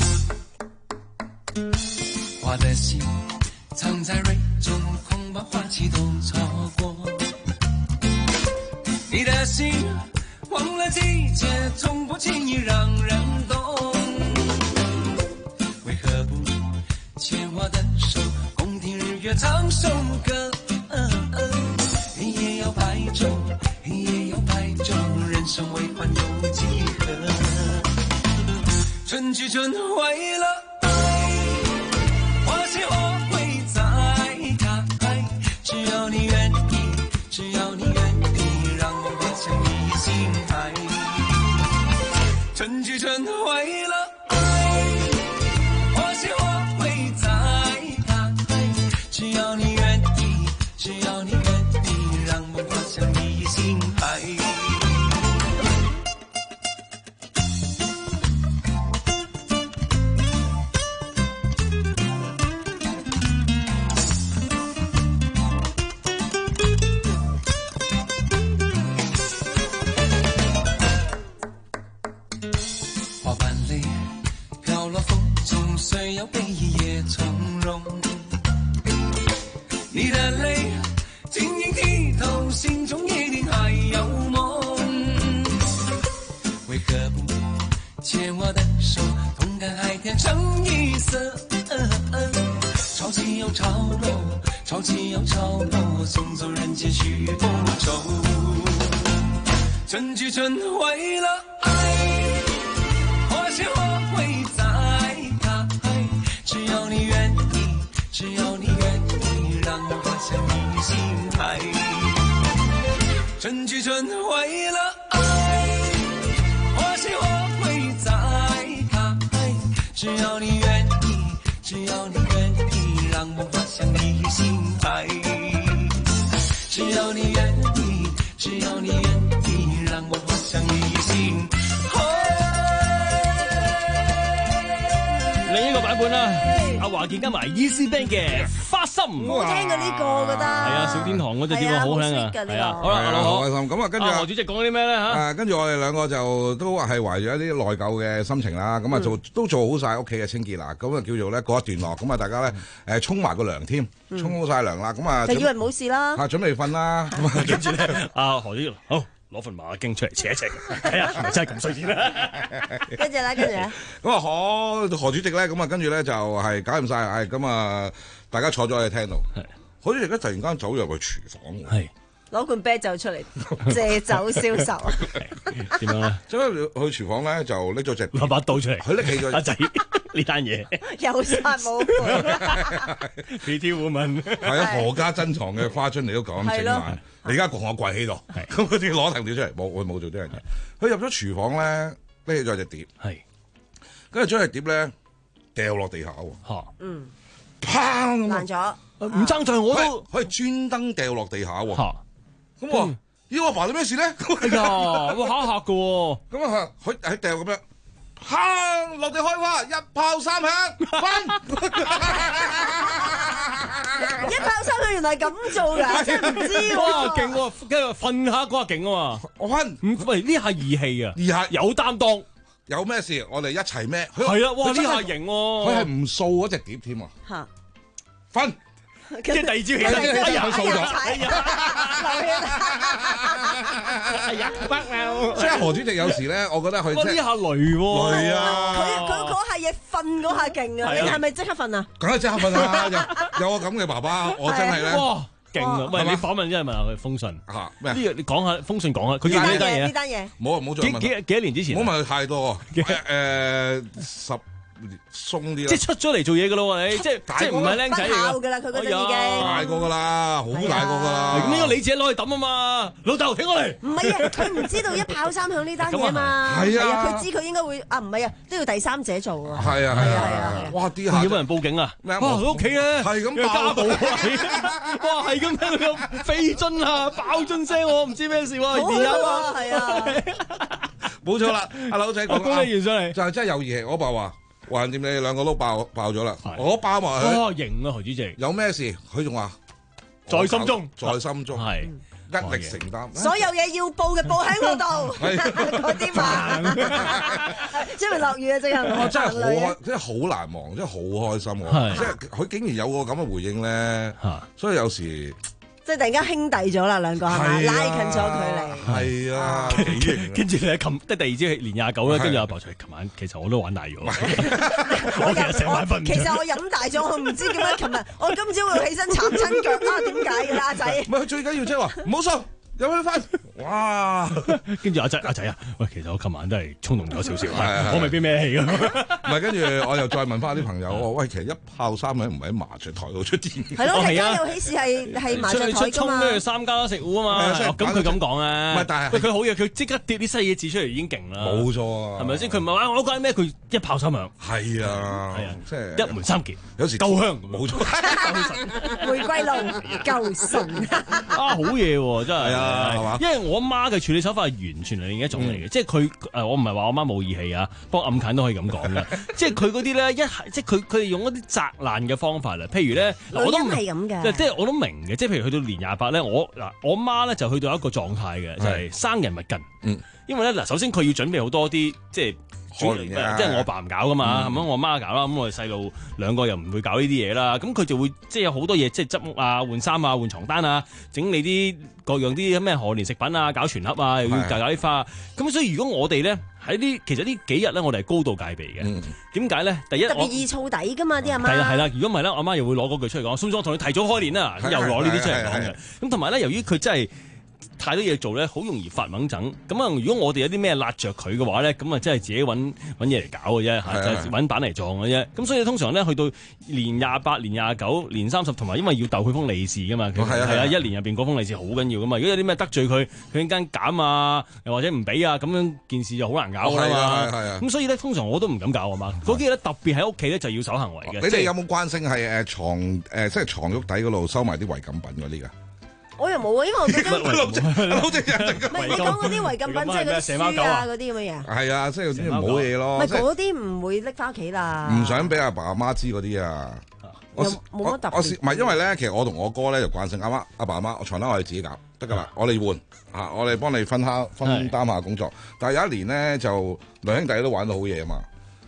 我的心藏在蕊中，恐怕花期都錯過。你的心忘了季節，從不輕易讓人懂。為何不牽我的手，共聽日月唱首歌？你也要白晝，你也要白晝，人生為歡有幾何？春去春回了愛，花謝花會再開，只要你願意，只要你願意，讓我滑向你心海。春去春回了愛，花謝花會再開，只要你願意，只要你願意，讓我滑向你心海。雖有悲也從容，你的淚晶瑩剔透，心中一定還有夢。為何不牽我的手，同看海天成一色？潮起又潮落，潮起又潮落，送走人間許多愁。春去春回了愛，花謝花會再。只要你願意，只要你願意，讓我滑向你心海。春去春回了愛，花謝花會再開。只要你願意，只要你願意，讓我滑向你心海。只要你願意，只要你願意，讓我滑向你心海。 另一個版本啦，阿華健加埋 Easy Band 嘅花心， 我聽過呢個，我覺得係啊，小天堂嗰隻點啊，好聽啊，係啊，好啦， 好開心。咁啊，跟住何主席講啲咩咧嚇？ 誒，跟住我哋兩個就都係懷住一啲內疚嘅心情啦。咁啊，做都做好晒屋企嘅清潔啦。咁啊，叫做咧過一段落。咁啊，大家咧誒沖埋個涼添，沖好晒涼啦。咁啊， 就以為冇事啦。 啊，準備瞓啦。咁啊， 跟住咧，阿何主席好。攞份馬經出嚟扯一扯，睇下係咪真係咁衰先啦。 跟住咧，跟住咧， 咁啊何何主席咧，咁啊跟住咧就係搞掂晒，係咁啊大家坐咗喺廳度。何主席咧突然間走入去廚房， 誒攞罐啤酒出嚟借酒消愁。 點樣咧？ 即係去廚房咧就拎咗隻攞把刀出嚟， 佢拎起咗阿仔呢單嘢有殺冇賠。 Pretty Woman 係啊，何家珍藏嘅花樽你都講整埋，你而家焗我跪喺度，咁佢哋攞藤條出嚟，冇我冇做呢樣嘢。佢入咗廚房咧，拎起咗隻碟， 係跟住將隻碟咧掉落地下喎， 嚇， 嗯， 砰爛咗， 唔爭在我都， 佢係專登掉落地下喎， 嚇， 咁我咦我爸做咩事咧？ 哎呀，會嚇一嚇嘅喎， 咁啊佢喺掉咁樣。砰！落地開花，一炮三響，分。 一炮三響，原來咁做㗎，真係唔知喎。 哇，勁喎！跟住瞓下嗰下勁啊嘛， 我分。 唔喂，呢下義氣啊， 義氣有擔當。 有咩事我哋一齊孭。 係啊，哇！呢下型喎。 佢係唔掃嗰隻碟添啊。 嚇。 分。 即係第二朝起身，哎呀， 佢掃咗。 哎呀，哎呀，不啊！ 即係何主席有時咧，我覺得佢呢下雷喎， 雷啊！ 佢佢嗰下嘢瞓嗰下勁啊！你係咪即刻瞓啊？ 梗係即刻瞓啦！有有我咁嘅爸爸，我真係咧， 哇，勁啊！喂，你訪問真係問下佢封信嚇咩？ 呢個你講下封信講下，佢呢呢單嘢呢單嘢， 冇啊冇再問。 幾幾幾多年之前？ 唔好問佢太多誒十。鬆啲啦， 即係出咗嚟做嘢噶咯喎，你即係即係唔係僆仔嚟㗎啦，佢嗰陣已經大個㗎啦，好大個㗎啦。 咁應該你自己攞去抌啊嘛，老豆請我嚟。 唔係啊，佢唔知道一炮三響呢單嘢嘛。 係啊，佢知佢應該會啊，唔係啊，都要第三者做喎。 係啊係啊係啊！哇！啲下有冇人報警啊？哇！佢屋企咧係咁家暴啊！哇！係咁聽到飛樽啊、爆樽聲，我唔知咩事喎。 好啊，係啊， 冇錯啦，阿佬仔講恭喜完上嚟， 就係真係有義氣。我爸話。橫掂你哋兩個都爆爆咗啦，我包埋佢。 哇，型啊，何主席！ 有咩事佢仲話在心中， 在心中係一力承擔。 所有嘢要報嘅報喺我度，嗰啲嘛。即係落雨啊！即係我真係好開，真係好難忘，真係好開心喎！即係佢竟然有個咁嘅回應咧，所以有時。 即係突然間兄弟咗啦，兩個係咪拉近咗距離？ 係啊， 跟住你琴即係第二朝年廿九咧，跟住阿爸就係琴晚，其實我都玩大咗。我其實成晚瞓唔着。 其實我飲大咗，我唔知點解琴日我今朝會起身慘親腳啊？點解嘅啦，阿仔？ 唔係佢最緊要即係話唔好掃。有咩分？哇！ 跟住阿仔阿仔啊，喂，其實我琴晚都係衝動咗少少，我未必咩氣㗎。 唔係，跟住我又再問翻啲朋友，我喂，其實一炮三響唔係喺麻雀台度出現。 係咯，係啊，有喜事係係麻雀台㗎嘛。 出衝跟住三家食糊啊嘛。咁佢咁講咧， 唔係，但係喂佢好嘢，佢即刻跌啲西嘢字出嚟已經勁啦。 冇錯啊， 係咪先？佢唔係話我講咩，佢一炮三響。 係啊， 係啊， 即係一門三傑， 有時夠香。 冇錯， 玫瑰露夠神啊！好嘢喎，真係啊，係嘛？ 因為我阿媽嘅處理手法係完全係另一種嚟嘅，即係佢誒，我唔係話我媽冇義氣啊，不過暗近都可以咁講嘅，即係佢嗰啲咧一係，即係佢佢哋用一啲砸爛嘅方法啦，譬如咧，我都係咁嘅， 即係我都明嘅，即係譬如去到年廿八咧，我嗱我媽咧就去到一個狀態嘅，就係生人勿近， 嗯， 因為咧嗱，首先佢要準備好多啲即係。即係我爸唔搞噶嘛，係咪、嗯、我媽搞啦？咁我哋細路兩個又唔會搞呢啲嘢啦。咁佢就會即係有好多嘢，即係執屋啊、換衫啊、換床單啊、整理啲各樣啲咩賀年食品啊、搞全盒啊，又要搞搞啲花。咁所以如果我哋咧喺呢，其實呢幾日咧，我哋係高度戒備嘅。點解咧？第一特別易燥底噶嘛，啲阿媽。 係啦係啦，如果唔係咧，我媽又會攞嗰句出嚟講，送咗同你提早開年啦，又攞呢啲出嚟講嘅。咁同埋咧，由於佢真係太多嘢做咧，好容易發猛整。咁啊，如果我哋有啲咩辣着佢嘅話咧，咁啊，真係自己揾揾嘢嚟搞嘅啫，嚇，就係揾板嚟撞嘅啫。咁所以通常咧，去到年廿八、年廿九、年三十，同埋因為要鬥佢封利是噶嘛，係啊係啊，一年入邊嗰封利是好緊要噶嘛。如果有啲咩得罪佢，佢一間減啊，又或者唔俾啊，咁樣件事就好難搞㗎嘛。係啊，咁所以咧，通常我都唔敢搞啊嘛。嗰幾日咧，特別喺屋企咧就要守行為嘅。 你哋有冇慣性係誒床誒即係床褥底嗰度收埋啲違禁品嗰啲㗎？ 我又冇啊，因為我覺得唔係老正人你講嗰啲違禁品，即係嗰啲書啊嗰啲咁嘅嘢。 係啊，即係啲唔好嘢咯。 唔係嗰啲唔會拎翻屋企啦。 唔想俾阿爸阿媽知嗰啲啊。我冇乜特別。 我唔係因為咧，其實我同我哥咧就慣性阿媽阿爸阿媽，我床單我哋自己搞得㗎啦，我哋換啊，我哋幫你分下分擔下工作。但係有一年咧，就兩兄弟都玩到好嘢啊嘛。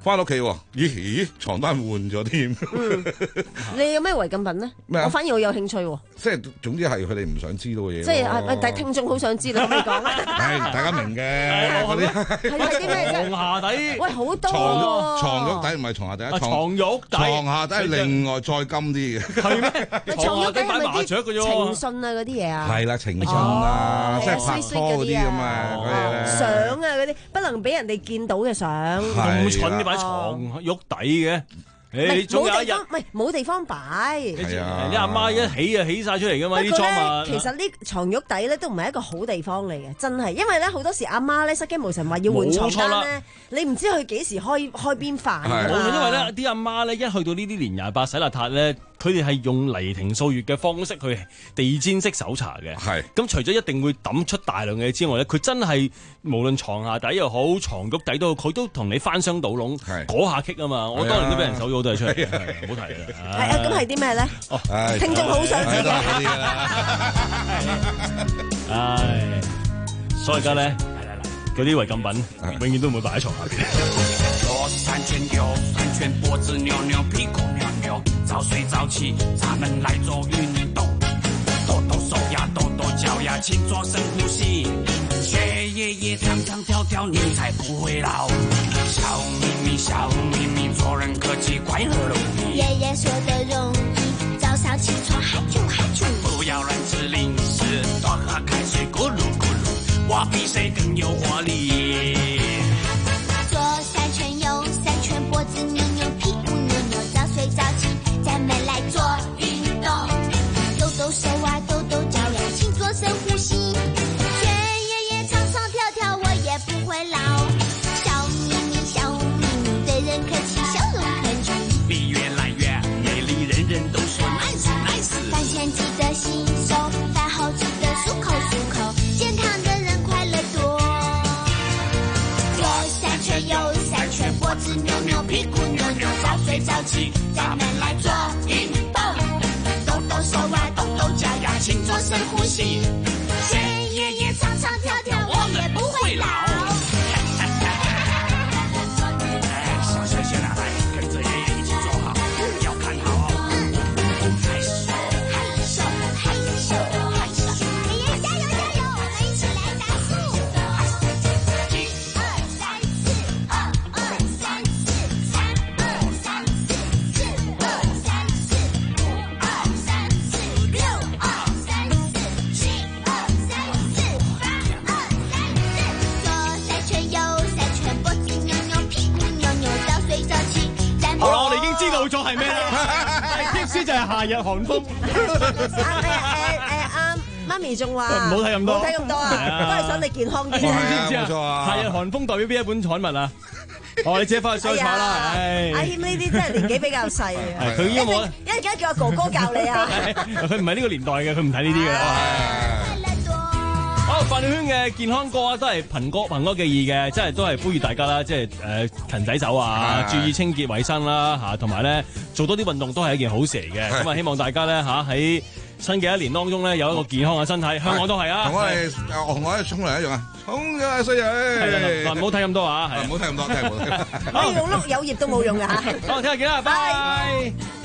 翻屋企喎，咦咦床單換咗添。 你有咩違禁品咧？ 咩啊我反而好有興趣喎。 即係總之係佢哋唔想知道嘅嘢。 即係啊，但係聽眾好想知道，可唔可以講啊？ 係大家明嘅嗰啲。 係係啲咩啫？ 床下底。 喂，好多床喎。 床褥底唔係床下底， 啊床褥底。 床下底係另外再金啲嘅。 係咩？ 床褥底係咪麻雀嘅啫喎？ 情信啊嗰啲嘢啊？ 係啦，情信啊，即係拍拖嗰啲咁啊，嗰啲咧。 相啊嗰啲不能俾人哋見到嘅相。 咁蠢嘅擺床褥底嘅。誒，總有一日唔係冇地方擺。 係啊， 啲阿媽一起就起晒出嚟噶嘛啲裝物。 其實呢床褥底咧都唔係一個好地方嚟嘅，真係，因為咧好多時阿媽咧失驚無神話要換床單咧，你唔知佢幾時開開邊飯㗎嘛。 冇錯，因為咧啲阿媽咧一去到呢啲年廿八洗邋遢咧，佢哋係用黎庭掃月嘅方式去地氈式搜查嘅。 係。咁除咗一定會抌出大量嘅之外咧，佢真係無論床下底又好，床褥底都好，佢都同你翻箱倒籠，嗰下棘啊嘛！我當年都俾人搜咗好多嘢出嚟，唔好提啦。 係啊，咁係啲咩咧？ 哦， 聽眾好想知啊！ 唉，所以而家咧，嗰啲違禁品永遠都唔會擺喺床下邊。 左三圈，右三圈，脖子扭扭，屁股扭扭，早睡早起，咱們來做運動，抖抖手呀，抖抖腳呀，請做深呼吸，血液也唱唱跳跳，你才不會老。笑眯眯，笑眯眯，做人客氣，快樂容易。爺爺說的容易，早上起床嗨啾嗨啾，不要亂吃零食，多喝開水，咕嚕咕嚕，我比誰更有活力。左三圈，右三圈，脖子扭扭，屁股扭扭，早睡早起，咱們來做運動，抖抖手啊，抖抖腳呀，請做深呼吸，血液也唱唱跳跳，我也不會老。笑眯眯，笑眯眯，對人客氣，笑容很甜，你越來越美麗，人人都說 nice nice。飯前記得洗手，飯後記得漱口漱口，健康的人快樂多。左三圈，右三圈，脖子扭扭，屁股扭扭，早睡早起，咱們來做運動，抖抖手啊，抖抖腳呀，請做深呼吸，血液也唱唱跳跳，我也不會老。小學學下來，跟着爺爺一起做好，要看好。害羞害羞害羞害羞，爺爺加油加油，我們一起來打數。一二三四，二二三四，三二三四，四二三四，五二三四，六二三四，七二三四，八二三四。左三圈，右三圈，脖子扭扭，屁股扭扭，早睡早起。 好啦，我哋已經知道咗係咩啦。tips 就係夏日寒風。 誒誒誒，媽咪仲話唔好睇咁多， 唔好睇咁多啊，都係想你健康啲。 知唔知啊？ 冇錯啊。 夏日寒風代表邊一本刊物啊？哦，你自己翻去 search 下啦。唉， 阿謙呢啲真係年紀比較細啊。 佢依家冇， 一陣間叫阿哥哥教你啊。 佢唔係呢個年代嘅，佢唔睇呢啲嘅啦。好，飯圈嘅健康歌啊，都係憑歌憑歌寄意嘅，即係都係呼籲大家啦，即係誒勤洗手啊，注意清潔衞生啦嚇，同埋咧做多啲運動都係一件好事嚟嘅。咁啊，希望大家咧嚇喺新嘅一年當中咧有一個健康嘅身體，香港都係啊。 同我哋同我哋沖涼一樣啊，沖咗衰嘢。 係唔好睇咁多啊， 唔好睇咁多，真係唔好睇。 你用碌柚葉都冇用㗎嚇。 好，聽日見啦，拜拜。